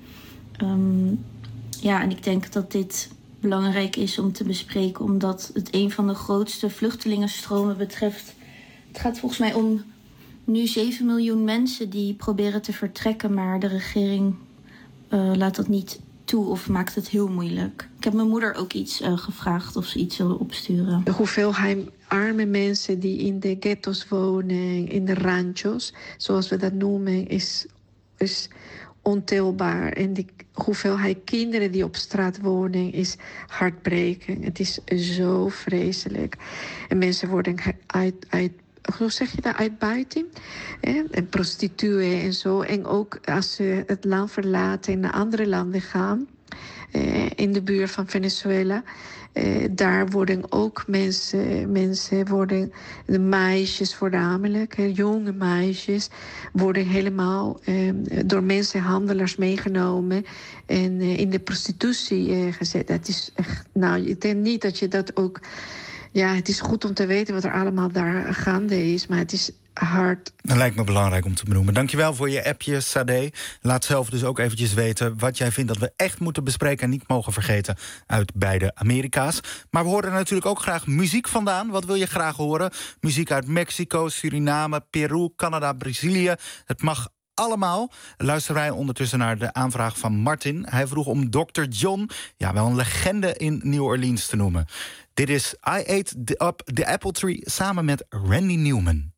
Speaker 15: En ik denk dat dit belangrijk is om te bespreken, omdat het een van de grootste vluchtelingenstromen betreft. Het gaat volgens mij om nu 7 miljoen mensen die proberen te vertrekken, maar de regering laat dat niet toe of maakt het heel moeilijk. Ik heb mijn moeder ook iets gevraagd of ze iets wilde opsturen.
Speaker 16: De hoeveelheid arme mensen die in de ghetto's wonen, in de ranchos, zoals we dat noemen, is ontelbaar. En de hoeveelheid kinderen die op straat wonen is hartbrekend. Het is zo vreselijk. En mensen worden hoe zeg je dat, uitbuiting? En prostituee en zo. En ook als ze het land verlaten en naar andere landen gaan, in de buurt van Venezuela, daar worden ook mensen worden, de meisjes voornamelijk, jonge meisjes, worden helemaal door mensenhandelaars meegenomen en in de prostitutie gezet. Dat is echt, nou, ik denk niet dat je dat ook. Ja, het is goed om te weten wat er allemaal daar gaande is, maar het is hard.
Speaker 3: Dat lijkt me belangrijk om te benoemen. Dankjewel voor je appje, Sade. Laat zelf dus ook eventjes weten wat jij vindt dat we echt moeten bespreken en niet mogen vergeten uit beide Amerika's. Maar we horen natuurlijk ook graag muziek vandaan. Wat wil je graag horen? Muziek uit Mexico, Suriname, Peru, Canada, Brazilië. Het mag allemaal. Luisteren wij ondertussen naar de aanvraag van Martin. Hij vroeg om Dr. John, ja, wel een legende in New Orleans te noemen. Dit is I Ate Up the Apple Tree samen met Randy Newman.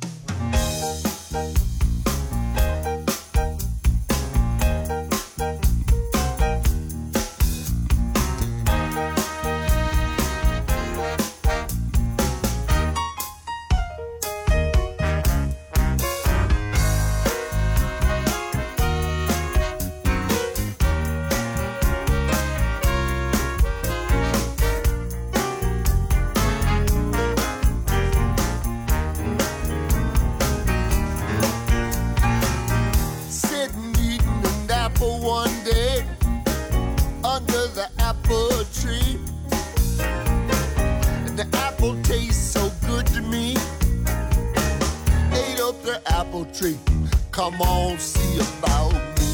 Speaker 17: Come on, see about me.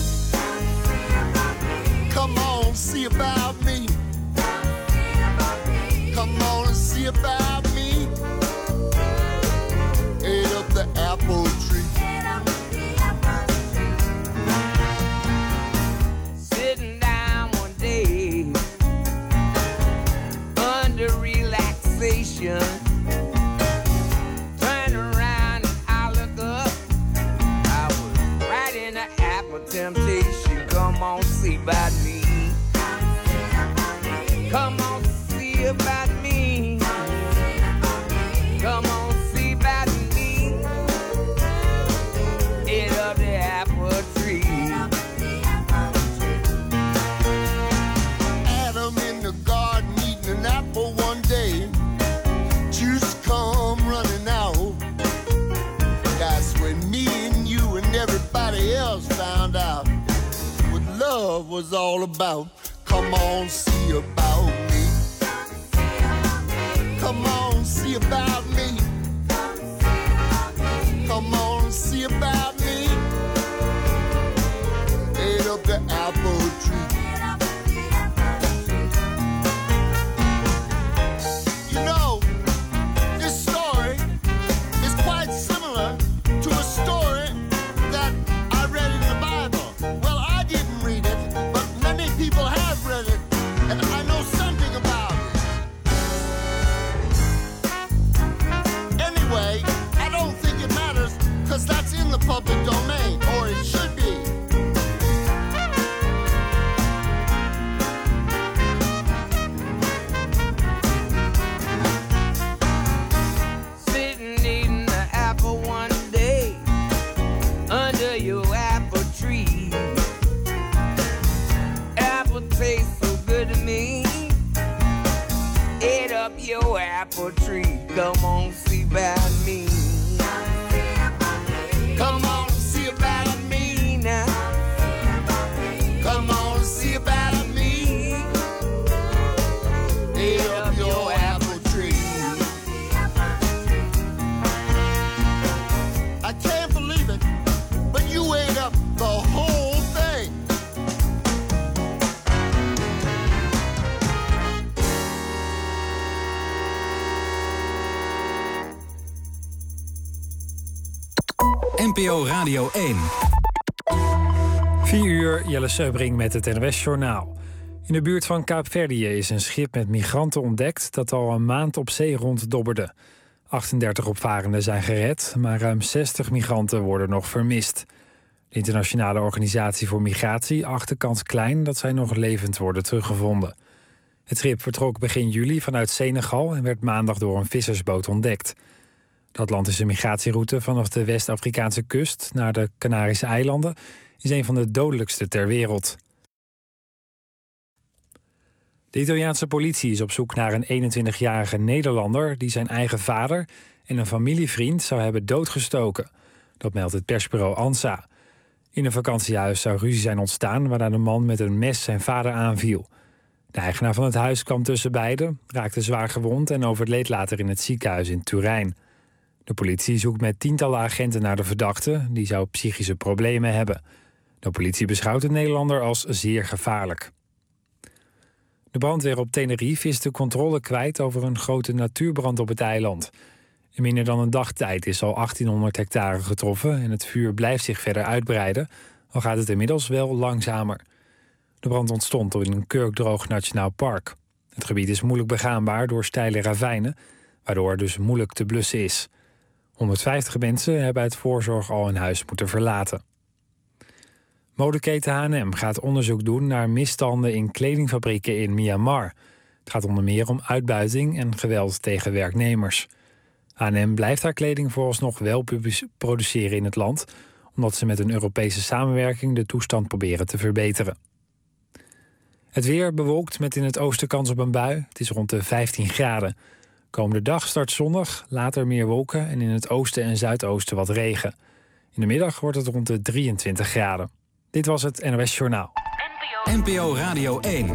Speaker 17: Come on, see about me. Come on and see about me. Ate up the apple tree.
Speaker 18: Sitting down one day under relaxation. Temptation, come on, see about me. Come on, see about me. Come on, see about me. Eat up the apple tree.
Speaker 17: Adam in the garden eating an apple one day. Juice come running out. That's when me and you and everybody else found out what love was all about. Come on, see about me. Come on, see about me. Come on, see about me. Ate up the apple tree. You know, this story is quite similar to a story that I read in the Bible. Well, I didn't read it, but many people have read it, and I know something about it. Anyway, I don't think it matters, because that's in the public domain, or it should be.
Speaker 18: Sitting eating the apple one day under your apple tree. Apple tastes so good to me. Eat up your apple tree. Come on, see about me. Come on, see about me now. Come on, see about me. Eat up your apple tree.
Speaker 17: I can't believe it, but you ate up the whole thing.
Speaker 2: NPO Radio 1.
Speaker 1: 4 uur, Jelle Seubring met het NOS-journaal. In de buurt van Kaapverdië is een schip met migranten ontdekt dat al een maand op zee ronddobberde. 38 opvarenden zijn gered, maar ruim 60 migranten worden nog vermist. De Internationale Organisatie voor Migratie acht de kans klein dat zij nog levend worden teruggevonden. Het schip vertrok begin juli vanuit Senegal en werd maandag door een vissersboot ontdekt. De Atlantische migratieroute vanaf de West-Afrikaanse kust naar de Canarische eilanden is een van de dodelijkste ter wereld. De Italiaanse politie is op zoek naar een 21-jarige Nederlander die zijn eigen vader en een familievriend zou hebben doodgestoken. Dat meldt het persbureau ANSA. In een vakantiehuis zou ruzie zijn ontstaan waarna de man met een mes zijn vader aanviel. De eigenaar van het huis kwam tussen beiden, raakte zwaar gewond en overleed later in het ziekenhuis in Turijn. De politie zoekt met tientallen agenten naar de verdachte, die zou psychische problemen hebben. De politie beschouwt de Nederlander als zeer gevaarlijk. De brandweer op Tenerife is de controle kwijt over een grote natuurbrand op het eiland. In minder dan een dagtijd is al 1800 hectare getroffen en het vuur blijft zich verder uitbreiden, al gaat het inmiddels wel langzamer. De brand ontstond in een kurkdroog nationaal park. Het gebied is moeilijk begaanbaar door steile ravijnen, waardoor het dus moeilijk te blussen is. 150 mensen hebben uit voorzorg al hun huis moeten verlaten. Modeketen H&M gaat onderzoek doen naar misstanden in kledingfabrieken in Myanmar. Het gaat onder meer om uitbuiting en geweld tegen werknemers. H&M blijft haar kleding vooralsnog wel produceren in het land, omdat ze met een Europese samenwerking de toestand proberen te verbeteren. Het weer bewolkt met in het oosten kans op een bui. Het is rond de 15 graden. Komende dag start zonnig, later meer wolken en in het oosten en zuidoosten wat regen. In de middag wordt het rond de 23 graden. Dit was het NOS Journaal.
Speaker 2: NPO Radio 1.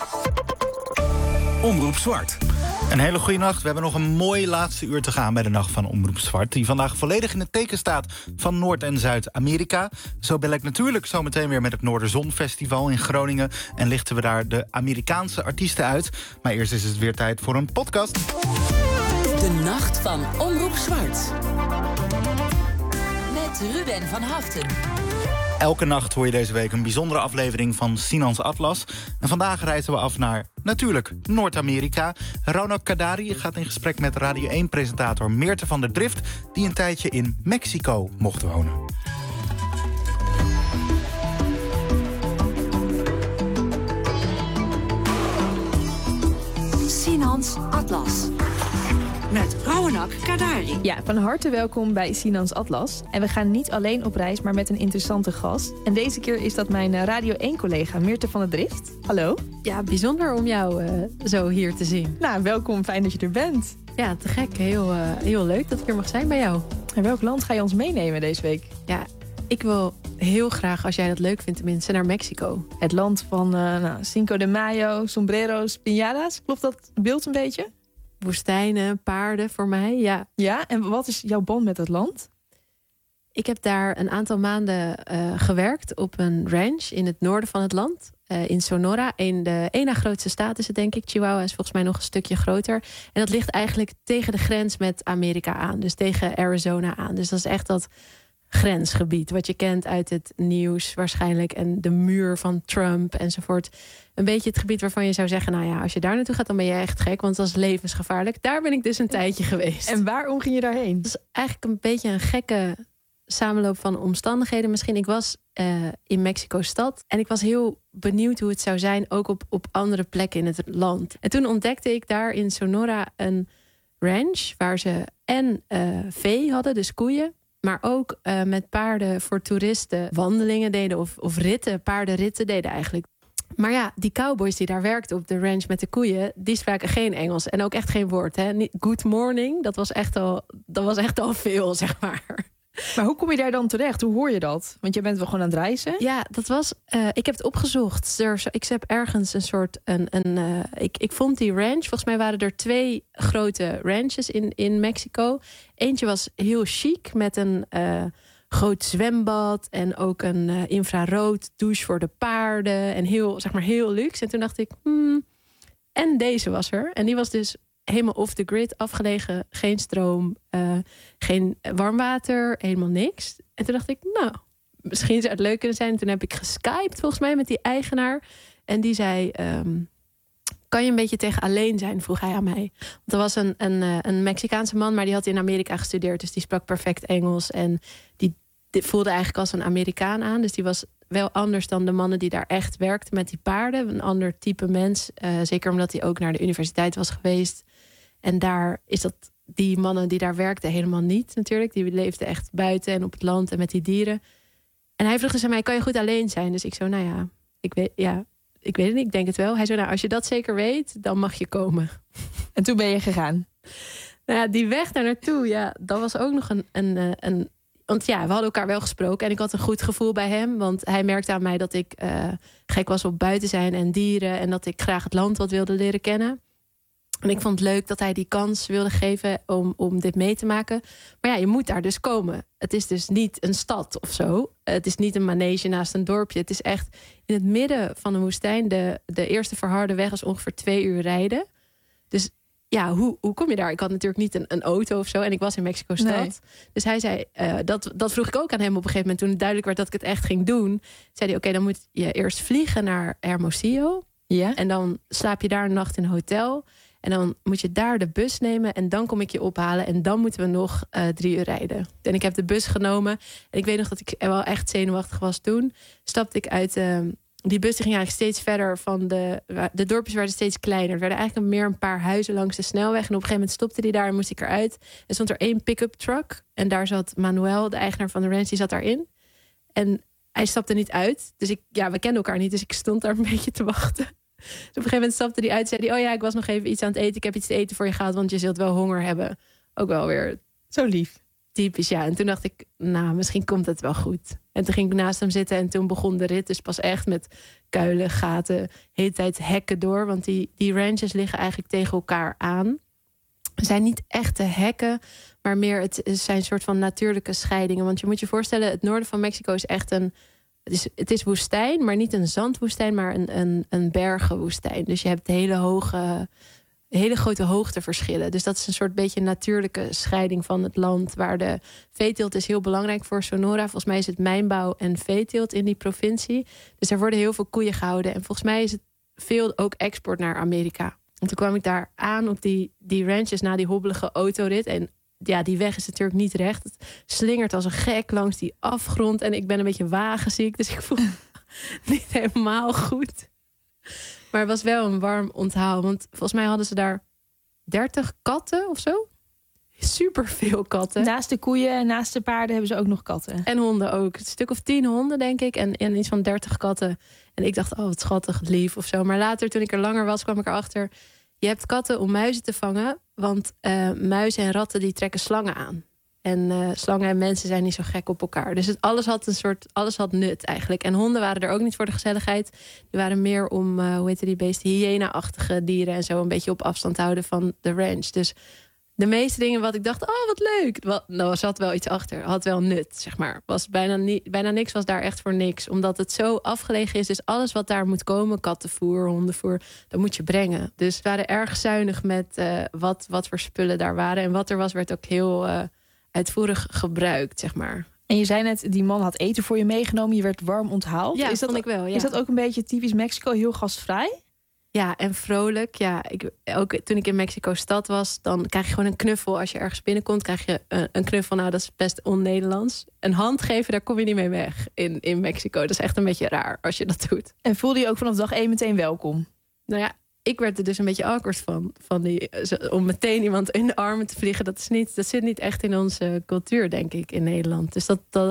Speaker 2: Omroep Zwart.
Speaker 3: Een hele goede nacht. We hebben nog een mooi laatste uur te gaan bij de Nacht van Omroep Zwart, die vandaag volledig in het teken staat van Noord- en Zuid-Amerika. Zo bel ik natuurlijk zometeen weer met het Noorderzon-festival in Groningen en lichten we daar de Amerikaanse artiesten uit. Maar eerst is het weer tijd voor een podcast.
Speaker 4: De Nacht van Omroep Zwart. Met Ruben van Haften.
Speaker 3: Elke nacht hoor je deze week een bijzondere aflevering van Sinans Atlas. En vandaag reizen we af naar, natuurlijk, Noord-Amerika. Raunak Kadari gaat in gesprek met Radio 1-presentator Meerte van der Drift, die een tijdje in Mexico mocht wonen.
Speaker 19: Sinans Atlas. Met Raunak Kadari.
Speaker 20: Ja, van harte welkom bij Sinans Atlas. En we gaan niet alleen op reis, maar met een interessante gast. En deze keer is dat mijn Radio 1-collega Meerte van der Drift. Hallo.
Speaker 21: Ja, bijzonder om jou zo hier te zien.
Speaker 20: Nou, welkom. Fijn dat je er bent.
Speaker 21: Ja, te gek. Heel leuk dat ik er mag zijn bij jou.
Speaker 20: En welk land ga je ons meenemen deze week?
Speaker 21: Ja, ik wil heel graag, als jij dat leuk vindt tenminste, naar Mexico.
Speaker 20: Het land van Cinco de Mayo, sombreros, piñadas. Klopt dat beeld een beetje?
Speaker 21: Woestijnen, paarden voor mij, ja.
Speaker 20: Ja, en wat is jouw band met het land?
Speaker 21: Ik heb daar een aantal maanden gewerkt op een ranch in het noorden van het land. In Sonora. De ene grootste staat is het, denk ik. Chihuahua is volgens mij nog een stukje groter. En dat ligt eigenlijk tegen de grens met Amerika aan. Dus tegen Arizona aan. Dus dat is echt dat grensgebied wat je kent uit het nieuws waarschijnlijk. En de muur van Trump enzovoort. Een beetje het gebied waarvan je zou zeggen, nou ja, als je daar naartoe gaat, dan ben je echt gek, want dat is levensgevaarlijk. Daar ben ik dus een tijdje geweest.
Speaker 20: En waarom ging je daarheen?
Speaker 21: Dat is eigenlijk een beetje een gekke samenloop van omstandigheden. Misschien, ik was in Mexico-stad en ik was heel benieuwd hoe het zou zijn, ook op andere plekken in het land. En toen ontdekte ik daar in Sonora een ranch waar ze vee hadden, dus koeien, maar ook met paarden voor toeristen wandelingen deden of ritten, paardenritten deden eigenlijk. Maar ja, die cowboys die daar werkten op de ranch met de koeien, die spraken geen Engels en ook echt geen woord. Hè? Good morning, dat was echt al veel, zeg maar.
Speaker 20: Maar hoe kom je daar dan terecht? Hoe hoor je dat? Want je bent wel gewoon aan het reizen.
Speaker 21: Ja, dat was. Ik heb het opgezocht. Ik heb ergens een soort. Ik vond die ranch. Volgens mij waren er 2 grote ranches in Mexico. Eentje was heel chic met een groot zwembad en ook een infrarood douche voor de paarden en heel luxe. En toen dacht ik, en deze was er. En die was dus helemaal off the grid, afgelegen, geen stroom, geen warm water, helemaal niks. En toen dacht ik, nou, misschien zou het leuk kunnen zijn. En toen heb ik geskyped volgens mij met die eigenaar. En die zei, kan je een beetje tegen alleen zijn, vroeg hij aan mij. Want er was een Mexicaanse man, maar die had in Amerika gestudeerd. Dus die sprak perfect Engels. En die voelde eigenlijk als een Amerikaan aan. Dus die was wel anders dan de mannen die daar echt werkten met die paarden. Een ander type mens. Zeker omdat hij ook naar de universiteit was geweest. En daar is dat die mannen die daar werkten helemaal niet natuurlijk. Die leefden echt buiten en op het land en met die dieren. En hij vroeg dus aan mij, kan je goed alleen zijn? Dus ik zo, nou ja, ik weet het niet, ik denk het wel. Hij zei, nou, als je dat zeker weet, dan mag je komen.
Speaker 20: En toen ben je gegaan?
Speaker 21: Nou ja, die weg daar naartoe, ja, dat was ook nog een want ja, we hadden elkaar wel gesproken en ik had een goed gevoel bij hem. Want hij merkte aan mij dat ik gek was op buiten zijn en dieren. En dat ik graag het land wat wilde leren kennen. En ik vond het leuk dat hij die kans wilde geven om dit mee te maken. Maar ja, je moet daar dus komen. Het is dus niet een stad of zo. Het is niet een manege naast een dorpje. Het is echt in het midden van een woestijn. De eerste verharde weg is ongeveer 2 uur rijden. Dus ja, hoe kom je daar? Ik had natuurlijk niet een auto of zo. En ik was in Mexico-stad. Nee. Dus hij zei, dat vroeg ik ook aan hem op een gegeven moment. Toen het duidelijk werd dat ik het echt ging doen. Zei hij, oké, dan moet je eerst vliegen naar Hermosillo.
Speaker 20: Ja.
Speaker 21: En dan slaap je daar een nacht in een hotel. En dan moet je daar de bus nemen. En dan kom ik je ophalen. En dan moeten we nog 3 uur rijden. En ik heb de bus genomen. En ik weet nog dat ik wel echt zenuwachtig was toen. Stapte ik uit die bus, die ging eigenlijk steeds verder van de dorpjes werden steeds kleiner. Er werden eigenlijk meer een paar huizen langs de snelweg. En op een gegeven moment stopte die daar en moest ik eruit. Er stond er 1 pick-up truck. En daar zat Manuel, de eigenaar van de ranch, die zat daarin. En hij stapte niet uit. Dus we kenden elkaar niet. Dus ik stond daar een beetje te wachten. Dus op een gegeven moment stapte hij uit en zei hij, oh ja, ik was nog even iets aan het eten. Ik heb iets te eten voor je gehaald, want je zult wel honger hebben. Ook wel weer
Speaker 20: zo lief.
Speaker 21: Typisch, ja. En toen dacht ik, nou, misschien komt het wel goed. En toen ging ik naast hem zitten en toen begon de rit. Dus pas echt met kuilen, gaten, de hele tijd hekken door. Want die ranches liggen eigenlijk tegen elkaar aan. Het zijn niet echte hekken, maar meer het zijn een soort van natuurlijke scheidingen. Want je moet je voorstellen, het noorden van Mexico is echt het is woestijn, maar niet een zandwoestijn, maar een bergenwoestijn. Dus je hebt hele grote hoogteverschillen. Dus dat is een soort beetje natuurlijke scheiding van het land, waar de veeteelt is heel belangrijk voor Sonora. Volgens mij is het mijnbouw en veeteelt in die provincie. Dus er worden heel veel koeien gehouden. En volgens mij is het veel ook export naar Amerika. En toen kwam ik daar aan op die ranches na die hobbelige autorit. En ja, die weg is natuurlijk niet recht. Het slingert als een gek langs die afgrond. En ik ben een beetje wagenziek, dus ik voel niet helemaal goed. Maar het was wel een warm onthaal. Want volgens mij hadden ze daar 30 katten of zo. Superveel katten.
Speaker 20: Naast de koeien en naast de paarden hebben ze ook nog katten.
Speaker 21: En honden ook. Een stuk of 10 honden, denk ik. En iets van 30 katten. En ik dacht, oh, wat schattig, lief of zo. Maar later, toen ik er langer was, kwam ik erachter. Je hebt katten om muizen te vangen. Want muizen en ratten die trekken slangen aan. En slangen en mensen zijn niet zo gek op elkaar. Dus alles had nut eigenlijk. En honden waren er ook niet voor de gezelligheid. Die waren meer om, hoe heette die beesten? Hyena-achtige dieren en zo een beetje op afstand houden van de ranch. Dus de meeste dingen wat ik dacht, oh wat leuk. Er zat wel iets achter, had wel nut, zeg maar. Was bijna niks was daar echt voor niks. Omdat het zo afgelegen is. Dus alles wat daar moet komen, kattenvoer, hondenvoer, dat moet je brengen. Dus we waren erg zuinig met wat voor spullen daar waren. En wat er was, werd ook heel uitvoerig gebruikt, zeg maar.
Speaker 20: En je zei net, die man had eten voor je meegenomen. Je werd warm onthaald.
Speaker 21: Ja, vond ik wel. Ja.
Speaker 20: Is dat ook een beetje typisch Mexico, heel gastvrij?
Speaker 21: Ja, en vrolijk. Ja, ook toen ik in Mexico-stad was, dan krijg je gewoon een knuffel. Als je ergens binnenkomt, krijg je een knuffel. Nou, dat is best on-Nederlands. Een hand geven, daar kom je niet mee weg in Mexico. Dat is echt een beetje raar als je dat doet.
Speaker 20: En voelde je ook vanaf dag 1 meteen welkom?
Speaker 21: Nou ja, ik werd er dus een beetje awkward van om meteen iemand in de armen te vliegen. Dat zit niet echt in onze cultuur, denk ik, in Nederland. Dus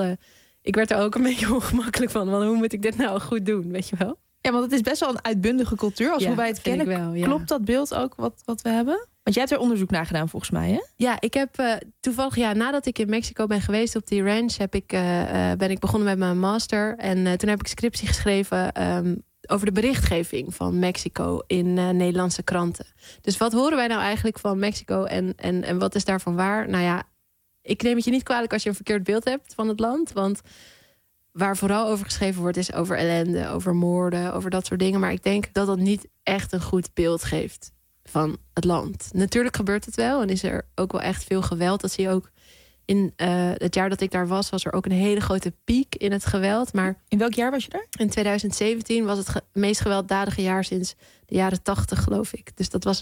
Speaker 21: ik werd er ook een beetje ongemakkelijk van. Want hoe moet ik dit nou goed doen, weet je wel?
Speaker 20: Ja, want het is best wel een uitbundige cultuur. Als hoe wij het kennen,
Speaker 21: wel, ja.
Speaker 20: Klopt dat beeld ook wat we hebben? Want jij hebt er onderzoek naar gedaan, volgens mij, hè?
Speaker 21: Ja, ik heb toevallig, nadat ik in Mexico ben geweest op die ranch, ben ik begonnen met mijn master. En toen heb ik scriptie geschreven over de berichtgeving van Mexico in Nederlandse kranten. Dus wat horen wij nou eigenlijk van Mexico en wat is daarvan waar? Nou ja, ik neem het je niet kwalijk als je een verkeerd beeld hebt van het land. Want waar vooral over geschreven wordt is over ellende, over moorden, over dat soort dingen. Maar ik denk dat dat niet echt een goed beeld geeft. van het land. Natuurlijk gebeurt het wel en is er ook wel echt veel geweld. Dat zie je ook in het jaar dat ik daar was er ook een hele grote piek in het geweld. Maar
Speaker 20: in welk jaar was je daar?
Speaker 21: In 2017 was het meest gewelddadige jaar sinds de jaren 80, geloof ik. Dus dat was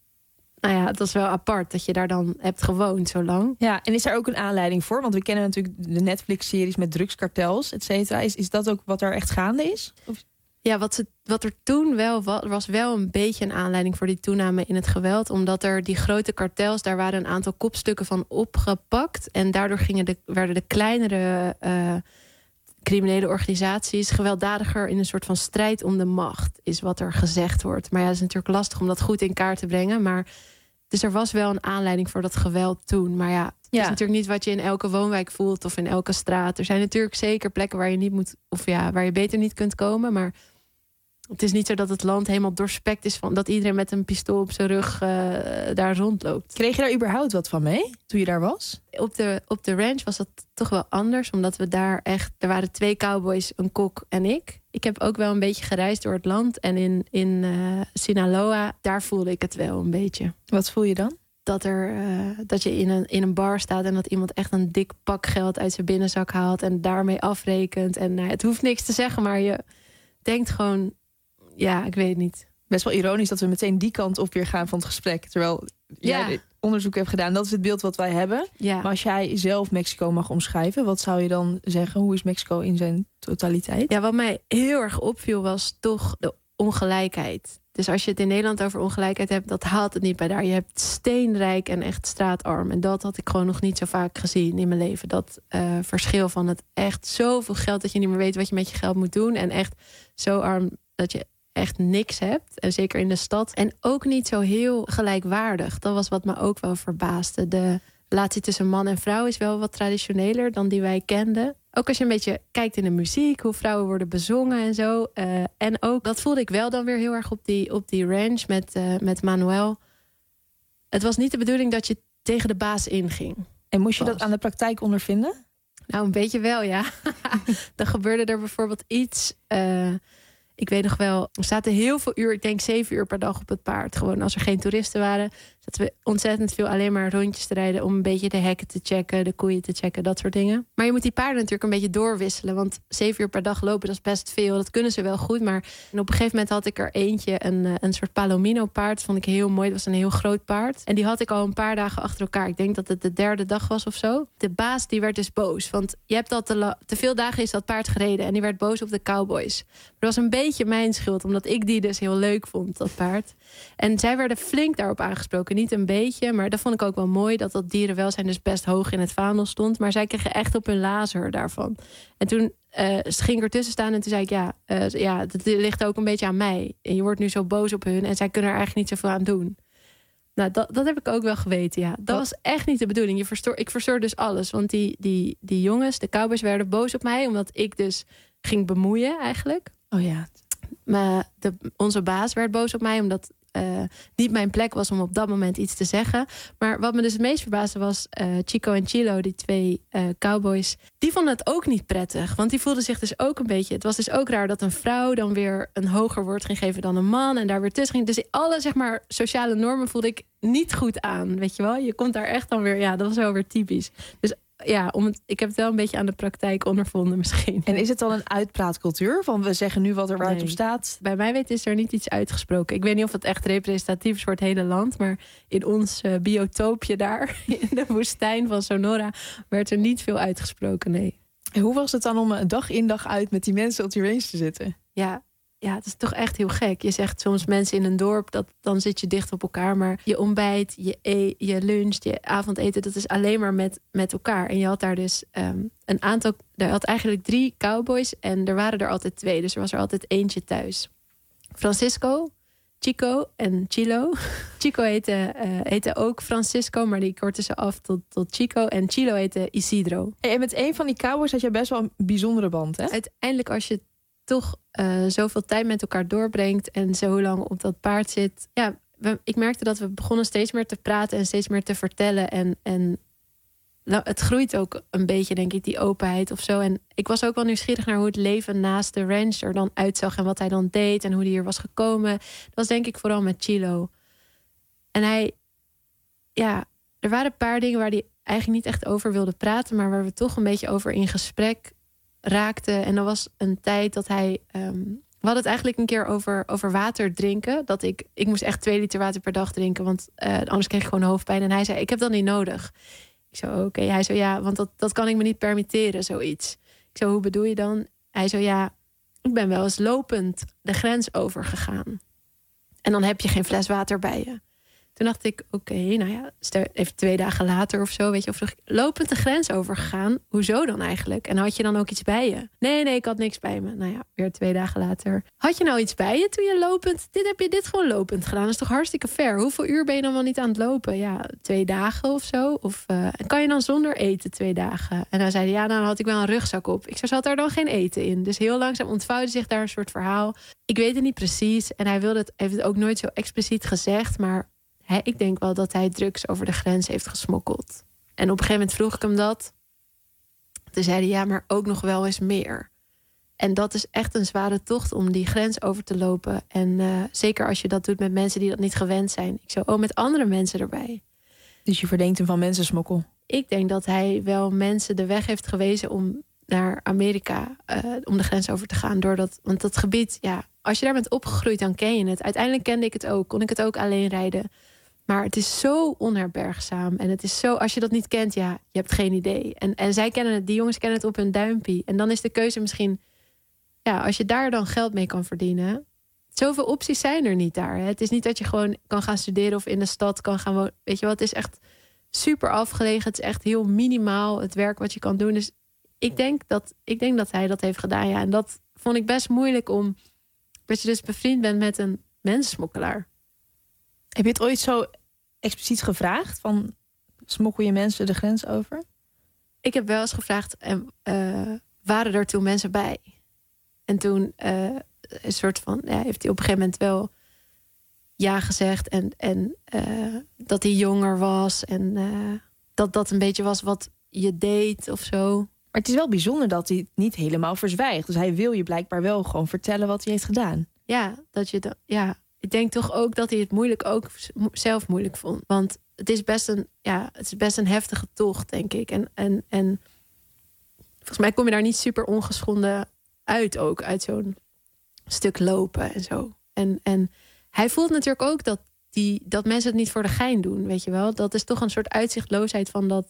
Speaker 21: het was wel apart dat je daar dan hebt gewoond zo lang.
Speaker 20: Ja, en is daar ook een aanleiding voor? Want we kennen natuurlijk de Netflix-series met drugskartels, et cetera. Is dat ook wat er echt gaande is? Of?
Speaker 21: Ja, wat er toen wel was wel een beetje een aanleiding voor die toename in het geweld. Omdat er die grote kartels, daar waren een aantal kopstukken van opgepakt. En daardoor werden de kleinere criminele organisaties gewelddadiger in een soort van strijd om de macht, is wat er gezegd wordt. Maar ja, het is natuurlijk lastig om dat goed in kaart te brengen. Maar dus er was wel een aanleiding voor dat geweld toen. Maar ja, het is natuurlijk niet wat je in elke woonwijk voelt of in elke straat. Er zijn natuurlijk zeker plekken waar je niet moet, of ja, waar je beter niet kunt komen. Maar het is niet zo dat het land helemaal doorspekt is van dat iedereen met een pistool op zijn rug daar rondloopt.
Speaker 20: Kreeg je daar überhaupt wat van mee toen je daar was?
Speaker 21: Op de ranch was dat toch wel anders, omdat we daar echt, er waren 2 cowboys, een kok en ik. Ik heb ook wel een beetje gereisd door het land en in Sinaloa, daar voelde ik het wel een beetje.
Speaker 20: Wat voel je dan?
Speaker 21: Dat je in een bar staat en dat iemand echt een dik pak geld uit zijn binnenzak haalt en daarmee afrekent. En het hoeft niks te zeggen, maar je denkt gewoon, ja, ik weet het niet.
Speaker 20: Best wel ironisch dat we meteen die kant op weer gaan van het gesprek. Terwijl jij onderzoek hebt gedaan. Dat is het beeld wat wij hebben.
Speaker 21: Ja.
Speaker 20: Maar als jij zelf Mexico mag omschrijven, wat zou je dan zeggen? Hoe is Mexico in zijn totaliteit?
Speaker 21: Ja, wat mij heel erg opviel was toch de ongelijkheid. Dus als je het in Nederland over ongelijkheid hebt, dat haalt het niet bij daar. Je hebt steenrijk en echt straatarm. En dat had ik gewoon nog niet zo vaak gezien in mijn leven. Dat verschil van het echt zoveel geld dat je niet meer weet wat je met je geld moet doen. En echt zo arm dat je echt niks hebt. En zeker in de stad. En ook niet zo heel gelijkwaardig. Dat was wat me ook wel verbaasde. De relatie tussen man en vrouw is wel wat traditioneler dan die wij kenden. Ook als je een beetje kijkt in de muziek, hoe vrouwen worden bezongen en zo. En ook, dat voelde ik wel dan weer heel erg op die ranch met Manuel. Het was niet de bedoeling dat je tegen de baas inging.
Speaker 20: En moest je dat aan de praktijk ondervinden?
Speaker 21: Nou, een beetje wel, ja. Dan gebeurde er bijvoorbeeld iets. Ik weet nog wel, er zaten heel veel uur, ik denk 7 uur per dag op het paard. Gewoon als er geen toeristen waren, zaten we ontzettend veel alleen maar rondjes te rijden om een beetje de hekken te checken, de koeien te checken, dat soort dingen. Maar je moet die paarden natuurlijk een beetje doorwisselen, want 7 uur per dag lopen, dat is best veel. Dat kunnen ze wel goed, maar op een gegeven moment had ik er eentje, een soort Palomino paard. Dat vond ik heel mooi, het was een heel groot paard. En die had ik al een paar dagen achter elkaar. Ik denk dat het de 3e dag was of zo. De baas die werd dus boos, want je hebt al te veel dagen is dat paard gereden en die werd boos op de cowboys. Maar dat was een beetje mijn schuld, omdat ik die dus heel leuk vond, dat paard. En zij werden flink daarop aangesproken. Niet een beetje, maar dat vond ik ook wel mooi, dat dierenwelzijn dus best hoog in het vaandel stond. Maar zij kregen echt op hun lazer daarvan. En toen ging ik ertussen staan en toen zei ik, dat ligt ook een beetje aan mij. En je wordt nu zo boos op hun en zij kunnen er eigenlijk niet zoveel aan doen. Nou, dat heb ik ook wel geweten, ja. Dat was echt niet de bedoeling. Ik verstoor dus alles. Want die jongens, de cowboys, werden boos op mij, omdat ik dus ging bemoeien eigenlijk.
Speaker 20: Oh ja.
Speaker 21: Maar onze baas werd boos op mij, omdat niet mijn plek was om op dat moment iets te zeggen. Maar wat me dus het meest verbaasde was Chico en Chilo, die 2 cowboys. Die vonden het ook niet prettig, want die voelden zich dus ook een beetje. Het was dus ook raar dat een vrouw dan weer een hoger woord ging geven dan een man en daar weer tussen ging. Dus alle, zeg maar, sociale normen voelde ik niet goed aan, weet je wel. Je komt daar echt dan weer, ja, dat was wel weer typisch. Dus ja, ik heb het wel een beetje aan de praktijk ondervonden misschien.
Speaker 20: En is het dan een uitpraatcultuur? Van we zeggen nu wat er waar op staat?
Speaker 21: Bij mij is er niet iets uitgesproken. Ik weet niet of het echt representatief is voor het hele land. Maar in ons biotoopje daar, in de woestijn van Sonora, werd er niet veel uitgesproken, nee.
Speaker 20: En hoe was het dan om dag in dag uit met die mensen op die range te zitten?
Speaker 21: Ja, het is toch echt heel gek. Je zegt soms mensen in een dorp, dan zit je dicht op elkaar. Maar je ontbijt, je lunch, je avondeten, dat is alleen maar met elkaar. En je had daar dus een aantal. Er had eigenlijk 3 cowboys en er waren er altijd 2. Dus er was er altijd eentje thuis. Francisco, Chico en Chilo. Chico heette ook Francisco, maar die kortte ze af tot Chico. En Chilo heette Isidro.
Speaker 20: En met een van die cowboys had je best wel een bijzondere band, hè?
Speaker 21: Uiteindelijk, als je toch zoveel tijd met elkaar doorbrengt en zo lang op dat paard zit. Ja, ik merkte dat we begonnen steeds meer te praten en steeds meer te vertellen. En het groeit ook een beetje, denk ik, die openheid of zo. En ik was ook wel nieuwsgierig naar hoe het leven naast de ranch er dan uitzag en wat hij dan deed en hoe hij hier was gekomen. Dat was denk ik vooral met Chilo. En er waren een paar dingen waar hij eigenlijk niet echt over wilde praten, maar waar we toch een beetje over in gesprek raakten. En er was een tijd dat hij... we hadden het eigenlijk een keer over water drinken. Dat ik moest echt 2 liter water per dag drinken, want anders kreeg ik gewoon hoofdpijn. En hij zei, ik heb dat niet nodig. Ik zo, oké. Hij zo, ja, want dat kan ik me niet permitteren, zoiets. Ik zo, hoe bedoel je dan? Hij zo, ja, ik ben wel eens lopend de grens overgegaan. En dan heb je geen fles water bij je. Toen dacht ik, oké, nou ja, even 2 dagen later of zo, weet je, of lopend de grens overgegaan. Hoezo dan eigenlijk? En had je dan ook iets bij je? Nee, ik had niks bij me. Nou ja, weer 2 dagen later. Had je nou iets bij je toen je lopend? Heb je dit gewoon lopend gedaan? Dat is toch hartstikke ver? Hoeveel uur ben je dan wel niet aan het lopen? Ja, 2 dagen of zo. Of kan je dan zonder eten 2 dagen? En hij zei, ja, dan had ik wel een rugzak op. Ik zei, zat daar dan geen eten in? Dus heel langzaam ontvouwde zich daar een soort verhaal. Ik weet het niet precies. En hij heeft het ook nooit zo expliciet gezegd, maar ik denk wel dat hij drugs over de grens heeft gesmokkeld. En op een gegeven moment vroeg ik hem dat. Toen zei hij, ja, maar ook nog wel eens meer. En dat is echt een zware tocht om die grens over te lopen. En zeker als je dat doet met mensen die dat niet gewend zijn. Ik zou met andere mensen erbij.
Speaker 20: Dus je verdenkt hem van mensensmokkel?
Speaker 21: Ik denk dat hij wel mensen de weg heeft gewezen om naar Amerika, om de grens over te gaan. Want dat gebied, ja, als je daar bent opgegroeid, dan ken je het. Uiteindelijk kende ik het ook, kon ik het ook alleen rijden. Maar het is zo onherbergzaam. En het is zo, als je dat niet kent, ja, je hebt geen idee. En zij kennen het, die jongens kennen het op hun duimpie. En dan is de keuze misschien, ja, als je daar dan geld mee kan verdienen. Zoveel opties zijn er niet daar. Hè? Het is niet dat je gewoon kan gaan studeren of in de stad kan gaan wonen. Weet je wat, het is echt super afgelegen. Het is echt heel minimaal het werk wat je kan doen. Dus ik denk dat hij dat heeft gedaan, ja. En dat vond ik best moeilijk dat je dus bevriend bent met een mensensmokkelaar.
Speaker 20: Heb je het ooit zo expliciet gevraagd? Van, smokkel je mensen de grens over?
Speaker 21: Ik heb wel eens gevraagd, waren er toen mensen bij? En toen een soort van, ja, heeft hij op een gegeven moment wel ja gezegd. En dat hij jonger was. En dat een beetje was wat je deed of zo.
Speaker 20: Maar het is wel bijzonder dat hij het niet helemaal verzwijgt. Dus hij wil je blijkbaar wel gewoon vertellen wat hij heeft gedaan.
Speaker 21: Ja, ik denk toch ook dat hij het zelf moeilijk vond. Want het is best een heftige tocht, denk ik. En volgens mij kom je daar niet super ongeschonden uit ook. Uit zo'n stuk lopen en zo. En hij voelt natuurlijk ook dat mensen het niet voor de gein doen, weet je wel. Dat is toch een soort uitzichtloosheid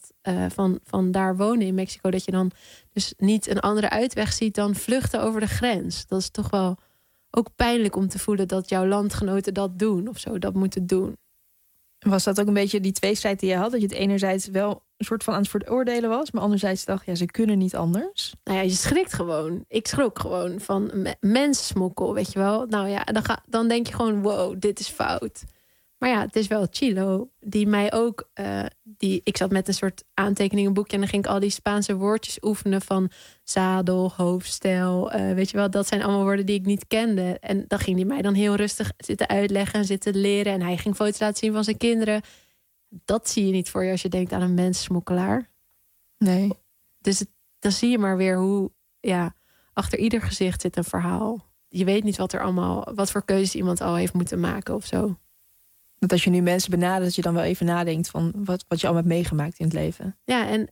Speaker 21: van daar wonen in Mexico. Dat je dan dus niet een andere uitweg ziet dan vluchten over de grens. Dat is toch wel ook pijnlijk om te voelen dat jouw landgenoten dat doen of zo, dat moeten doen.
Speaker 20: Was dat ook een beetje die tweestrijd die je had? Dat je het enerzijds wel een soort van aan het veroordelen was, maar anderzijds dacht, ja, ze kunnen niet anders.
Speaker 21: Nou ja, je schrikt gewoon. Ik schrok gewoon van mensensmokkel, weet je wel. Nou ja, dan denk je gewoon, wow, dit is fout. Maar ja, het is wel Chilo, die mij ook... ik zat met een soort aantekeningenboekje en dan ging ik al die Spaanse woordjes oefenen van zadel, hoofdstel. Weet je wel, dat zijn allemaal woorden die ik niet kende. En dan ging hij mij dan heel rustig zitten uitleggen en zitten leren. En hij ging foto's laten zien van zijn kinderen. Dat zie je niet voor je als je denkt aan een mensensmokkelaar.
Speaker 20: Nee.
Speaker 21: Dus dan zie je maar weer hoe, ja, achter ieder gezicht zit een verhaal. Je weet niet wat voor keuzes iemand al heeft moeten maken of zo.
Speaker 20: Dat als je nu mensen benadert, dat je dan wel even nadenkt van wat je allemaal hebt meegemaakt in het leven.
Speaker 21: Ja, en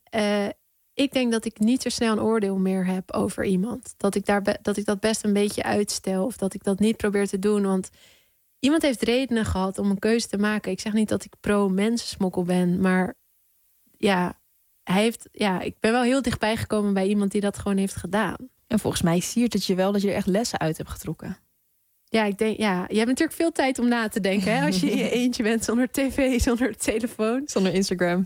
Speaker 21: ik denk dat ik niet zo snel een oordeel meer heb over iemand. Dat ik dat best een beetje uitstel of dat ik dat niet probeer te doen. Want iemand heeft redenen gehad om een keuze te maken. Ik zeg niet dat ik pro-mensensmokkel ben, maar ja, ik ben wel heel dichtbij gekomen bij iemand die dat gewoon heeft gedaan.
Speaker 20: En volgens mij siert het je wel dat je er echt lessen uit hebt getrokken.
Speaker 21: Ja, ik denk, ja, je hebt natuurlijk veel tijd om na te denken. Hè? Als je in je eentje bent, zonder tv, zonder telefoon.
Speaker 20: Zonder Instagram.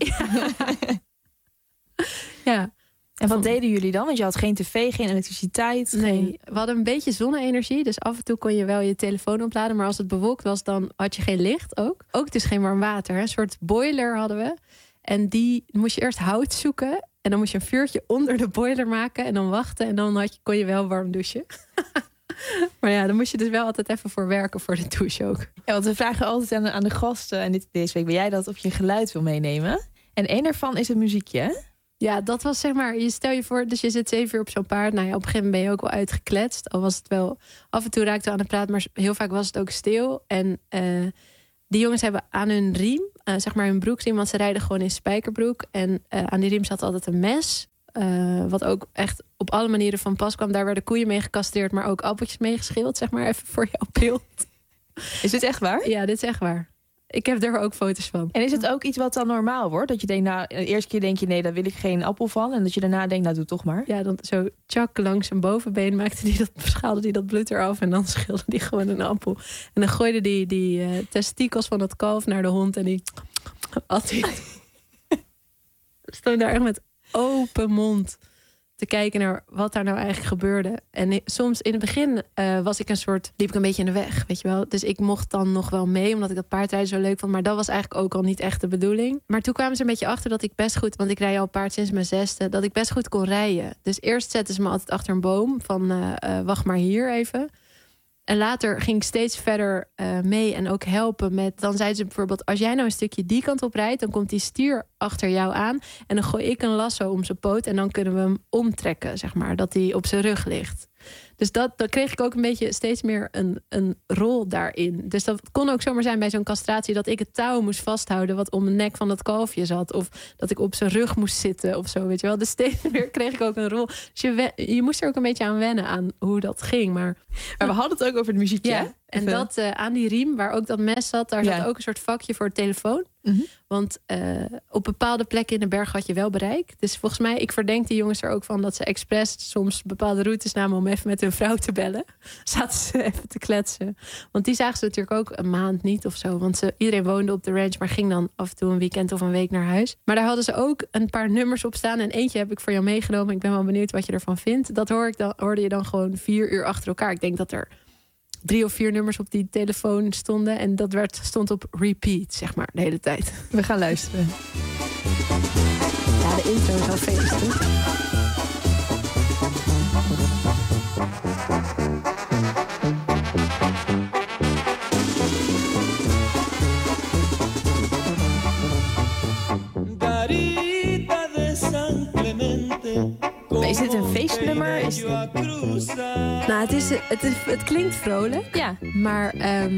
Speaker 21: Ja.
Speaker 20: En wat deden jullie dan? Want je had geen tv, geen elektriciteit.
Speaker 21: Nee, we hadden een beetje zonne-energie. Dus af en toe kon je wel je telefoon opladen. Maar als het bewolkt was, dan had je geen licht ook. Ook dus geen warm water. Hè? Een soort boiler hadden we. En die moest je eerst hout zoeken. En dan moest je een vuurtje onder de boiler maken. En dan wachten. En dan kon je wel warm douchen. Maar ja, dan moest je dus wel altijd even voor werken voor de douche ook.
Speaker 20: Ja, want we vragen altijd aan de gasten, en deze week ben jij dat, of je geluid wil meenemen. En één daarvan is het muziekje, hè?
Speaker 21: Ja, dat was zeg maar, je stel je voor, dus je zit 7 uur op zo'n paard. Nou ja, op een gegeven moment ben je ook wel uitgekletst. Al was het wel, af en toe raakte we aan de praat, maar heel vaak was het ook stil. En Die jongens hebben aan hun riem, zeg maar hun broeksriem, want ze rijden gewoon in spijkerbroek. En aan die riem zat altijd een mes. Wat ook echt op alle manieren van pas kwam. Daar werden koeien mee gecastreerd, maar ook appeltjes mee geschild. Zeg maar even voor jouw beeld.
Speaker 20: Is dit echt waar?
Speaker 21: Ja, dit is echt waar. Ik heb er ook foto's van.
Speaker 20: En is het ook iets wat dan normaal wordt? Dat je denkt, de eerste keer denk je, nee, daar wil ik geen appel van. En dat je daarna denkt, doe toch maar.
Speaker 21: Ja, dan zo tjak langs zijn bovenbeen schaalde die dat bloed eraf. En dan schilde die gewoon een appel. En dan gooide die testikels van het kalf naar de hond. En die at hij. Stond daar echt met open mond te kijken naar wat daar nou eigenlijk gebeurde. En soms in het begin liep ik een beetje in de weg, weet je wel. Dus ik mocht dan nog wel mee, omdat ik dat paardrijden zo leuk vond. Maar dat was eigenlijk ook al niet echt de bedoeling. Maar toen kwamen ze een beetje achter dat ik best goed, want ik rij al paard sinds mijn 6e, dat ik best goed kon rijden. Dus eerst zetten ze me altijd achter een boom van wacht maar hier even. En later ging ik steeds verder mee en ook helpen met... Dan zeiden ze bijvoorbeeld, als jij nou een stukje die kant op rijdt, dan komt die stier achter jou aan. En dan gooi ik een lasso om zijn poot en dan kunnen we hem omtrekken, zeg maar. Dat hij op zijn rug ligt. Dus dan kreeg ik ook een beetje steeds meer een rol daarin. Dus dat kon ook zomaar zijn bij zo'n castratie, dat ik het touw moest vasthouden wat om de nek van dat kalfje zat. Of dat ik op zijn rug moest zitten of zo, weet je wel. Dus steeds meer kreeg ik ook een rol. Dus je moest er ook een beetje aan wennen, aan hoe dat ging. Maar
Speaker 20: we hadden het ook over het muziekje.
Speaker 21: Ja, en dat aan die riem, waar ook dat mes zat, daar zat ook een soort vakje voor de telefoon. Mm-hmm. Want op bepaalde plekken in de berg had je wel bereik. Dus volgens mij, ik verdenk die jongens er ook van dat ze expres soms bepaalde routes namen om even met hun vrouw te bellen. Zaten ze even te kletsen. Want die zagen ze natuurlijk ook een maand niet of zo. Want iedereen woonde op de ranch, maar ging dan af en toe een weekend of een week naar huis. Maar daar hadden ze ook een paar nummers op staan. En eentje heb ik voor jou meegenomen. Ik ben wel benieuwd wat je ervan vindt. Dat hoorde je dan gewoon 4 uur achter elkaar. Ik denk dat er 3 of 4 nummers op die telefoon stonden. En dat stond op repeat, zeg maar, de hele tijd.
Speaker 20: We gaan luisteren.
Speaker 21: Ja, de intro is al feest.
Speaker 20: Is dit een feestnummer?
Speaker 21: Nou, het klinkt vrolijk.
Speaker 20: Ja.
Speaker 21: Maar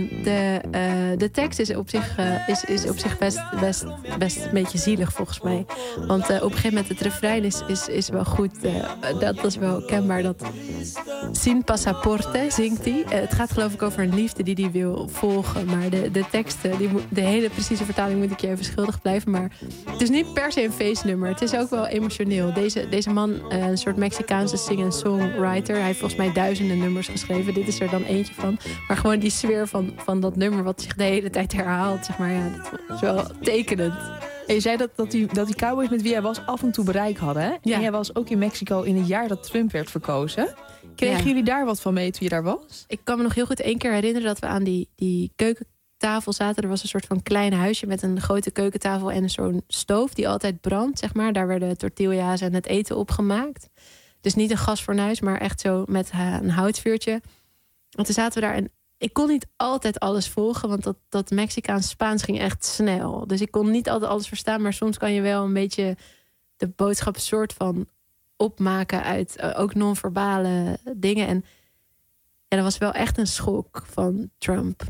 Speaker 21: de tekst is op zich best een beetje zielig, volgens mij. Want op een gegeven moment, het refrein is wel goed. Dat is wel kenbaar. Dat Sin Pasaporte zingt hij. Het gaat geloof ik over een liefde die hij wil volgen. Maar de teksten, de hele precieze vertaling moet ik je even schuldig blijven. Maar het is niet per se een feestnummer. Het is ook wel emotioneel. Deze man, een soort Mexicaanse sing-and-songwriter. Hij heeft volgens mij duizenden nummers geschreven. Dit is er dan eentje van. Maar gewoon die sfeer van dat nummer wat zich de hele tijd herhaalt. Zeg maar, ja, dat is wel tekenend.
Speaker 20: En je zei dat die cowboys met wie jij was af en toe bereik hadden. Hè? Ja. En jij was ook in Mexico in het jaar dat Trump werd verkozen. Kregen jullie daar wat van mee toen je daar was?
Speaker 21: Ik kan me nog heel goed 1 keer herinneren dat we aan die keukentafel zaten. Er was een soort van klein huisje met een grote keukentafel en zo'n stoof die altijd brandt, zeg maar. Daar werden tortilla's en het eten opgemaakt. Dus niet een gasfornuis, maar echt zo met een houtvuurtje. En toen zaten we daar en ik kon niet altijd alles volgen, want dat Mexicaans-Spaans ging echt snel. Dus ik kon niet altijd alles verstaan, maar soms kan je wel een beetje de boodschap soort van opmaken uit ook non-verbale dingen. En ja, dat was wel echt een schok van Trump.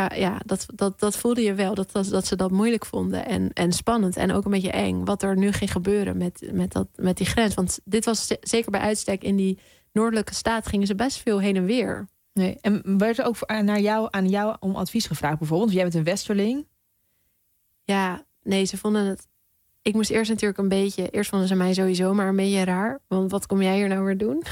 Speaker 21: Dat voelde je wel, dat ze dat moeilijk vonden en spannend en ook een beetje eng. Wat er nu ging gebeuren met die grens. Want dit was zeker bij uitstek in die noordelijke staat gingen ze best veel heen en weer.
Speaker 20: Nee. En werd er ook aan jou om advies gevraagd bijvoorbeeld? Jij bent een westerling.
Speaker 21: Ja, nee, ze vonden het... Ik moest eerst natuurlijk een beetje... Eerst vonden ze mij sowieso maar een beetje raar. Want wat kom jij hier nou weer doen?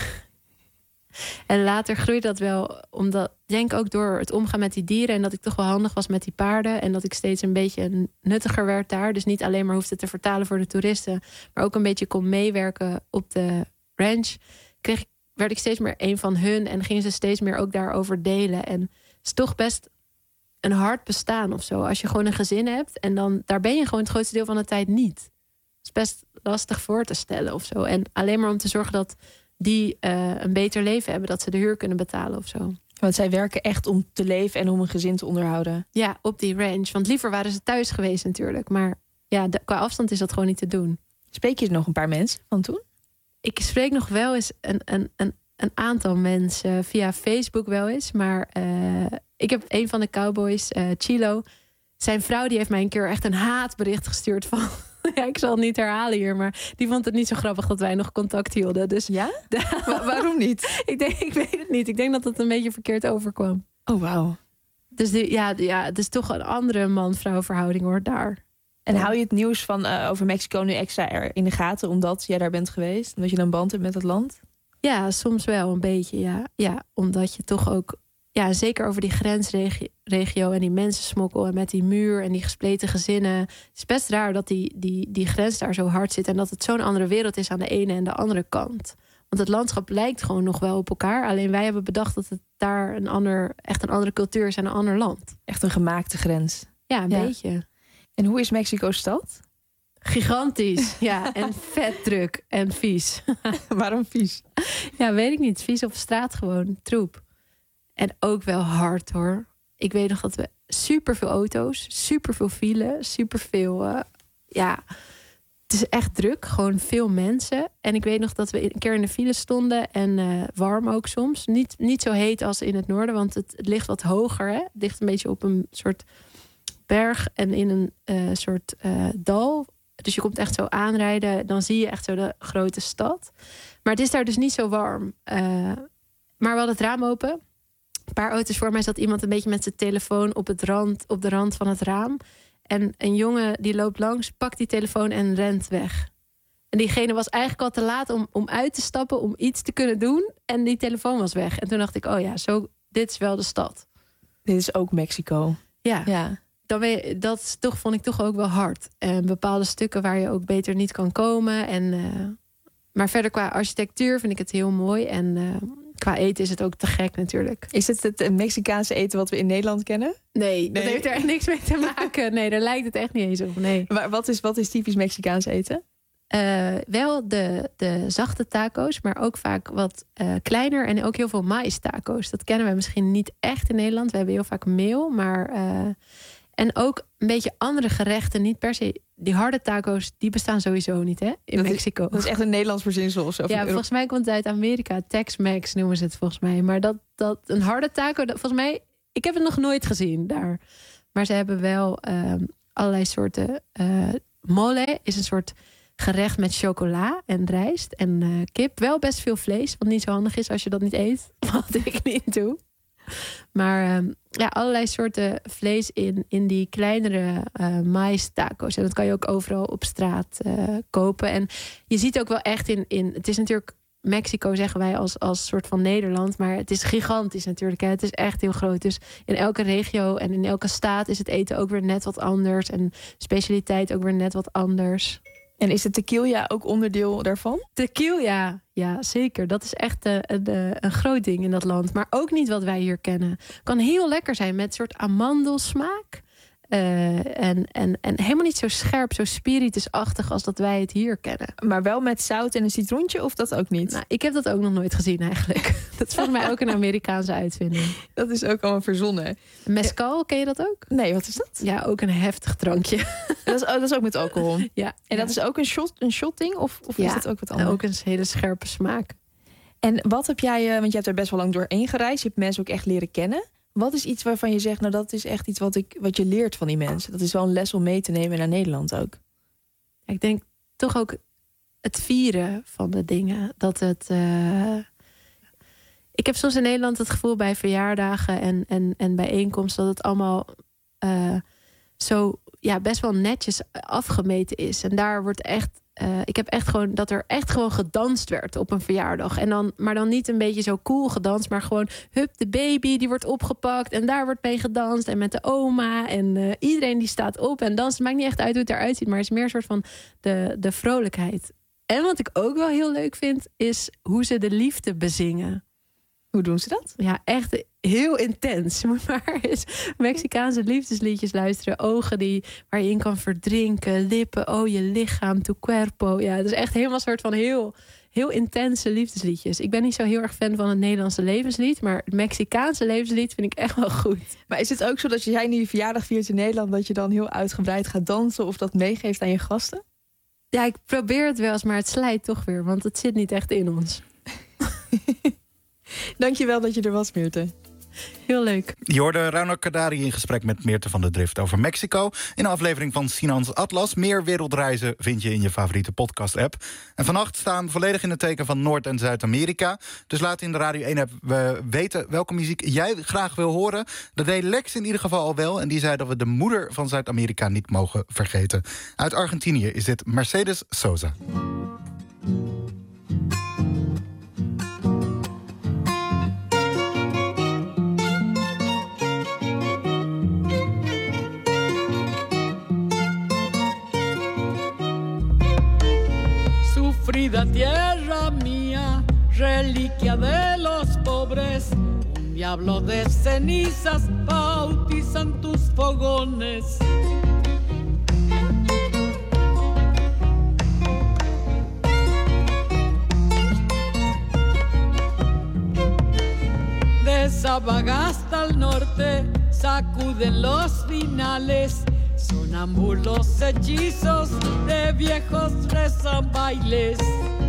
Speaker 21: En later groeide dat wel, omdat denk ook door het omgaan met die dieren en dat ik toch wel handig was met die paarden en dat ik steeds een beetje nuttiger werd daar. Dus niet alleen maar hoefde te vertalen voor de toeristen, maar ook een beetje kon meewerken op de ranch. Werd ik steeds meer een van hun en gingen ze steeds meer ook daarover delen. En het is toch best een hard bestaan of zo. Als je gewoon een gezin hebt en dan daar ben je gewoon het grootste deel van de tijd niet. Het is best lastig voor te stellen of zo. En alleen maar om te zorgen dat die een beter leven hebben, dat ze de huur kunnen betalen of zo.
Speaker 20: Want zij werken echt om te leven en om een gezin te onderhouden.
Speaker 21: Ja, op die ranch. Want liever waren ze thuis geweest natuurlijk. Maar ja, qua afstand is dat gewoon niet te doen.
Speaker 20: Spreek je nog een paar mensen van toen?
Speaker 21: Ik spreek nog wel eens een aantal mensen via Facebook wel eens. Maar ik heb een van de cowboys, Chilo, zijn vrouw die heeft mij een keer echt een haatbericht gestuurd van... Ja, ik zal het niet herhalen hier, maar die vond het niet zo grappig dat wij nog contact hielden. Dus
Speaker 20: ja? Waarom niet?
Speaker 21: Ik weet het niet. Ik denk dat het een beetje verkeerd overkwam.
Speaker 20: Oh, wauw.
Speaker 21: Dus het is toch een andere man-vrouw verhouding hoor, daar.
Speaker 20: En hou je het nieuws van over Mexico nu extra in de gaten omdat jij daar bent geweest? Omdat je een band hebt met het land?
Speaker 21: Ja, soms wel een beetje, ja. Ja, omdat je toch ook... Ja, zeker over die grensregio en die mensensmokkel... en met die muur en die gespleten gezinnen. Het is best raar dat die grens daar zo hard zit... en dat het zo'n andere wereld is aan de ene en de andere kant. Want het landschap lijkt gewoon nog wel op elkaar. Alleen wij hebben bedacht dat het daar echt een andere cultuur is en een ander land.
Speaker 20: Echt een gemaakte grens.
Speaker 21: Ja, een beetje.
Speaker 20: En hoe is Mexico-stad?
Speaker 21: Gigantisch, ja. En vet druk en vies.
Speaker 20: Waarom vies?
Speaker 21: Ja, weet ik niet. Vies op straat gewoon, troep. En ook wel hard, hoor. Ik weet nog dat we superveel auto's, superveel file, superveel... het is echt druk, gewoon veel mensen. En ik weet nog dat we een keer in de file stonden en warm ook soms. Niet zo heet als in het noorden, want het ligt wat hoger. Hè? Het ligt een beetje op een soort berg en in een soort dal. Dus je komt echt zo aanrijden, dan zie je echt zo de grote stad. Maar het is daar dus niet zo warm. Maar we hadden het raam open. Een paar auto's voor mij zat iemand een beetje met zijn telefoon op de rand van het raam. En een jongen die loopt langs, pakt die telefoon en rent weg. En diegene was eigenlijk al te laat om uit te stappen, om iets te kunnen doen. En die telefoon was weg. En toen dacht ik, oh ja, dit is wel de stad.
Speaker 20: Dit is ook Mexico.
Speaker 21: Ja. Dat vond ik toch ook wel hard. En bepaalde stukken waar je ook beter niet kan komen. Maar verder qua architectuur vind ik het heel mooi. En qua eten is het ook te gek natuurlijk.
Speaker 20: Is het Mexicaanse eten wat we in Nederland kennen?
Speaker 21: Nee, dat heeft er echt niks mee te maken. Nee, daar lijkt het echt niet eens op. Nee.
Speaker 20: Maar wat is typisch Mexicaans eten?
Speaker 21: Wel de zachte taco's, maar ook vaak wat kleiner. En ook heel veel maïs taco's. Dat kennen we misschien niet echt in Nederland. We hebben heel vaak meel, maar... En ook een beetje andere gerechten. Niet per se... Die harde taco's, die bestaan sowieso niet, hè? In Mexico.
Speaker 20: Dat is echt een Nederlands verzinsel of zo?
Speaker 21: Ja, volgens mij komt het uit Amerika. Tex-Mex noemen ze het volgens mij. Maar dat een harde taco... volgens mij... Ik heb het nog nooit gezien daar. Maar ze hebben wel allerlei soorten... mole is een soort gerecht met chocola en rijst en kip. Wel best veel vlees, wat niet zo handig is als je dat niet eet. Wat ik niet doe. Maar allerlei soorten vlees in die kleinere mais taco's. En dat kan je ook overal op straat kopen. En je ziet ook wel echt in... Het is natuurlijk... Mexico zeggen wij als soort van Nederland. Maar het is gigantisch natuurlijk. Hè. Het is echt heel groot. Dus in elke regio en in elke staat is het eten ook weer net wat anders. En specialiteit ook weer net wat anders.
Speaker 20: En is de tequila ook onderdeel daarvan?
Speaker 21: Tequila, ja zeker. Dat is echt een groot ding in dat land. Maar ook niet wat wij hier kennen. Kan heel lekker zijn met een soort amandelsmaak. En helemaal niet zo scherp, zo spiritusachtig als dat wij het hier kennen.
Speaker 20: Maar wel met zout en een citroentje of dat ook niet?
Speaker 21: Nou, ik heb dat ook nog nooit gezien eigenlijk. Dat is volgens mij ook een Amerikaanse uitvinding.
Speaker 20: Dat is ook allemaal verzonnen.
Speaker 21: Mezcal, ken je dat ook?
Speaker 20: Nee, wat is dat?
Speaker 21: Ja, ook een heftig drankje.
Speaker 20: Dat is ook met alcohol? Ja. En dat is ook een shotding? Of is dat ook wat anders?
Speaker 21: Ook een hele scherpe smaak.
Speaker 20: En wat heb jij, want je hebt er best wel lang doorheen gereisd. Je hebt mensen ook echt leren kennen. Wat is iets waarvan je zegt, nou dat is echt iets wat je leert van die mensen? Dat is wel een les om mee te nemen naar Nederland ook.
Speaker 21: Ik denk toch ook het vieren van de dingen. Dat het... Ik heb soms in Nederland het gevoel bij verjaardagen en bijeenkomsten... dat het allemaal zo best wel netjes afgemeten is. En daar wordt echt... ik heb echt gewoon dat er echt gewoon gedanst werd op een verjaardag. Maar dan niet een beetje zo cool gedanst, maar gewoon hup, de baby die wordt opgepakt en daar wordt mee gedanst en met de oma en iedereen die staat op en danst. Het maakt niet echt uit hoe het eruit ziet, maar het is meer een soort van de vrolijkheid. En wat ik ook wel heel leuk vind, is hoe ze de liefde bezingen.
Speaker 20: Hoe doen ze dat?
Speaker 21: Ja, echt heel intens. Je moet maar eens Mexicaanse liefdesliedjes luisteren. Ogen waar je in kan verdrinken. Lippen, oh je lichaam, tu cuerpo. Ja, het is echt helemaal een soort van heel intense liefdesliedjes. Ik ben niet zo heel erg fan van het Nederlandse levenslied. Maar het Mexicaanse levenslied vind ik echt wel goed.
Speaker 20: Maar is het ook zo dat jij nu je verjaardag viert in Nederland... dat je dan heel uitgebreid gaat dansen of dat meegeeft aan je gasten?
Speaker 21: Ja, ik probeer het wel eens, maar het slijt toch weer. Want het zit niet echt in ons.
Speaker 20: Dankjewel dat je er was, Meerte.
Speaker 21: Heel leuk.
Speaker 3: Je hoorde Raunak Kadari in gesprek met Meerte van der Drift over Mexico. In een aflevering van Sinans Atlas. Meer wereldreizen vind je in je favoriete podcast-app. En vannacht staan volledig in het teken van Noord- en Zuid-Amerika. Dus laat in de Radio 1-app weten welke muziek jij graag wil horen. Dat deed Lex in ieder geval al wel. En die zei dat we de moeder van Zuid-Amerika niet mogen vergeten. Uit Argentinië is dit Mercedes Sosa.
Speaker 7: Sufrida tierra mía, reliquia de los pobres, un diablo de cenizas bautizan tus fogones. De Sabagasta al norte sacuden los finales. Sonámbulos hechizos de viejos rezan bailes.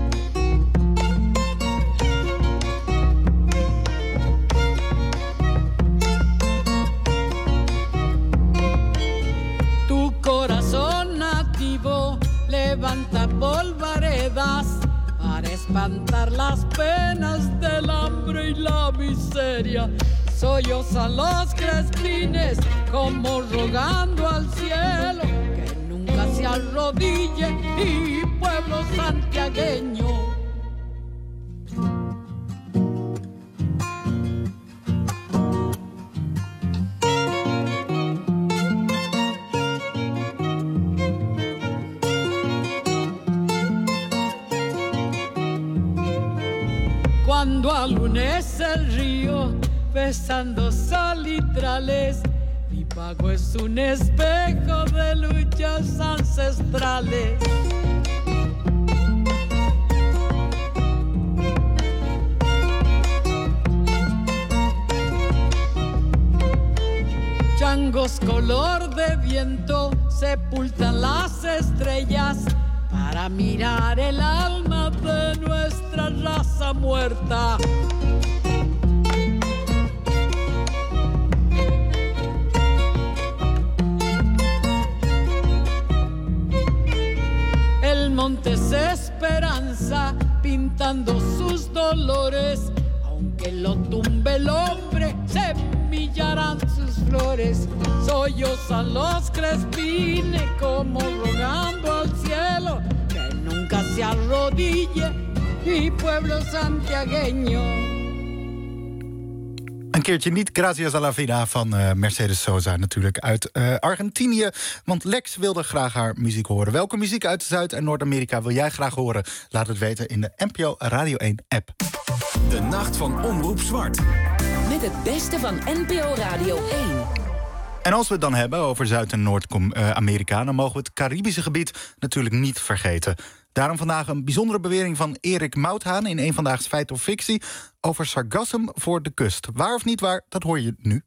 Speaker 7: Tu corazón nativo levanta polvaredas para espantar las penas del hambre y la miseria. Sollozan los crespines como rogando al cielo que nunca se arrodille y pueblo santiagueño. Cuando alunece el río besando salitrales, mi pago es un espejo de luchas ancestrales. Changos color de viento sepultan las estrellas para mirar el alma de nuestra raza muerta. El monte es esperanza pintando sus dolores. Aunque lo tumbe el hombre, semillarán sus flores. Sollozan los crespines como rogando al cielo que nunca se arrodille mi pueblo santiagueño.
Speaker 3: Een keertje niet Gracias a la Vida van Mercedes Sosa, natuurlijk uit Argentinië. Want Lex wilde graag haar muziek horen. Welke muziek uit Zuid- en Noord-Amerika wil jij graag horen? Laat het weten in de NPO Radio 1-app.
Speaker 2: De Nacht van Omroep Zwart.
Speaker 4: Met het beste van NPO Radio 1.
Speaker 3: En als we het dan hebben over Zuid- en Noord-Amerika, dan mogen we het Caribische gebied natuurlijk niet vergeten. Daarom vandaag een bijzondere bewering van Erik Mouthaan in Eén Vandaags Feit of Fictie over sargassum voor de kust. Waar of niet waar, dat hoor je nu.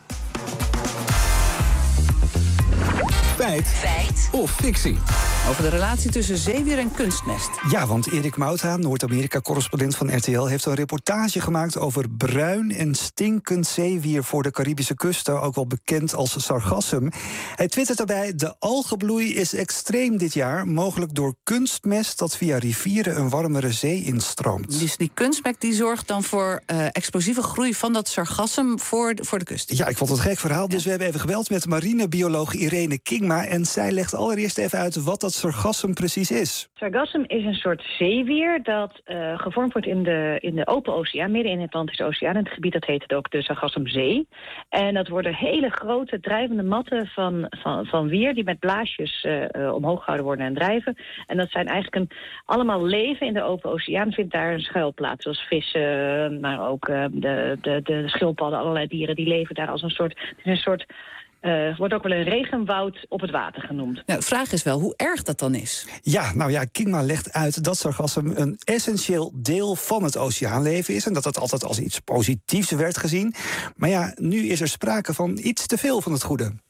Speaker 2: Feit of fictie.
Speaker 22: Over de relatie tussen zeewier en kunstmest.
Speaker 23: Ja, want Erik Mouthaan, Noord-Amerika-correspondent van RTL... heeft een reportage gemaakt over bruin en stinkend zeewier voor de Caribische kusten, ook wel bekend als sargassum. Hij twittert daarbij: de algenbloei is extreem dit jaar, mogelijk door kunstmest dat via rivieren een warmere zee instroomt.
Speaker 22: Dus die kunstmest die zorgt dan voor explosieve groei van dat sargassum voor de kust.
Speaker 23: Ja, ik vond het een gek verhaal, dus we hebben even gebeld met marinebioloog Irene Kingma en zij legt allereerst even uit wat dat sargassum precies is.
Speaker 24: Sargassum is een soort zeewier dat gevormd wordt in de open oceaan, midden in de Atlantische Oceaan. En het gebied dat heet het ook de Sargassumzee. En dat worden hele grote drijvende matten van wier die met blaasjes omhoog gehouden worden en drijven. En dat zijn eigenlijk allemaal leven in de open oceaan, vindt daar een schuilplaats. Zoals vissen, maar ook de schildpadden, allerlei dieren die leven daar als een soort. Het is een soort. Wordt ook wel een regenwoud op het water genoemd.
Speaker 22: Nou, de vraag is wel hoe erg dat dan is.
Speaker 23: Ja, nou ja, Kingma legt uit dat sargassum een essentieel deel van het oceaanleven is en dat het altijd als iets positiefs werd gezien. Maar ja, nu is er sprake van iets te veel van het goede.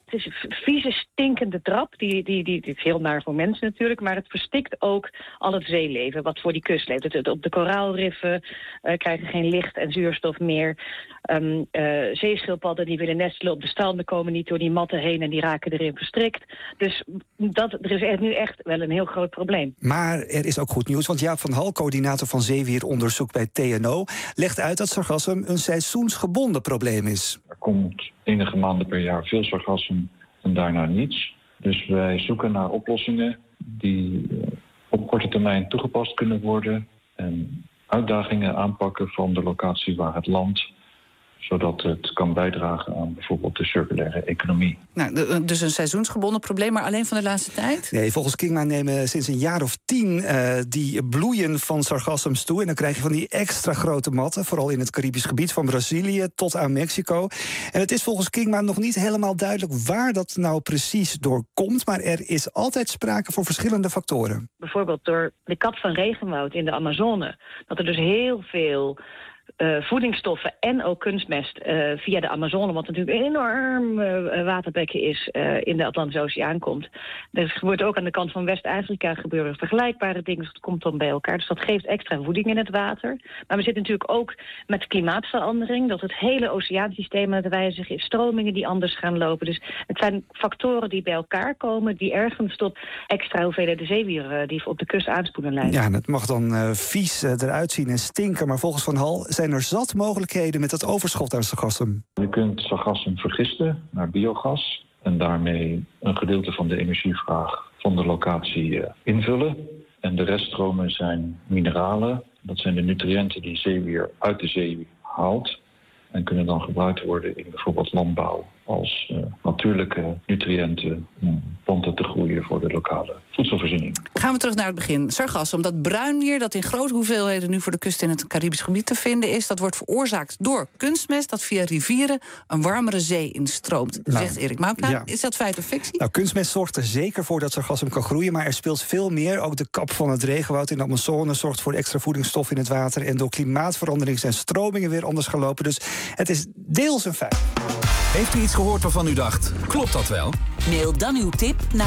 Speaker 24: Het is een vieze, stinkende drap. Die is heel naar voor mensen natuurlijk. Maar het verstikt ook al het zeeleven wat voor die kust leeft. Op de koraalriffen krijgen geen licht en zuurstof meer. Zeeschildpadden die willen nestelen op de stranden komen niet door die matten heen en die raken erin verstrikt. Dus er is nu echt wel een heel groot probleem.
Speaker 23: Maar er is ook goed nieuws, want Jaap van Hal, coördinator van zeewieronderzoek bij TNO, legt uit dat sargassum een seizoensgebonden probleem is.
Speaker 5: Er komt enige maanden per jaar veel sargassum en daarna niets. Dus wij zoeken naar oplossingen die op korte termijn toegepast kunnen worden en uitdagingen aanpakken van de locatie waar het landt, zodat het kan bijdragen aan bijvoorbeeld de circulaire economie.
Speaker 22: Nou, dus een seizoensgebonden probleem, maar alleen van de laatste tijd?
Speaker 23: Nee, volgens Kingma nemen sinds een jaar of 10 die bloeien van sargassums toe. En dan krijg je van die extra grote matten, vooral in het Caribisch gebied, van Brazilië tot aan Mexico. En het is volgens Kingma nog niet helemaal duidelijk waar dat nou precies door komt, maar er is altijd sprake van verschillende factoren.
Speaker 24: Bijvoorbeeld door de kap van regenwoud in de Amazone. Dat er dus heel veel voedingsstoffen en ook kunstmest via de Amazone, wat natuurlijk een enorm waterbekken is, in de Atlantische Oceaan komt. Er wordt ook aan de kant van West-Afrika gebeuren vergelijkbare dingen, dus dat komt dan bij elkaar. Dus dat geeft extra voeding in het water. Maar we zitten natuurlijk ook met klimaatverandering, dat het hele oceaansysteem aan het wijzigen is, stromingen die anders gaan lopen. Dus het zijn factoren die bij elkaar komen, die ergens tot extra hoeveelheden zeewier die op de kust aanspoelen leiden.
Speaker 23: Ja, en het mag dan vies eruit zien en stinken, maar volgens Van Hal zijn er zat mogelijkheden met het overschot aan sargassum.
Speaker 5: Je kunt sargassum vergisten naar biogas en daarmee een gedeelte van de energievraag van de locatie invullen. En de reststromen zijn mineralen. Dat zijn de nutriënten die zeewier uit de zee haalt en kunnen dan gebruikt worden in bijvoorbeeld landbouw als natuurlijke nutriënten om planten te groeien voor de lokale voedselvoorziening.
Speaker 22: Gaan we terug naar het begin. Sargassum, dat bruinwier dat in grote hoeveelheden nu voor de kust in het Caribisch gebied te vinden is, dat wordt veroorzaakt door kunstmest dat via rivieren een warmere zee instroomt, zegt Erik Mauklaar. Ja. Is dat feit of fictie?
Speaker 23: Nou, kunstmest zorgt er zeker voor dat sargassum kan groeien, maar er speelt veel meer. Ook de kap van het regenwoud in de Amazone zorgt voor extra voedingsstof in het water en door klimaatverandering zijn stromingen weer anders gaan lopen. Dus het is deels een feit.
Speaker 2: Heeft u iets gehoord waarvan u dacht, klopt dat wel?
Speaker 4: Mail dan uw tip naar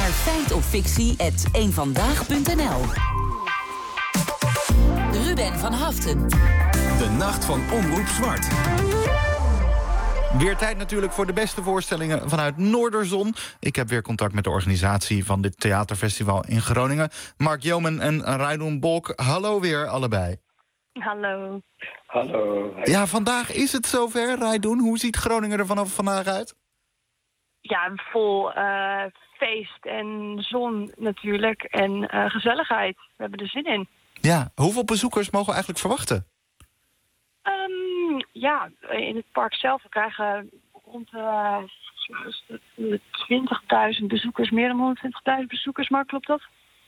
Speaker 4: feitoffictie@eenvandaag.nl. Ruben van Haften.
Speaker 2: De Nacht van Omroep Zwart.
Speaker 3: Weer tijd natuurlijk voor de beste voorstellingen vanuit Noorderzon. Ik heb weer contact met de organisatie van dit theaterfestival in Groningen. Mark Jomen en Raidoen Bolk, hallo weer allebei.
Speaker 6: Hallo.
Speaker 8: Hallo.
Speaker 3: Ja, vandaag is het zover, Raidoen. Hoe ziet Groningen er vandaag uit?
Speaker 6: Ja, vol feest en zon natuurlijk en gezelligheid. We hebben er zin in.
Speaker 3: Ja, hoeveel bezoekers mogen we eigenlijk verwachten?
Speaker 6: Ja, in het park zelf we krijgen rond 20.000 bezoekers, meer dan 120.000 bezoekers, maar klopt dat?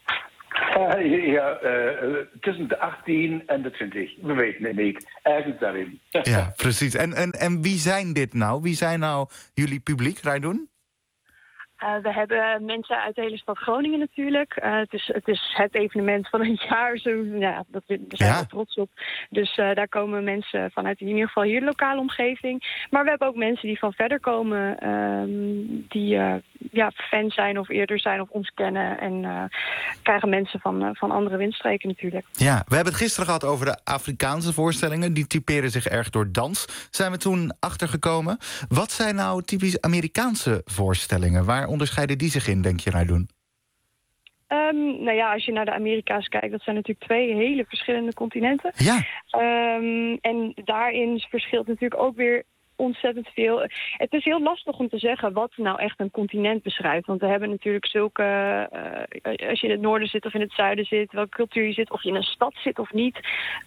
Speaker 8: Tussen de 18 en de 20. We weten het niet. Ergens daarin.
Speaker 3: Ja, precies. En wie zijn dit nou? Wie zijn nou jullie publiek, Raidoen?
Speaker 6: We hebben mensen uit de hele stad Groningen natuurlijk. Het is het evenement van het jaar. Daar zijn we trots op. Dus daar komen mensen vanuit in ieder geval hier de lokale omgeving. Maar we hebben ook mensen die van verder komen. Die fan zijn of eerder zijn of ons kennen. En krijgen mensen van andere windstreken natuurlijk.
Speaker 3: Ja, we hebben het gisteren gehad over de Afrikaanse voorstellingen. Die typeren zich erg door dans. Zijn we toen achtergekomen. Wat zijn nou typisch Amerikaanse voorstellingen? Waar onderscheiden die zich in, denk je, Raidoen?
Speaker 6: Als je naar de Amerika's kijkt, dat zijn natuurlijk twee hele verschillende continenten.
Speaker 3: Ja.
Speaker 6: En daarin verschilt natuurlijk ook weer ontzettend veel. Het is heel lastig om te zeggen wat nou echt een continent beschrijft. Want we hebben natuurlijk zulke als je in het noorden zit of in het zuiden zit, welke cultuur je zit, of je in een stad zit of niet.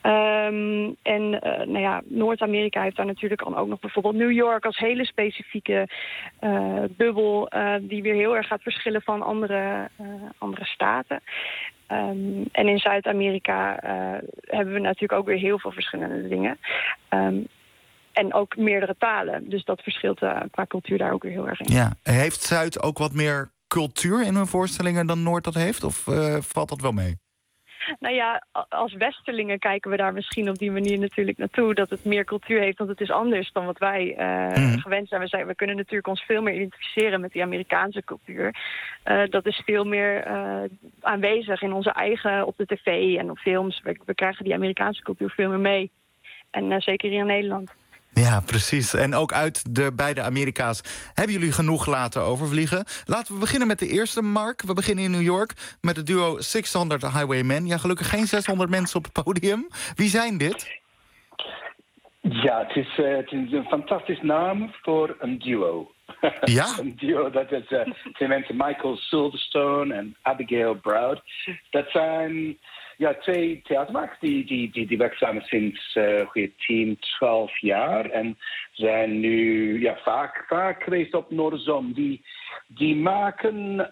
Speaker 6: Noord-Amerika heeft daar natuurlijk ook nog bijvoorbeeld New York als hele specifieke bubbel, die weer heel erg gaat verschillen van andere staten. En in Zuid-Amerika hebben we natuurlijk ook weer heel veel verschillende dingen. En ook meerdere talen. Dus dat verschilt qua cultuur daar ook weer heel erg in.
Speaker 3: Ja. Heeft Zuid ook wat meer cultuur in hun voorstellingen dan Noord dat heeft? Of valt dat wel mee?
Speaker 6: Nou ja, als westerlingen kijken we daar misschien op die manier natuurlijk naartoe. Dat het meer cultuur heeft, want het is anders dan wat wij gewend zijn. We kunnen natuurlijk ons veel meer identificeren met die Amerikaanse cultuur. Dat is veel meer aanwezig in onze eigen, op de tv en op films. We krijgen die Amerikaanse cultuur veel meer mee. En zeker hier in Nederland.
Speaker 3: Ja, precies. En ook uit de beide Amerika's hebben jullie genoeg laten overvliegen. Laten we beginnen met de eerste, Mark. We beginnen in New York met het duo 600 Highwaymen. Ja, gelukkig geen 600 mensen op het podium. Wie zijn dit?
Speaker 8: Ja, het is een fantastische naam voor een duo.
Speaker 3: Ja?
Speaker 8: Een duo, dat is twee mensen, Michael Silverstone en Abigail Browd. Dat zijn twee theatermakers die werken samen sinds 10, 12 jaar. En zijn nu vaak geweest op Noorderzon. Die maken,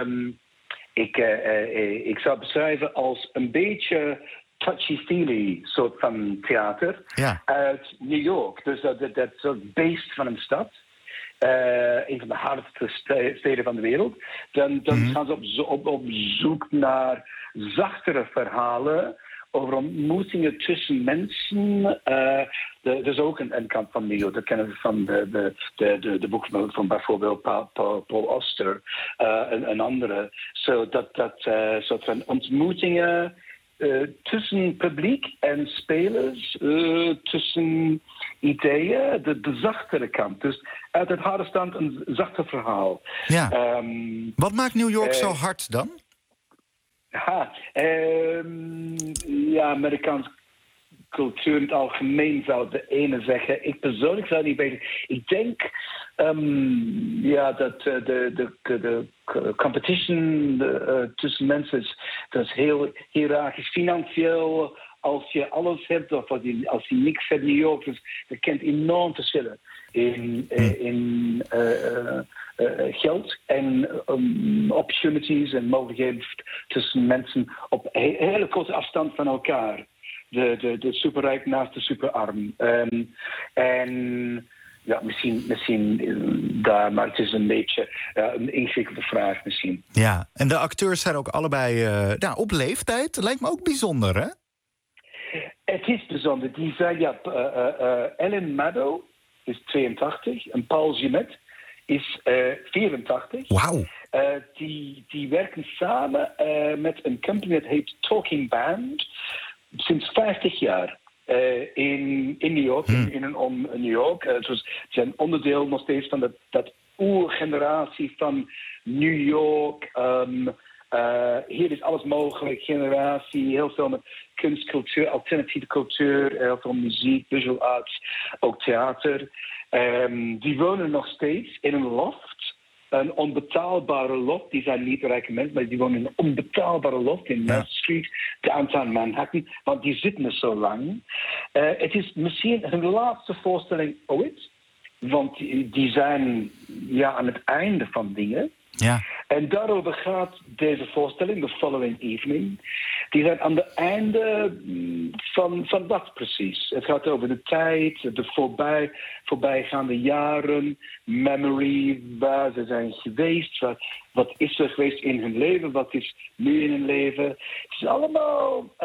Speaker 8: ik zou beschrijven als een beetje touchy-feely soort van theater uit New York. Dus dat soort beest van een stad. Een van de hardste steden van de wereld. Dan gaan ze op zoek naar zachtere verhalen over ontmoetingen tussen mensen. Er is ook een kant van New York. Dat kennen we van de boek van bijvoorbeeld Paul Auster. Een andere. Dat soort van ontmoetingen tussen publiek en spelers, tussen ideeën, de zachtere kant. Dus uit het harde stand een zachter verhaal.
Speaker 3: Ja. Wat maakt New York zo hard dan?
Speaker 8: Amerikaanse cultuur in het algemeen zou de ene zeggen. Ik persoonlijk zou het niet weten. Ik denk dat de competition tussen mensen is heel hiërarchisch. Financieel, als je alles hebt of als je niks hebt in New York, dus dat kent enorm verschillen in geld en opportunities en mogelijkheden tussen mensen op hele korte afstand van elkaar. De superrijk naast de superarm. Misschien daar, maar het is een beetje een ingewikkelde vraag misschien.
Speaker 3: Ja, en de acteurs zijn ook allebei op leeftijd. Lijkt me ook bijzonder, hè?
Speaker 8: Het is bijzonder. Die zijn, Ellen Maddow is 82 en Paul Giamatti is 84.
Speaker 3: Wauw.
Speaker 8: Die werken samen met een company dat heet Talking Band sinds 50 jaar. In New York, in New York. Ze zijn onderdeel nog steeds van dat oergeneratie van New York. Hier is alles mogelijk, generatie, heel veel met kunst, cultuur, alternatieve cultuur, heel veel muziek, visual arts, ook theater. Die wonen nog steeds in een loft. Een onbetaalbare loft. Die zijn niet rijke mensen, maar die wonen in een onbetaalbare loft in Main Street, downtown Manhattan, want die zitten er zo lang. Het is misschien hun laatste voorstelling ooit, want die zijn aan het einde van dingen.
Speaker 3: Ja.
Speaker 8: En daarover gaat deze voorstelling, The Following Evening. Die zijn aan het einde van wat precies? Het gaat over de tijd, de voorbijgaande jaren, memory, waar ze zijn geweest, wat is er geweest in hun leven, wat is nu in hun leven. Het is allemaal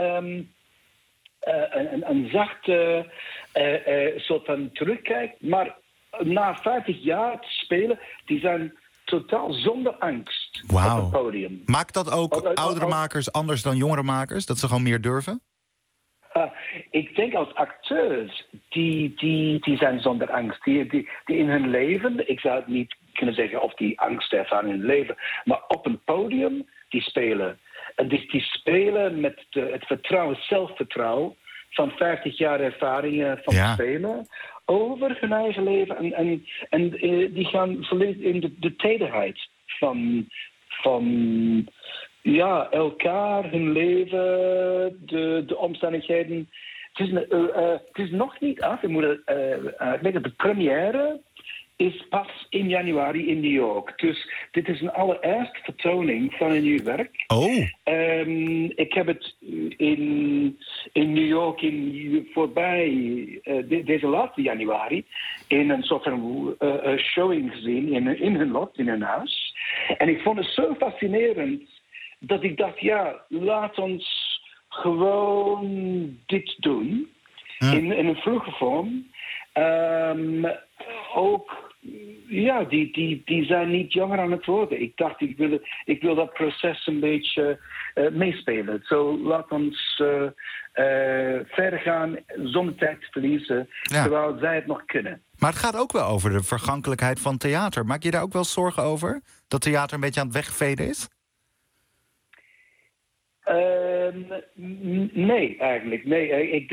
Speaker 8: een zachte soort van terugkijk, maar na 50 jaar te spelen, die zijn totaal zonder angst op het podium.
Speaker 3: Maakt dat ook oudere makers anders dan jongere makers? Dat ze gewoon meer durven?
Speaker 8: Ik denk als acteurs, die zijn zonder angst. Die in hun leven, ik zou het niet kunnen zeggen of die angst ervaren in hun leven, maar op een podium, die spelen. En die spelen met het vertrouwen, zelfvertrouwen van 50 jaar ervaringen van spelen over hun eigen leven. En die gaan volledig in de tederheid van elkaar, hun leven, de omstandigheden. Het is nog niet af. De première is pas in januari in New York. Dus dit is een allereerste vertoning van een nieuw werk.
Speaker 3: Oh.
Speaker 8: Ik heb het in New York voorbij deze laatste januari in een soort van showing gezien in hun lot, in hun huis. En ik vond het zo fascinerend dat ik dacht, laat ons gewoon dit doen. In een vroege vorm. Ook, ja, die zijn niet jonger aan het worden. Ik dacht, ik wil dat proces een beetje meespelen. Zo, laat ons verder gaan zonder tijd te verliezen, terwijl zij het nog kunnen.
Speaker 3: Maar het gaat ook wel over de vergankelijkheid van theater. Maak je daar ook wel zorgen over? Dat theater een beetje aan het wegveden is?
Speaker 8: Nee, eigenlijk. Nee, ik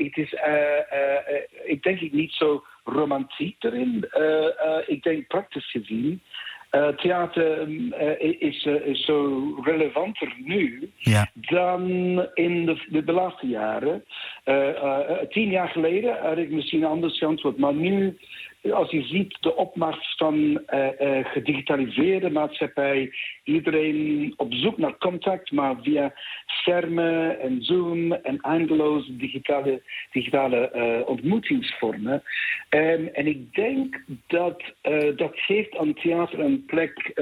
Speaker 8: denk niet zo romantiek erin. Ik denk praktisch gezien. Theater is zo relevanter nu dan in de laatste jaren. 10 jaar geleden had ik misschien anders geantwoord. Maar nu, als je ziet de opmars van gedigitaliseerde maatschappij, iedereen op zoek naar contact, maar via schermen en Zoom en eindeloze digitale ontmoetingsvormen. En ik denk dat geeft aan theater een plek,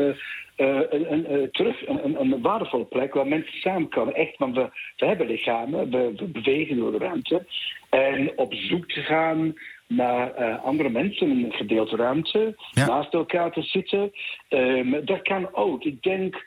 Speaker 8: een waardevolle plek waar mensen samenkomen. Echt, want we hebben lichamen, we bewegen door de ruimte. En op zoek te gaan naar andere mensen in een gedeelde ruimte, naast elkaar te zitten. Dat kan ook. Ik denk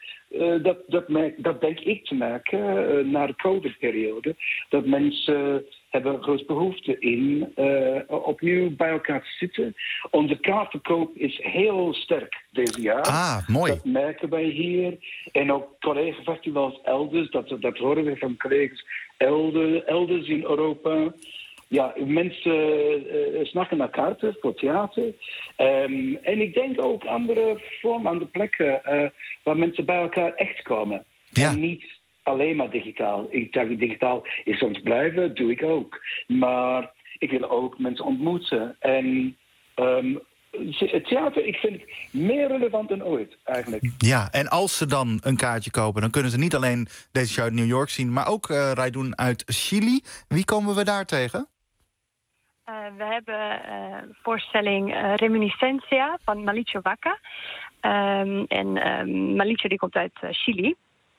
Speaker 8: dat denk ik te merken na de COVID-periode, dat mensen hebben grote behoefte in opnieuw bij elkaar te zitten. Onze kaartverkoop is heel sterk deze jaar.
Speaker 3: Mooi.
Speaker 8: Dat merken wij hier. En ook collega-festivals elders, dat horen we van collega's elders in Europa. Ja, mensen snakken naar kaarten voor theater. En ik denk ook andere vormen, andere plekken waar mensen bij elkaar echt komen. Ja. En niet alleen maar digitaal. Ik denk digitaal is soms blijven, doe ik ook. Maar ik wil ook mensen ontmoeten. En het theater, ik vind het meer relevant dan ooit, eigenlijk.
Speaker 3: Ja, en als ze dan een kaartje kopen, dan kunnen ze niet alleen deze show uit New York zien, maar ook Raidoen uit Chili. Wie komen we daar tegen?
Speaker 6: We hebben voorstelling Reminiscencia van Malicio Vaca. En Malicio die komt uit Chili.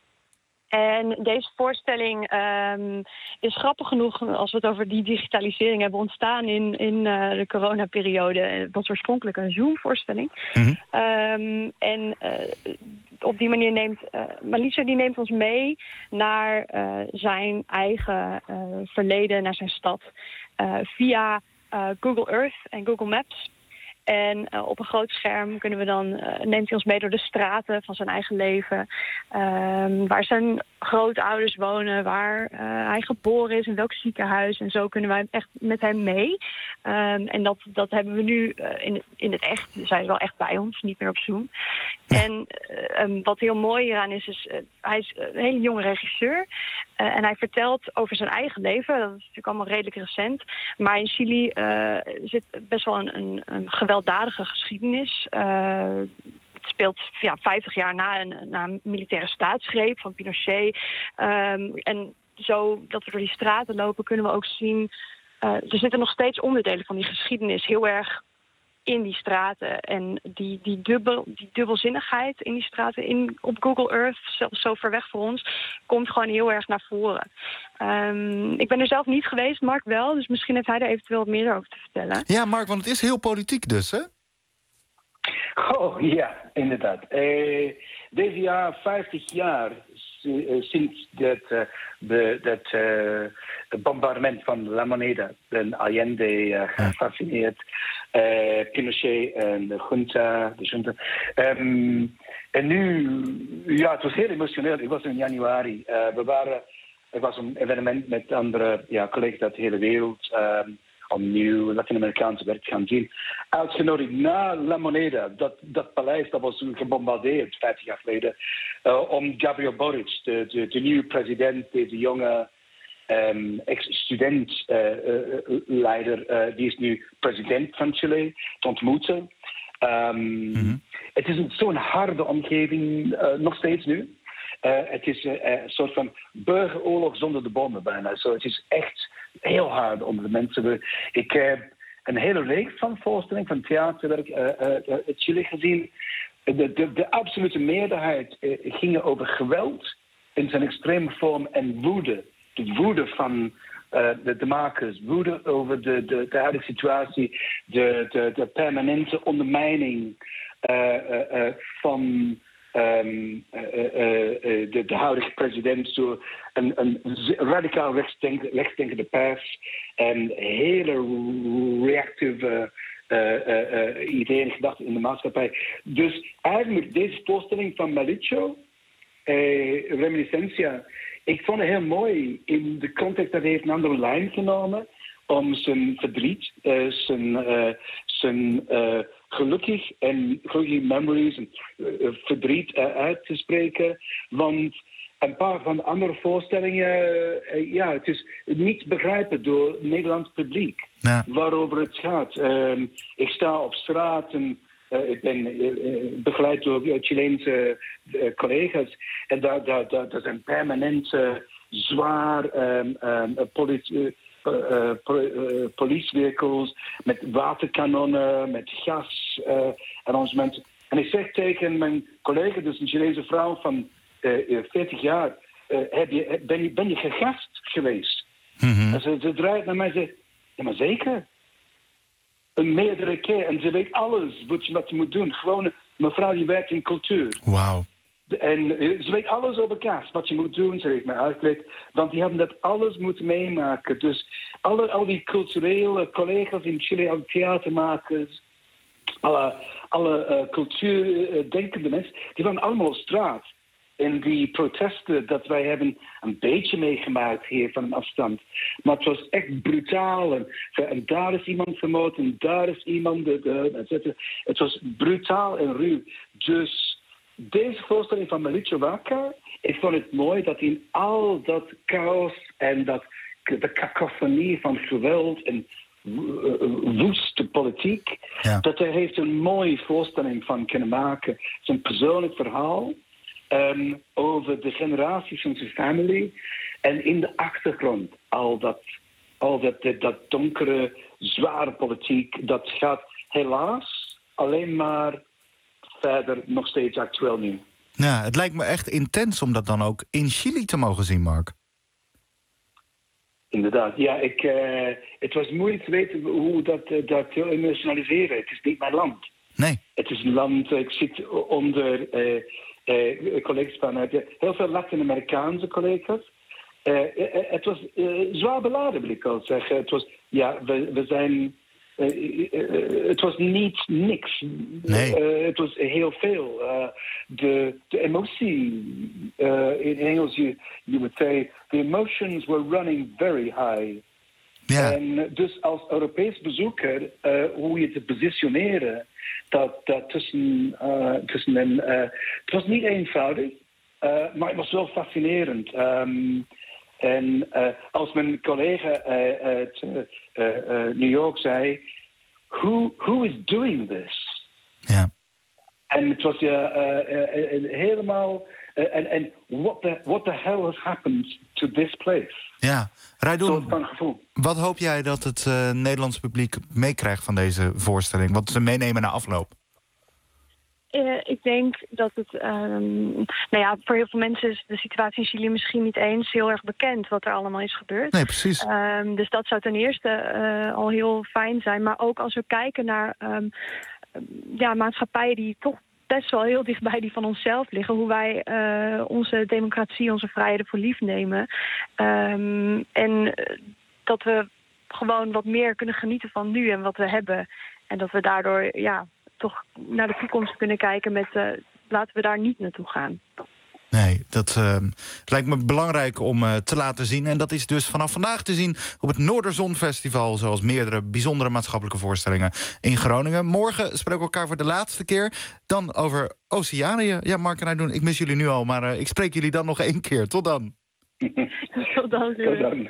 Speaker 6: En deze voorstelling is grappig genoeg, als we het over die digitalisering hebben ontstaan in de coronaperiode. Het was oorspronkelijk een Zoom-voorstelling. En op die manier neemt Malicio neemt ons mee naar zijn eigen verleden, naar zijn stad. Via Google Earth en Google Maps. En op een groot scherm neemt hij ons mee door de straten van zijn eigen leven. Waar zijn grootouders wonen, waar hij geboren is, in welk ziekenhuis. En zo kunnen wij echt met hem mee. En dat hebben we nu in het echt. Dus hij is wel echt bij ons, niet meer op Zoom. En wat heel mooi hieraan is hij is een hele jonge regisseur. En hij vertelt over zijn eigen leven. Dat is natuurlijk allemaal redelijk recent. Maar in Chili zit best wel een gewelddadige geschiedenis. Het speelt 50 jaar na een militaire staatsgreep van Pinochet. En zo dat we door die straten lopen kunnen we ook zien. Er zitten nog steeds onderdelen van die geschiedenis heel erg in die straten. En die dubbelzinnigheid in die straten op Google Earth, zelfs zo ver weg voor ons, komt gewoon heel erg naar voren. Ik ben er zelf niet geweest, Mark wel. Dus misschien heeft hij er eventueel wat meer over te vertellen.
Speaker 3: Ja, Mark, want het is heel politiek dus, hè?
Speaker 8: Oh, ja, inderdaad. Deze jaar 50 jaar sinds dat bombardement van La Moneda en Allende gefascineerd. Pinochet en de junta. En nu, ja, het was heel emotioneel. Ik was in januari. Er was een evenement met andere collega's uit de hele wereld. Om nieuw Latijns-Amerikaanse werk te gaan zien. Uitgenodigd na La Moneda, dat paleis dat was gebombardeerd 50 jaar geleden, om Gabriel Boric, de nieuwe president, deze jonge ex-student-leider, die is nu president van Chile, te ontmoeten. Het is zo'n harde omgeving, nog steeds nu. Het is een soort van burgeroorlog zonder de bommen bijna. Het is echt heel hard onder de mensen. Ik heb een hele reeks van voorstellingen, van theaterwerk uit Chile gezien. De absolute meerderheid gingen over geweld in zijn extreme vorm en woede de woede van de makers, woede over de huidige situatie, de permanente ondermijning van de huidige president door een radicaal rechtsdenkende pers en hele reactieve ideeën en gedachten in de maatschappij. Dus eigenlijk deze voorstelling van Malicho, Reminiscentia, ik vond het heel mooi in de context dat hij heeft een andere lijn genomen om zijn verdriet, zijn gelukkige memories en verdriet uit te spreken. Want een paar van de andere voorstellingen, het is niet begrijpen door het Nederlands publiek waarover het gaat. Ik sta op straat en ik ben begeleid door Chileense collega's. En daar zijn permanent zwaar politievehicles met waterkanonnen, met gas arrangementen. En ik zeg tegen mijn collega, dus een Chileense vrouw van 40 jaar, ben je gegast geweest? En ze draait naar mij en zegt, ja maar zeker. Een meerdere keer. En ze weet alles wat je moet doen. Gewoon een mevrouw die werkt in cultuur.
Speaker 3: Wauw.
Speaker 8: En ze weet alles over gas, wat je moet doen. Ze heeft mij uitgelegd. Want die hebben dat alles moeten meemaken. Dus al die culturele collega's in Chile, al theatermakers, alle cultuurdenkende mensen, die waren allemaal op straat. En die protesten dat wij hebben een beetje meegemaakt hier van een afstand. Maar het was echt brutaal. En daar is iemand vermoord en daar is iemand etc. Het was brutaal en ruw. Dus deze voorstelling van Malicho Waka, ik vond het mooi dat in al dat chaos en de cacophonie van geweld en woeste politiek, dat hij heeft een mooie voorstelling van kunnen maken. Het is een persoonlijk verhaal. Over de generaties van zijn familie. En in de achtergrond al dat donkere, zware politiek, dat gaat helaas alleen maar verder nog steeds actueel nu.
Speaker 3: Ja, het lijkt me echt intens om dat dan ook in Chili te mogen zien, Mark.
Speaker 8: Inderdaad, ja. Het was moeilijk te weten hoe dat te emotionaliseren. Het is niet mijn land.
Speaker 3: Nee.
Speaker 8: Het is een land, ik zit onder collega's vanuit heel veel Latijns-Amerikaanse collega's. Het was zwaar beladen, wil ik al zeggen. Het was, we zijn. Het was niet niks.
Speaker 3: Nee.
Speaker 8: Het was heel veel. De emotie, in Engels, you would say, the emotions were running very high.
Speaker 3: Ja.
Speaker 8: En dus als Europees bezoeker, hoe je te positioneren, dat tussen hen, het was niet eenvoudig, maar het was wel fascinerend. En als mijn collega uit New York zei, who is doing this?
Speaker 3: Ja.
Speaker 8: En het was helemaal. En what the hell has happened to this place?
Speaker 3: Ja, Rijdon, wat hoop jij dat het Nederlands publiek meekrijgt van deze voorstelling? Wat ze meenemen na afloop?
Speaker 6: Ik denk dat het... voor heel veel mensen is de situatie in Chili misschien niet eens heel erg bekend wat er allemaal is gebeurd.
Speaker 3: Nee, precies.
Speaker 6: Dus dat zou ten eerste al heel fijn zijn. Maar ook als we kijken naar maatschappijen die toch best wel heel dichtbij die van onszelf liggen. Hoe wij onze democratie, onze vrijheden voor lief nemen. En dat we gewoon wat meer kunnen genieten van nu en wat we hebben. En dat we daardoor toch naar de toekomst kunnen kijken met laten we daar niet naartoe gaan.
Speaker 3: Nee, dat lijkt me belangrijk om te laten zien. En dat is dus vanaf vandaag te zien op het Noorderzon-festival, zoals meerdere bijzondere maatschappelijke voorstellingen in Groningen. Morgen spreken we elkaar voor de laatste keer. Dan over Oceanië. Ja, Mark en Rijdon, ik mis jullie nu al, maar ik spreek jullie dan nog 1 keer. Tot dan.
Speaker 6: Tot dan.
Speaker 8: Tot dan.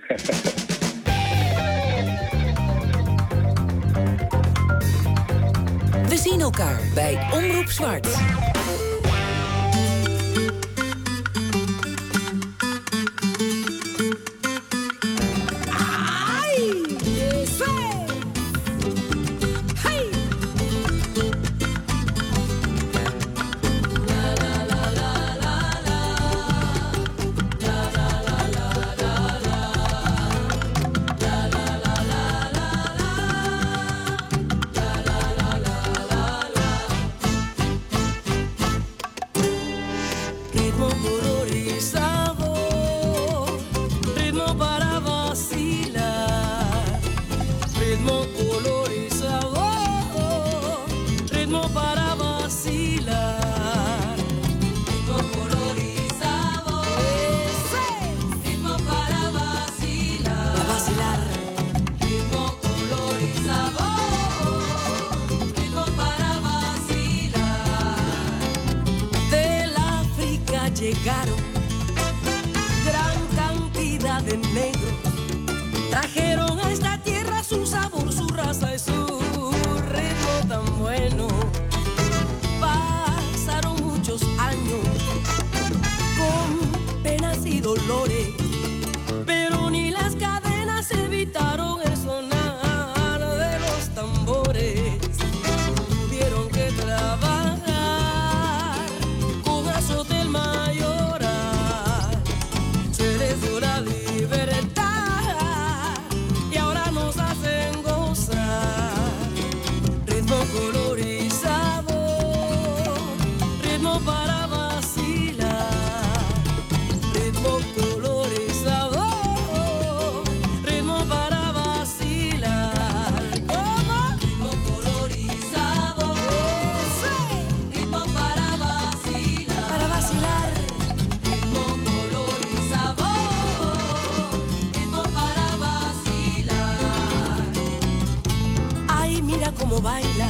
Speaker 4: We zien elkaar bij Omroep Zwart.
Speaker 11: llegaron gran cantidad de negros. Trajeron a esta tierra su sabor, su raza y su ritmo tan bueno. Pasaron muchos años con penas y dolores, pero ni las cadenas evitaron el sonar de los tambores. Tuvieron que trabajar con azote el mayoral. Se les dio la libertad y ahora nos hacen gozar. Ritmo, color y sabor, ritmo para vacilar. Ritmo, color y sabor, ritmo para vacilar. ¿Cómo? Ritmo, color y sabor, ritmo para vacilar. Para vacilar. Ritmo, color y sabor, ritmo para vacilar. Ay, mira cómo baila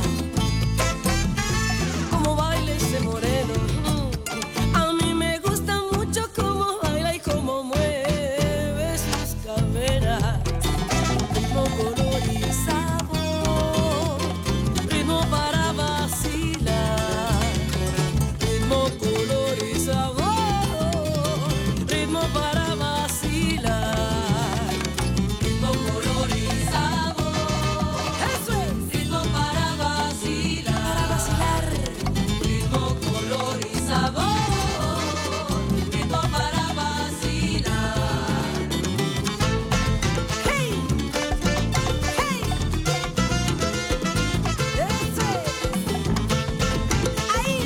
Speaker 11: ese moreno. A mí me gusta mucho cómo baila y cómo mueve sus caderas. Ritmo, color y sabor, ritmo para vacilar. Ritmo, color y sabor, ritmo para vacilar. Ritmo, color y sabor, eso es. Ritmo para vacilar. Para vacilar. Ritmo, color y sabor, ritmo para vacilar. Hey, hey, eso es. Ahí.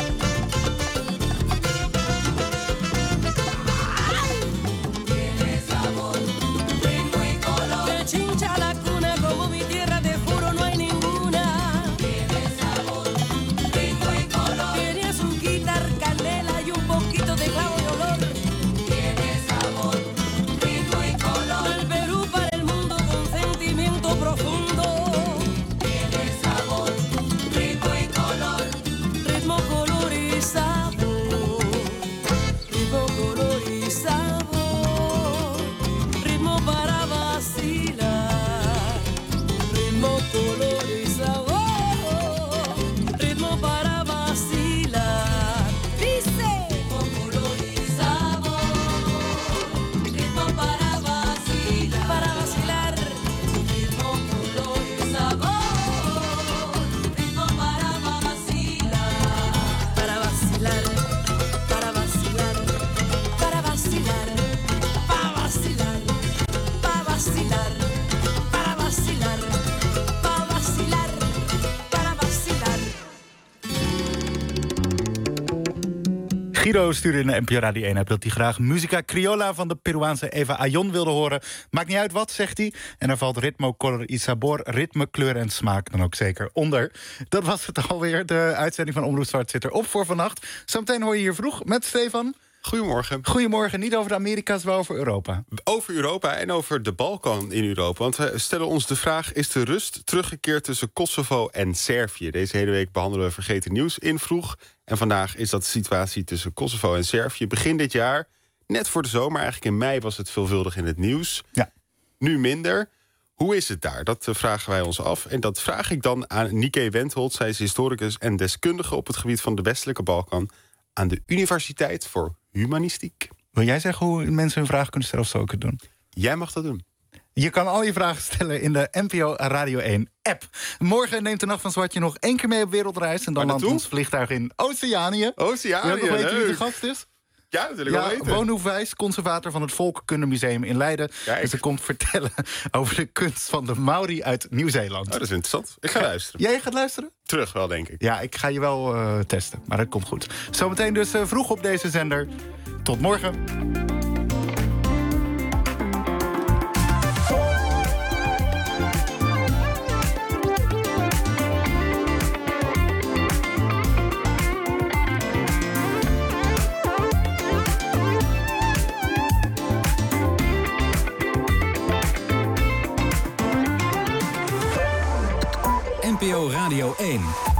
Speaker 11: Tiene sabor, ritmo y color. De Chincha la cuna, como mi tierra, te juro no hay ninguna. Tiene sabor, ritmo y color. Tiene azúcar, canela y un poquito de clavo y olor. Tiene sabor, ritmo y color. Del Perú para el mundo con sentimiento profundo. Tiene sabor, ritmo y color. Ritmo, color y sabor. Ritmo, color y sabor. Ritmo para vacilar. Ritmo, color y sabor. Ritmo para vacilar. Dice. Ritmo, color y sabor. Ritmo para vacilar. Para vacilar. Ritmo, color y sabor. Ritmo para vacilar. Para vacilar. Para vacilar. Para vacilar. Para vacilar. Para vacilar. Para vacilar. Para vacilar. Para vacilar.
Speaker 3: Guido stuurde naar NPO Radio 1 dat hij graag Musica Criolla van de Peruaanse Eva Ayon wilde horen. Maakt niet uit wat, zegt hij. En daar valt ritmo, color y sabor, ritme, kleur en smaak dan ook zeker onder. Dat was het alweer. De uitzending van Omroep Zwart zit erop voor vannacht. Zometeen hoor je hier vroeg met Stefan.
Speaker 12: Goedemorgen.
Speaker 3: Goedemorgen, niet over de Amerika's, maar over Europa.
Speaker 12: Over Europa en over de Balkan in Europa. Want we stellen ons de vraag, is de rust teruggekeerd tussen Kosovo en Servië? Deze hele week behandelen we vergeten nieuws in Vroeg. En vandaag is dat de situatie tussen Kosovo en Servië. Begin dit jaar, net voor de zomer, eigenlijk in mei was het veelvuldig in het nieuws.
Speaker 3: Ja.
Speaker 12: Nu minder. Hoe is het daar? Dat vragen wij ons af. En dat vraag ik dan aan Niké Wendholt. Zij is historicus en deskundige op het gebied van de westelijke Balkan aan de Universiteit voor Humanistiek.
Speaker 3: Wil jij zeggen hoe mensen hun vragen kunnen stellen of zo kunnen doen?
Speaker 12: Jij mag dat doen.
Speaker 3: Je kan al je vragen stellen in de NPO Radio 1 app. Morgen neemt de Nacht van Zwart je nog 1 keer mee op wereldreis. En dan landt ons vliegtuig in Oceanië.
Speaker 12: Oceanië,
Speaker 3: wil je nog weten wie de gast is?
Speaker 12: Ja, dat wil ik wel weten.
Speaker 3: Woonhoef Wijs, conservator van het Volkenkundemuseum in Leiden.
Speaker 12: Kijk.
Speaker 3: Dus ze komt vertellen over de kunst van de Maori uit Nieuw-Zeeland.
Speaker 12: Oh, dat is interessant. Ik ga luisteren.
Speaker 3: Jij gaat luisteren?
Speaker 12: Terug wel, denk ik.
Speaker 3: Ja, ik ga je wel testen, maar dat komt goed. Zometeen dus vroeg op deze zender. Tot morgen.
Speaker 2: NPO Radio 1.